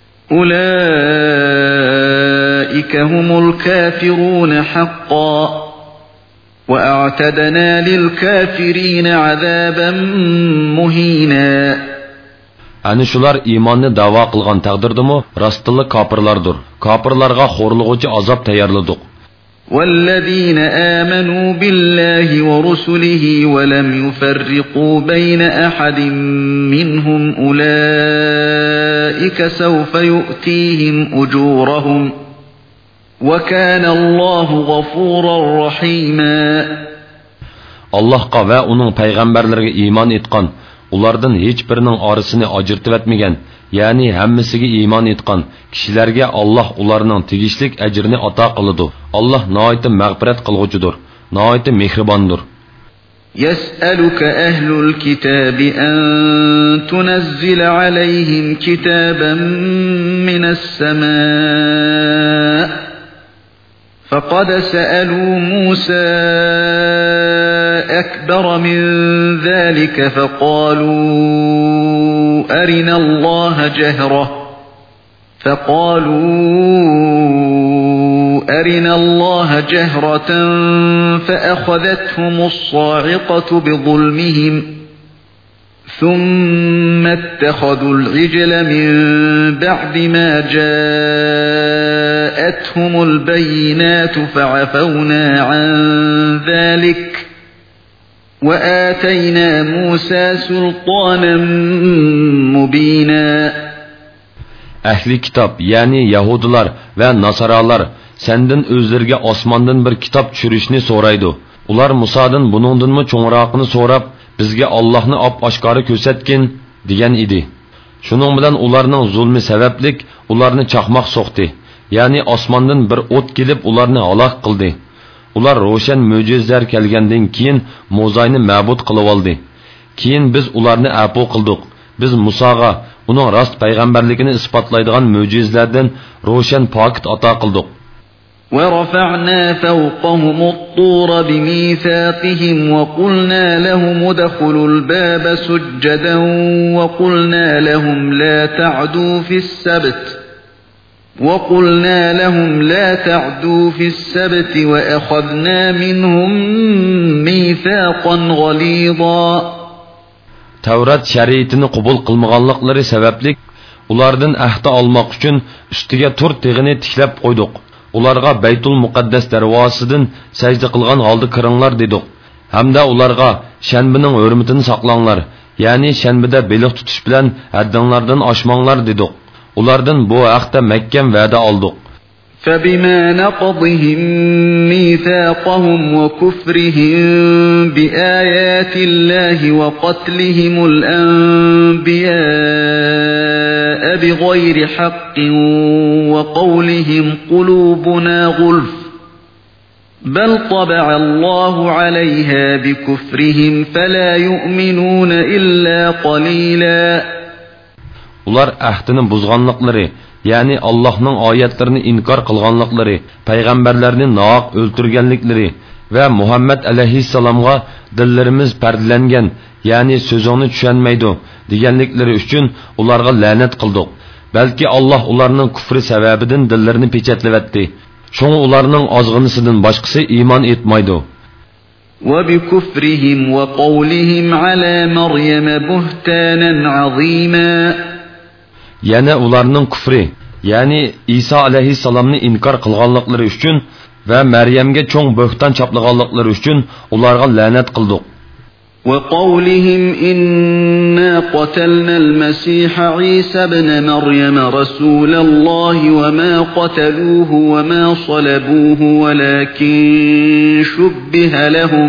Ulaika humul kafirun haqqa وَأَعْتَدْنَا لِلْكَافِرِينَ عَذَابًا مُهِينًا. Ani şular imanni da'vo qilgan taqdirdimi rastlı kafirlardır. Kafirlarga xo'rlig'uchi azob tayyorladik. وَالَّذِينَ آمَنُوا بِاللَّهِ وَرُسُلِهِ وَلَمْ يُفَرِّقُوا بَيْنَ أَحَدٍ مِّنْهُمْ أُولَئِكَ سَوْفَ يُؤْتِيهِمْ أُجُورَهُمْ وَكَانَ اللَّهُ غَفُورًا رَحِيمًا. Allah'a ve onun peygamberlerine iman etkan, ulardan hiçbirinin arasını acırtıp etmegen, yani hemmisiga iman etkan kişilerge Allah ularının tegişlik ecrini ata kılıdı. Allah nâiti mağfiret kılgıcıdır, nâiti mehribandır. يَسْأَلُكَ أَهْلُ الْكِتَابِ أَن تُنَزِّلَ عَلَيْهِمْ كِتَابًا مِّنَ السَّمَاءِ فَقَدْ سَأَلُوا مُوسَى أَكْبَرَ مِنْ ذَلِكَ فَقَالُوا أَرِنَا اللَّهَ جَهْرَةً فَقَالُوا أَرِنَا اللَّهَ جَهْرَةً فَأَخَذَتْهُمُ الصَّاعِقَةُ بِظُلْمِهِمْ ثُمَّ اتَّخَذُوا الْعِجْلَ مِنْ بَعْدِ مَا جَاءَتْهُمُ الْبَيِّنَاتُ فَعَفَوْنَا عَنْ ذَلِكَ وَآتَيْنَا مُوسَى سُلْطَانًا مُبِينًا. Ehli kitap yani Yahudiler ve Nasaralar senden özlerge osmandan bir kitap çürüşünü soraydı. Ular Musa'dan bunundan mı çoğrağını sorap bizge Allah'ını ap aşkarı kösetkin diyen idi. Şunun bilen ularının zulmü sebeplik ularını çakmak soktu. Yani osmandan bir ot gelip ularını halak kıldı. Ular roşen möcüzler kelgenden keyin Mozayni ma'bud qilib oldi. Keyin biz ularni afu qildik. Biz Musaga uning rost payg'ambarligini isbotlaydigan mo'jizlardan ro'shan pokit ato qildik. وَرَفَعْنَا فَوْقَهُمُ الطُّورَ بِمِيثَاقِهِمْ وَقُلْنَا لَهُمُ ادْخُلُوا الْبَابَ سُجَّدًا وَقُلْنَا لَهُمْ لَا تَعْدُوا فِي السَّبْتِ وَقُلْنَا لَهُمْ لَا تَعْدُوا فِي السَّبْتِ وَأَخَذْنَا مِنْهُمْ مِيثَاقًا غَلِيظًا. Tavrat şeriatini qabul qilmaganliklari sababli ulardan ahd olmoq uchun ustiga to'rt teg'ini tiklab qo'ydik. Ularga Baytul Muqaddas darvosidan sajda qilgan holda kiringlar dedik. Hamda ularga shanbining hurmatini saqlanglar, ya'ni shanbida beliq tutish bilan haddinglardan oshmanglar dedik. ulardan bu haqda mahkam va'da oldik. فبما نقضهم ميثاقهم وكفرهم بآيات الله وقتلهم الأنبياء بغير حق وقولهم قلوبنا غلف بل طبع الله عليها بكفرهم فلا يؤمنون إلا قليلا. Ular ahdini buzganlıkları, yani Allah'ın ayetlerini inkar kılganlıkları, peygamberlerini naaq öldürgenlikleri ve Muhammed aleyhisselam'a dillerimiz perdelengen, yani sözünü düşenmeydi degenlikleri üçün ularga lanet kıldık. Belki Allah ularının küfrü sebebidin dillerini peçetlevetti. Şoňa ularning azgınısından başkası iman etmaydı. وَبِكُفْرِهِمْ وَقَوْلِهِمْ عَلَى مَرْيَمَ بُهْتَانًا عَظِيمًا. Yana ularning kufri, yani İsa aleyhisselamni inkar kılganlıkları üçün ve Meryem'ge çoğ böhtan çaplaganlıkları üçün ularga lanet kıldık. وَقَوْلِهِمْ إِنَّا قَتَلْنَا الْمَسِيحَ عِيسَى ابْنَ مَرْيَمَ رَسُولَ اللَّهِ وَمَا قَتَلُوهُ وَمَا صَلَبُوهُ وَلَكِنْ شُبِّهَ لَهُمْ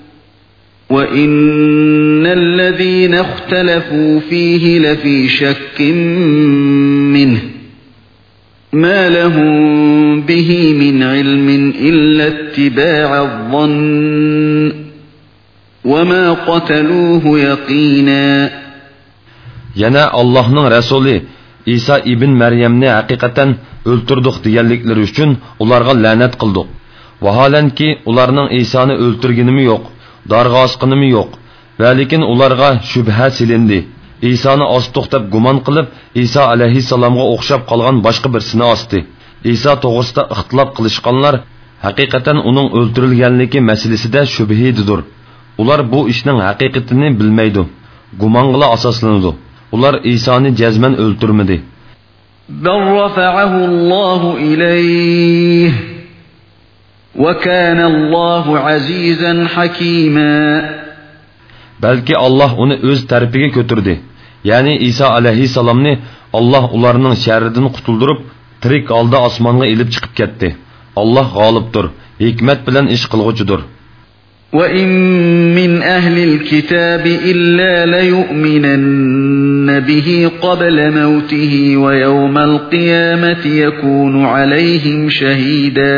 وَإِنَّ الَّذِينَ اخْتَلَفُوا فِيهِ لَفِي شَكٍّ مِّنْهُ مَا لَهُمْ بِهِ مِنْ عِلْمٍ إِلَّا اتِّبَاعَ الظَّنِّ وَمَا قَتَلُوهُ يَقِينًا. Yana Allah'ın Resulü İsa ibn Meryem'ni hakikaten öldürdük diyenlikleri üçün ularga lanet kıldık. Vahalenki ularning İsa'ni öldürgenimi yok, darga asqınımı yok. Ve lekin ularga şübhe silindi. İsa'ni astık deb guman qilib, İsa aleyhisselamga o'xshab qolgan boshqa birsini astı. İsa to'g'risida ixtilof qilishganlar haqiqatan uning o'ldirilganligi masalasida shubhididir. Ular bu ishning haqiqatini bilmaydi. Gumongga asoslanadi. Ular İsa'ni jazman o'ldirmadi. بَلْ رَفَعَهُ اللَّهُ إِلَيْهِ وَكَانَ اللَّهُ عَزِيزًا حَكِيمًا. Belki Allah onu öz tarafiga ko'tirdi. Yani İsa aleyhisselamni Allah ularning sharridan qutuldirib, tirik holda osmonga elib chiqib ketdi. Allah g'olibdir, hikmat bilan ish qilg'uchidir. وَإِن مِّنْ أَهْلِ الْكِتَابِ إِلَّا لَيُؤْمِنَنَّ بِهِ قَبْلَ مَوْتِهِ وَيَوْمَ الْقِيَامَةِ يَكُونُ عَلَيْهِمْ شَهِيدًا.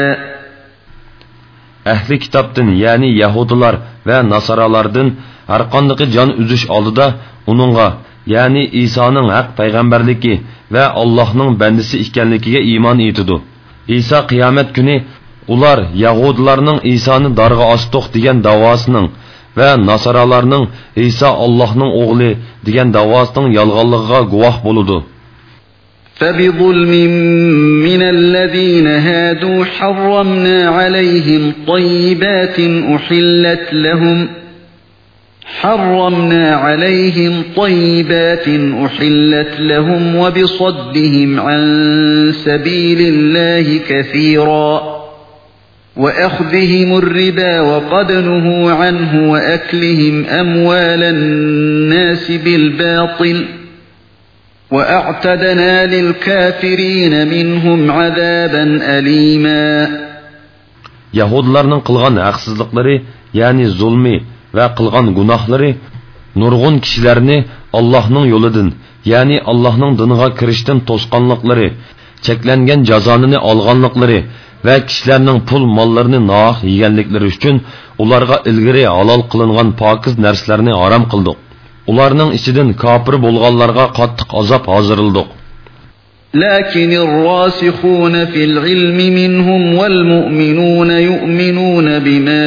Ahli kitapdan, yani Yahudilar ve Nasaralardan har qanday can üzüş oldida uningga, yani İsa'nın haq payg'ambarligi ve Allah'ның bendisi ekanligiga iymon etadi. İsa qiyomat kuni ular Yahudilarning İsa'ni darga astık degan davosining ve Nasaralarning İsa Allah'ның o'g'li degan davosining yolg'onligiga guvoh bo'ladi. فَبِظُلْمٍ مِّنَ الَّذِينَ هَادُوا حَرَّمْنَا عَلَيْهِمْ طَيِّبَاتٍ أُحِلَّتْ لَهُمْ حَرَّمْنَا عَلَيْهِمْ طَيِّبَاتٍ أُحِلَّتْ لَهُمْ وَبِصَدِّهِمْ عَن سَبِيلِ اللَّهِ كَثِيرًا وَأَخْذِهِمُ الرِّبَا وَقَدْ نُهُوا عَنْهُ وَأَكْلِهِمْ أَمْوَالَ النَّاسِ بِالْبَاطِلِ وَأَعْتَدْنَا لِلْكَافِرِينَ مِنْهُمْ عَذَابًا أَلِيمًا. Yahudilarning qilgan haqsizliklari, yani zulmi ve qilgan günahları nurgun kişilerini Allah'ның yoludan, yani Allah'ның diniga kirishdan tosqanlıkları, çeklengen cazanını alganlıkları ve kişilerinin pul mallarını naaq yeganliklari üçün ularga ilgiri halal kılıngan pakiz narsalarni haram kıldık. Ularning ichidan kafir bo'lganlarga qattiq azob hozirladik. لكن الراسخون في العلم منهم والمؤمنون يؤمنون بما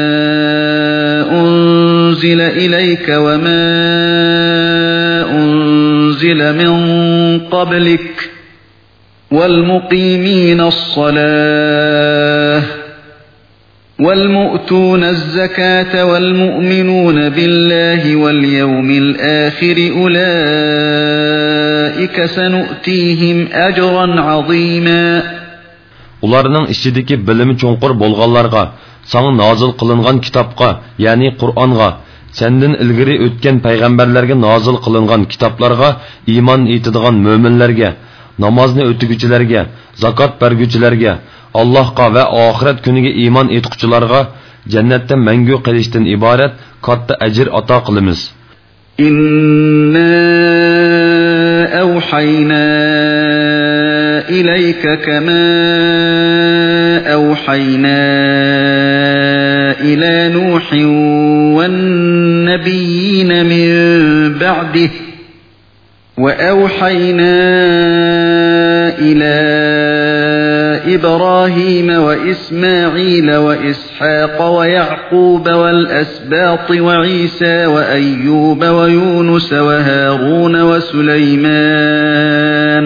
أنزل إليك وما أنزل من قبلك والمقيمين الصلاة والمؤتون الزكاة والمؤمنون بالله واليوم الآخر أولئك سنؤتيهم أجرا عظيما. Ularning ichidagi bilimi cho'nqur bo'lganlarga, sana nozil qilingan kitobga, ya'ni Qur'onga, sendan ilgari o'tgan payg'ambarlarga nozil qilingan kitoblarga iymon etadigan mo'minlarga, namozni o'tiguchilarga, zakot berguchilarga, Allohga va oxirat kuniga iymon etquchilarga jannatda mangu qilishdan iborat katta ajr ato qilamiz. Inna awhayna ilayka kama awhayna ila Nuhin wan nabiyyin min ba'dihi wa awhayna ila إبراهيم وإسماعيل وإسحاق ويعقوب والأسباط وعيسى وأيوب ويونس وهارون وسليمان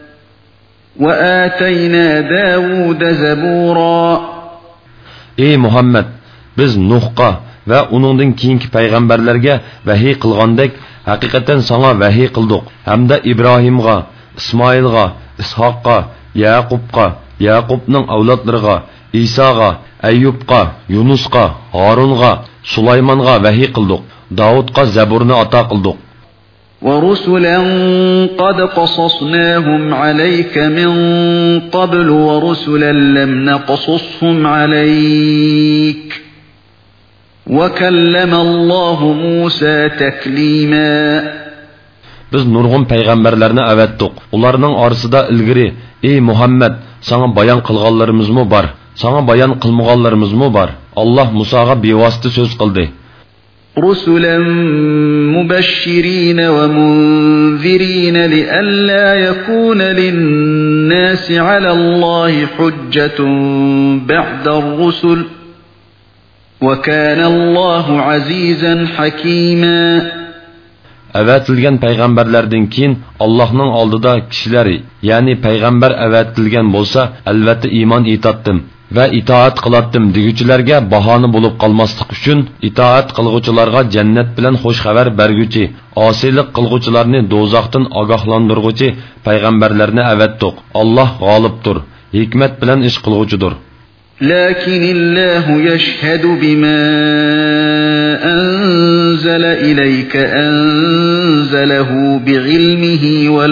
وآتينا داود زبورا. Ey Muhammed, biz Nuhqa va uningdan keyingi payg'ambarlarga vahiy qilgandek haqiqatan sana vahiy qildik. Hamda Ibrohimga, Ismoilga, Ishoqqa, Yaqubqa, Yaqubning avlodlariga, Isoga, Ayyubqa, Yunusqa, Harunga, Sulaymonga vahiy qildik. Davudga zaburni ato qildik. وَرُسُلًا قَدْ قَصَصْنَاهُمْ عَلَيْكَ مِنْ قَبْلُ وَرُسُلًا لَمْ نَقْصُصْهُمْ عَلَيْكَ وَكَلَّمَ اللَّهُ مُوسَى تَكْلِيمًا. Biz nurg'un payg'ambarlarni avatdik. Ularning orasida ilgari ey Muhammad, sana bayon qilganlarimizmi bor, sana bayon qilmaganlarimizmi bor. Alloh Musoga bevosita so'z qildi. رُسُلًا مُبَشِّرِينَ وَمُنذِرِينَ لِئَلَّا يَكُونَ لِلنَّاسِ عَلَى اللَّهِ حُجَّةٌ بَعْدَ الرُّسُلِ وَكَانَ اللَّهُ عَزِيزًا حَكِيمًا. Avatilgan payg'ambarlardan keyin Allohning oldida kishilar, ya'ni payg'ambar avatilgan bo'lsa, albatta iymon etatdim va itoat qilatdim deguchilarga bahona bo'lib qolmaslik uchun itoat qilguvchilarga jannat bilan xush xabar berguchi, osiylik qilguvchilarni do'zaxdan ogohlantirguchi payg'ambarlarni avatdik. Alloh g'olibdir, hikmat bilan ish qilguvchidir. لكن الله يشهد بما أنزل إليك أنزله بعلمه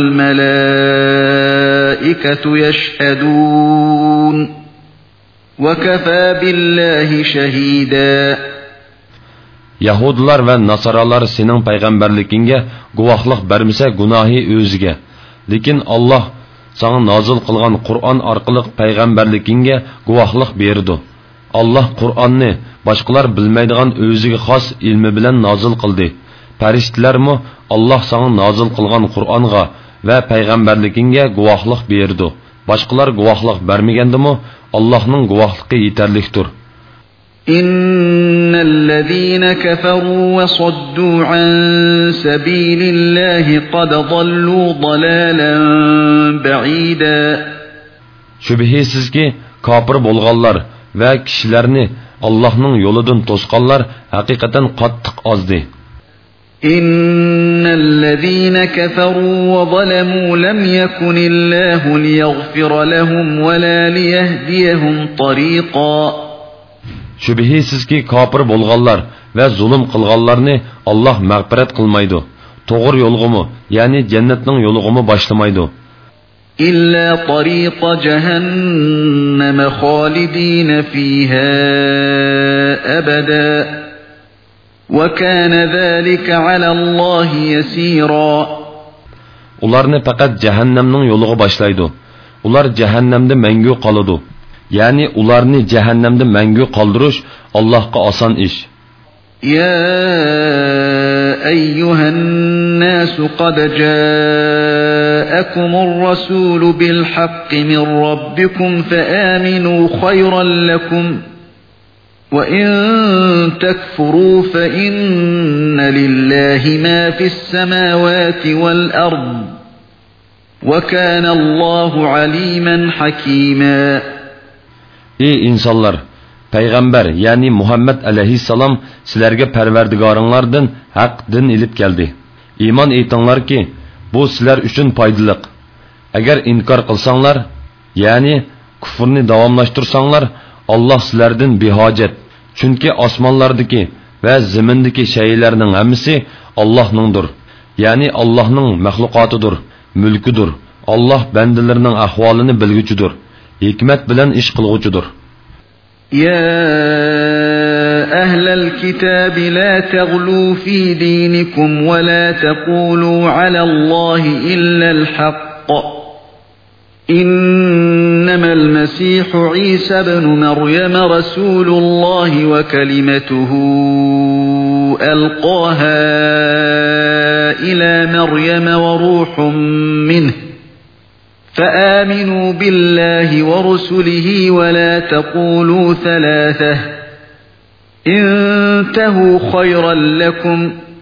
والملائكة يشهدون وكفى بالله شهيدا. Yahudilar va Nasaralar sening payg'ambarligingga guvohlik bermasa gunohi o'ziga. Lekin Alloh sana nozil qilgan Qur'on orqali payg'ambarligingga guvohlik berdi. Alloh Qur'onni boshqalar bilmaydigan o'ziga xos ilmi bilan nozil qildi. Farishtalarmi Alloh sana nozil qilgan Qur'onga va payg'ambarligingga guvohlik berdi. Boshqalar guvohlik bermagandimi Allohning guvohligi yetarlikdir. إن الذين كفروا وصدوا عن سبيل الله قد ضلوا ضلالا بعيدا. Şübihsizki kafir bolğanlar ve kişilerini Allah'ın yoludan tosqanlar hakikaten qattiq azdı. إن الذين كفروا وظلموا لم يكن الله ليغفر لهم ولا ليهديهم طريقا. Şübihsizki kafir bolğanlar ve zulüm qılğanlarını Allah mağfiret qılmaydı. Doğru yolğumu, yani cennetning yolğumu başlamaydı. إلا طريق جهنم خالدين فيها أبدا وكان ذلك على الله يسيرا. Ularni faqat cehennemning yoluğu başlaydı. Ular cehennemde mengü qalıdı. Yani ularni cehennemde mengü qaldırış Allah'a asan iş. يا أيها الناس قد جاءكم الرسول بالحق من ربكم فآمنوا خيرا لكم وإن تكفروا فإن لله ما في السماوات والأرض وكان الله عليما حكيما. Ey insanlar! Peygamber yani Muhammed aleyhisselam sizlerge perverdigarınlardan hak din ilip geldi. İman eytinglar ki bu sizler üçün paydılık. Eğer inkar kılsanlar yani küfürni davamlaştırsanlar Allah sizlerden bihacet. Çünkü asmanlardaki ve zimindeki şeylerinin hemisi Allah'nındır. Yani Allah'ның mahlukatıdır, mülküdür. Allah bendilerinin ahvalini bilgücüdür. Hikmet bilen iş kılgıcıdır. يا أهل الكتاب لا تغلوا في دينكم ولا تقولوا على الله إلا الحق إنما المسيح عيسى بن مريم رسول الله وكلمته ألقاها إلى مريم وروح منه فآمنوا بالله ورسله ولا تقولوا ثلاثة انتهوا خيرا لكم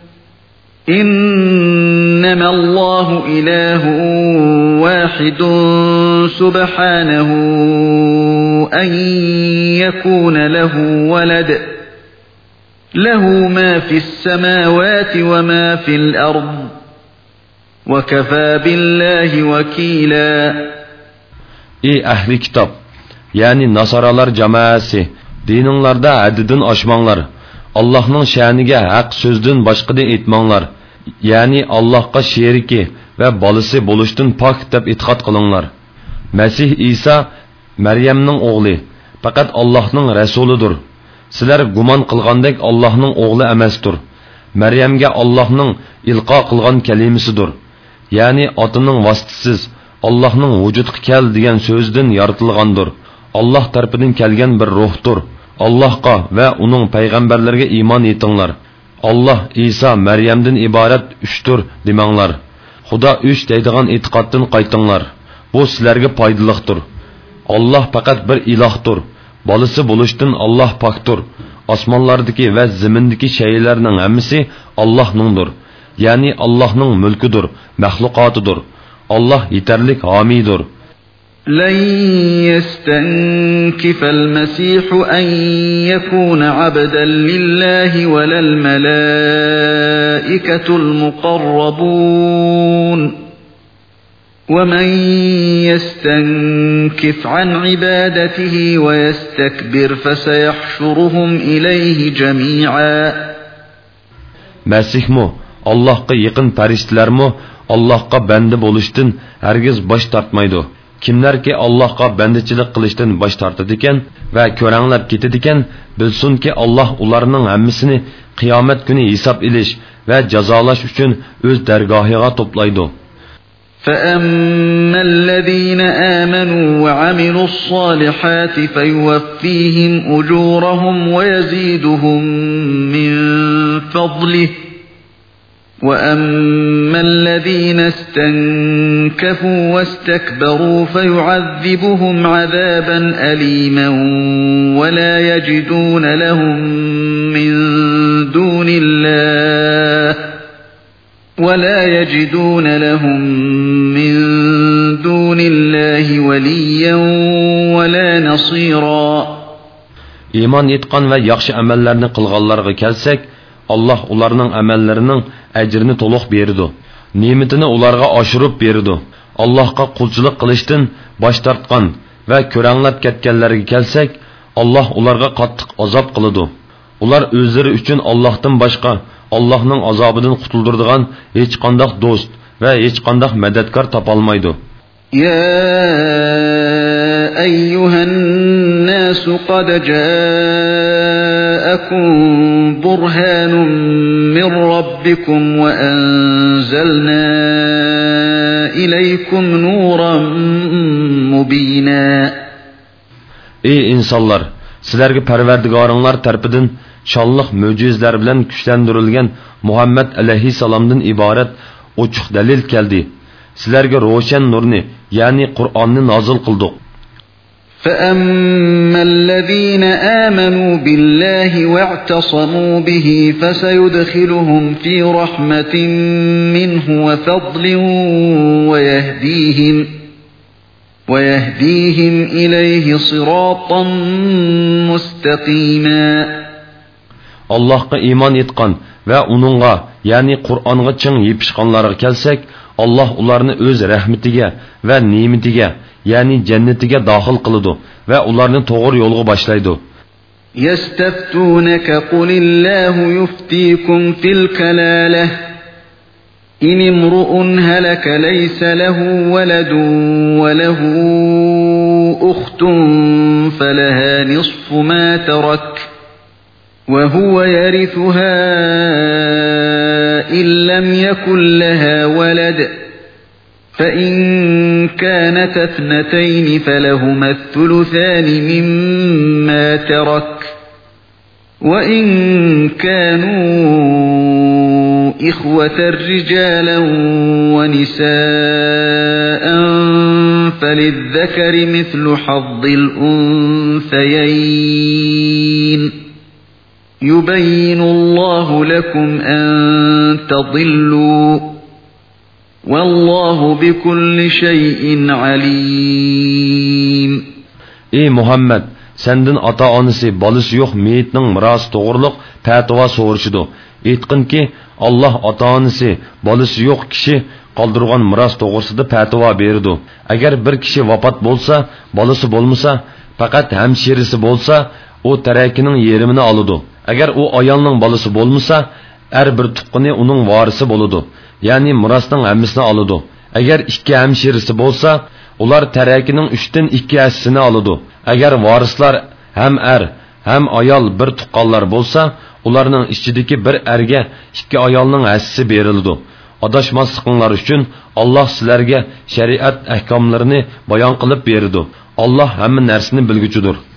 إنما الله إله واحد سبحانه أن يكون له ولد له ما في السماوات وما في الأرض وَكَفَى بِاللّٰهِ وَكِيلًا. Ey ehli kitap, yani Nasaralar cemaati, dininlarda hadidin aşmanlar, Allah'ın şaniga haq sözdün başqada etmanlar, yani Allah'a şeriki ve balısı buluştun pak deb itiqad qılınlar. Mesih İsa, Meryem'nin oğlu, fakat Allah'ın Resuludur. Sizler guman qılgandek Allah'ın oğlu emasdır. Meryem'ge Allah'ın ilqa qılgan kelimesidir. Yani atının vasıtsız, Allah'ın vücudqa kel degan sözdün yaratılgandır. Allah tarafından kelgen bir ruhtur. Allah'a ve onun peygamberlerine iman etinglar. Allah, İsa, Meryem'den ibaret üçtür demanglar. Xudo üç deydigan etiqatdan qaytinglar. Bu sizlarga foydaliqdir. Allah fakat bir ilahdır. Balısı buluştun Allah paktur. Osmonlardagi ve zimindagi şeylerning hammasi Allah'ningdir. Yani Allah'ın mülküdür, mahlukatıdır. Allah yeterlik hamidir. لن يستنكف المسيح أن يكون عبدا لله ولا الملائكة المقربون ومن يستنكف عن عبادته ويستكبر فسيحشرهم إليه جميعا. Mesih mu? Allah'a yakın periştiler mi? Allah'a bende buluştun herkes baş tartmaydı. Kimler ki Allah'a bendeçilik kılıştın baş tartıdiken ve körenlep gittidiken bilsin ki Allah ularının hemmisini kıyamet günü hesap iliş ve cezalaş için öz dergahıga toplaydı. فَأَمَّا الَّذ۪ينَ آمَنُوا وَعَمِلُوا الصَّالِحَاتِ فَيُوَفِّيهِمْ أُجُورَهُمْ وَيَزِيدُهُمْ مِنْ فَضْلِهِ وَأَمَّا الَّذ۪ينَ اسْتَنْكَفُوا وَاسْتَكْبَرُوا فَيُعَذِّبُهُمْ عَذَابًا أَلِيمًا وَلَا يَجِدُونَ لَهُمْ مِنْ دُونِ اللّٰهِ وَلَا يَجِدُونَ لَهُمْ مِنْ دُونِ اللّٰهِ وَلِيًّا وَلَا نَصِيرًا. İman etqan ve yaxşı əməllərini qılğanlarga kelsek, Allah ularning amallarining ajrini to'liq berdi. Ne'matini ularga oshirib berdi. Allohga qulchilik qilishdan bosh tortgan va ko'ranglab ketganlarga kelsak, Alloh ularga qattiq azob qiladi. Ular o'zlari uchun Allohdan boshqa Allohning azobidan qutuldiradigan hech qanday do'st va hech qanday madadkor topolmaydi. يا أيها الناس قد جاءكم برهان من ربكم وأنزلنا إليكم نورا مبينا. Ey insanlar, sizlarga Parvardigoringlar tarafidan şanlıq möcüzler bilan kuchlantirilgan Muhammad alayhissalomdan iborat ochiq dalil keldi. Sizlarga ro'shan nurni, ya'ni Qur'onni nozil qildik. فَأَمَّا الَّذ۪ينَ آمَنُوا بِاللّٰهِ وَاعْتَصَمُوا بِهِ فَسَيُدْخِلُهُمْ فِي رَحْمَةٍ مِّنْهُ وَفَضْلٍ وَيَهْدِيهِمْ وَيَهْدِيهِمْ إِلَيْهِ صِرَاطًا مُسْتَقِيمًا. Allah'a iman etgan ve onunla, yani Kur'an'a çın yepişkanlara kelsek, Allah ularını öz rahmetiga ve nimetiga, yani cennetiga dahil kılıdı ve ularını doğru yolga başlaydı. يَسْتَفْتُونَكَ قُلِ اللّٰهُ يُفْتِيكُمْ فِي الْكَلَالَةِ إن امرؤ هلك ليس له ولد وله أخت فلها نصف ما ترك وهو يرثها إن لم يكن لها ولد فإن كانت اثنتين فلهما الثلثان مما ترك وإن كانوا إخوة رجالا ونساء فللذكر مثل حظ الأنثيين يبين الله لكم أن تضلوا والله بكل شيء عليم. Ey Muhammed, senden ata-onasi balisi yo'q meyitning mirosi to'g'riliq fatvo so'rashidi. Aytqinki, Allah ata-onasi balisi yo'q kishi qoldirgan miros to'g'risida fatvo berdi. Agar bir kishi vafot bo'lsa, balisi bo'lmasa, faqat hamshirisi bo'lsa, u tarakining yerimini oladi. Agar u ayolning balisi bo'lmasa, har bir tuqqini uning varisi bo'ladi. Ya'ni mirosning hammasini oladi. Agar ikki hamshirisi bo'lsa, ular tarakining uchdan ikki hissasini oladi. Agar varislar ham er, ham ayol bir tuqqanlar bo'lsa, ularning ichidagi bir erga ikki ayolning hissasi beriladi. Adashmasliqlar uchun Alloh sizlarga shariat ahkomlarini bayon qilib berdi. Alloh hamma narsani bilguchidir.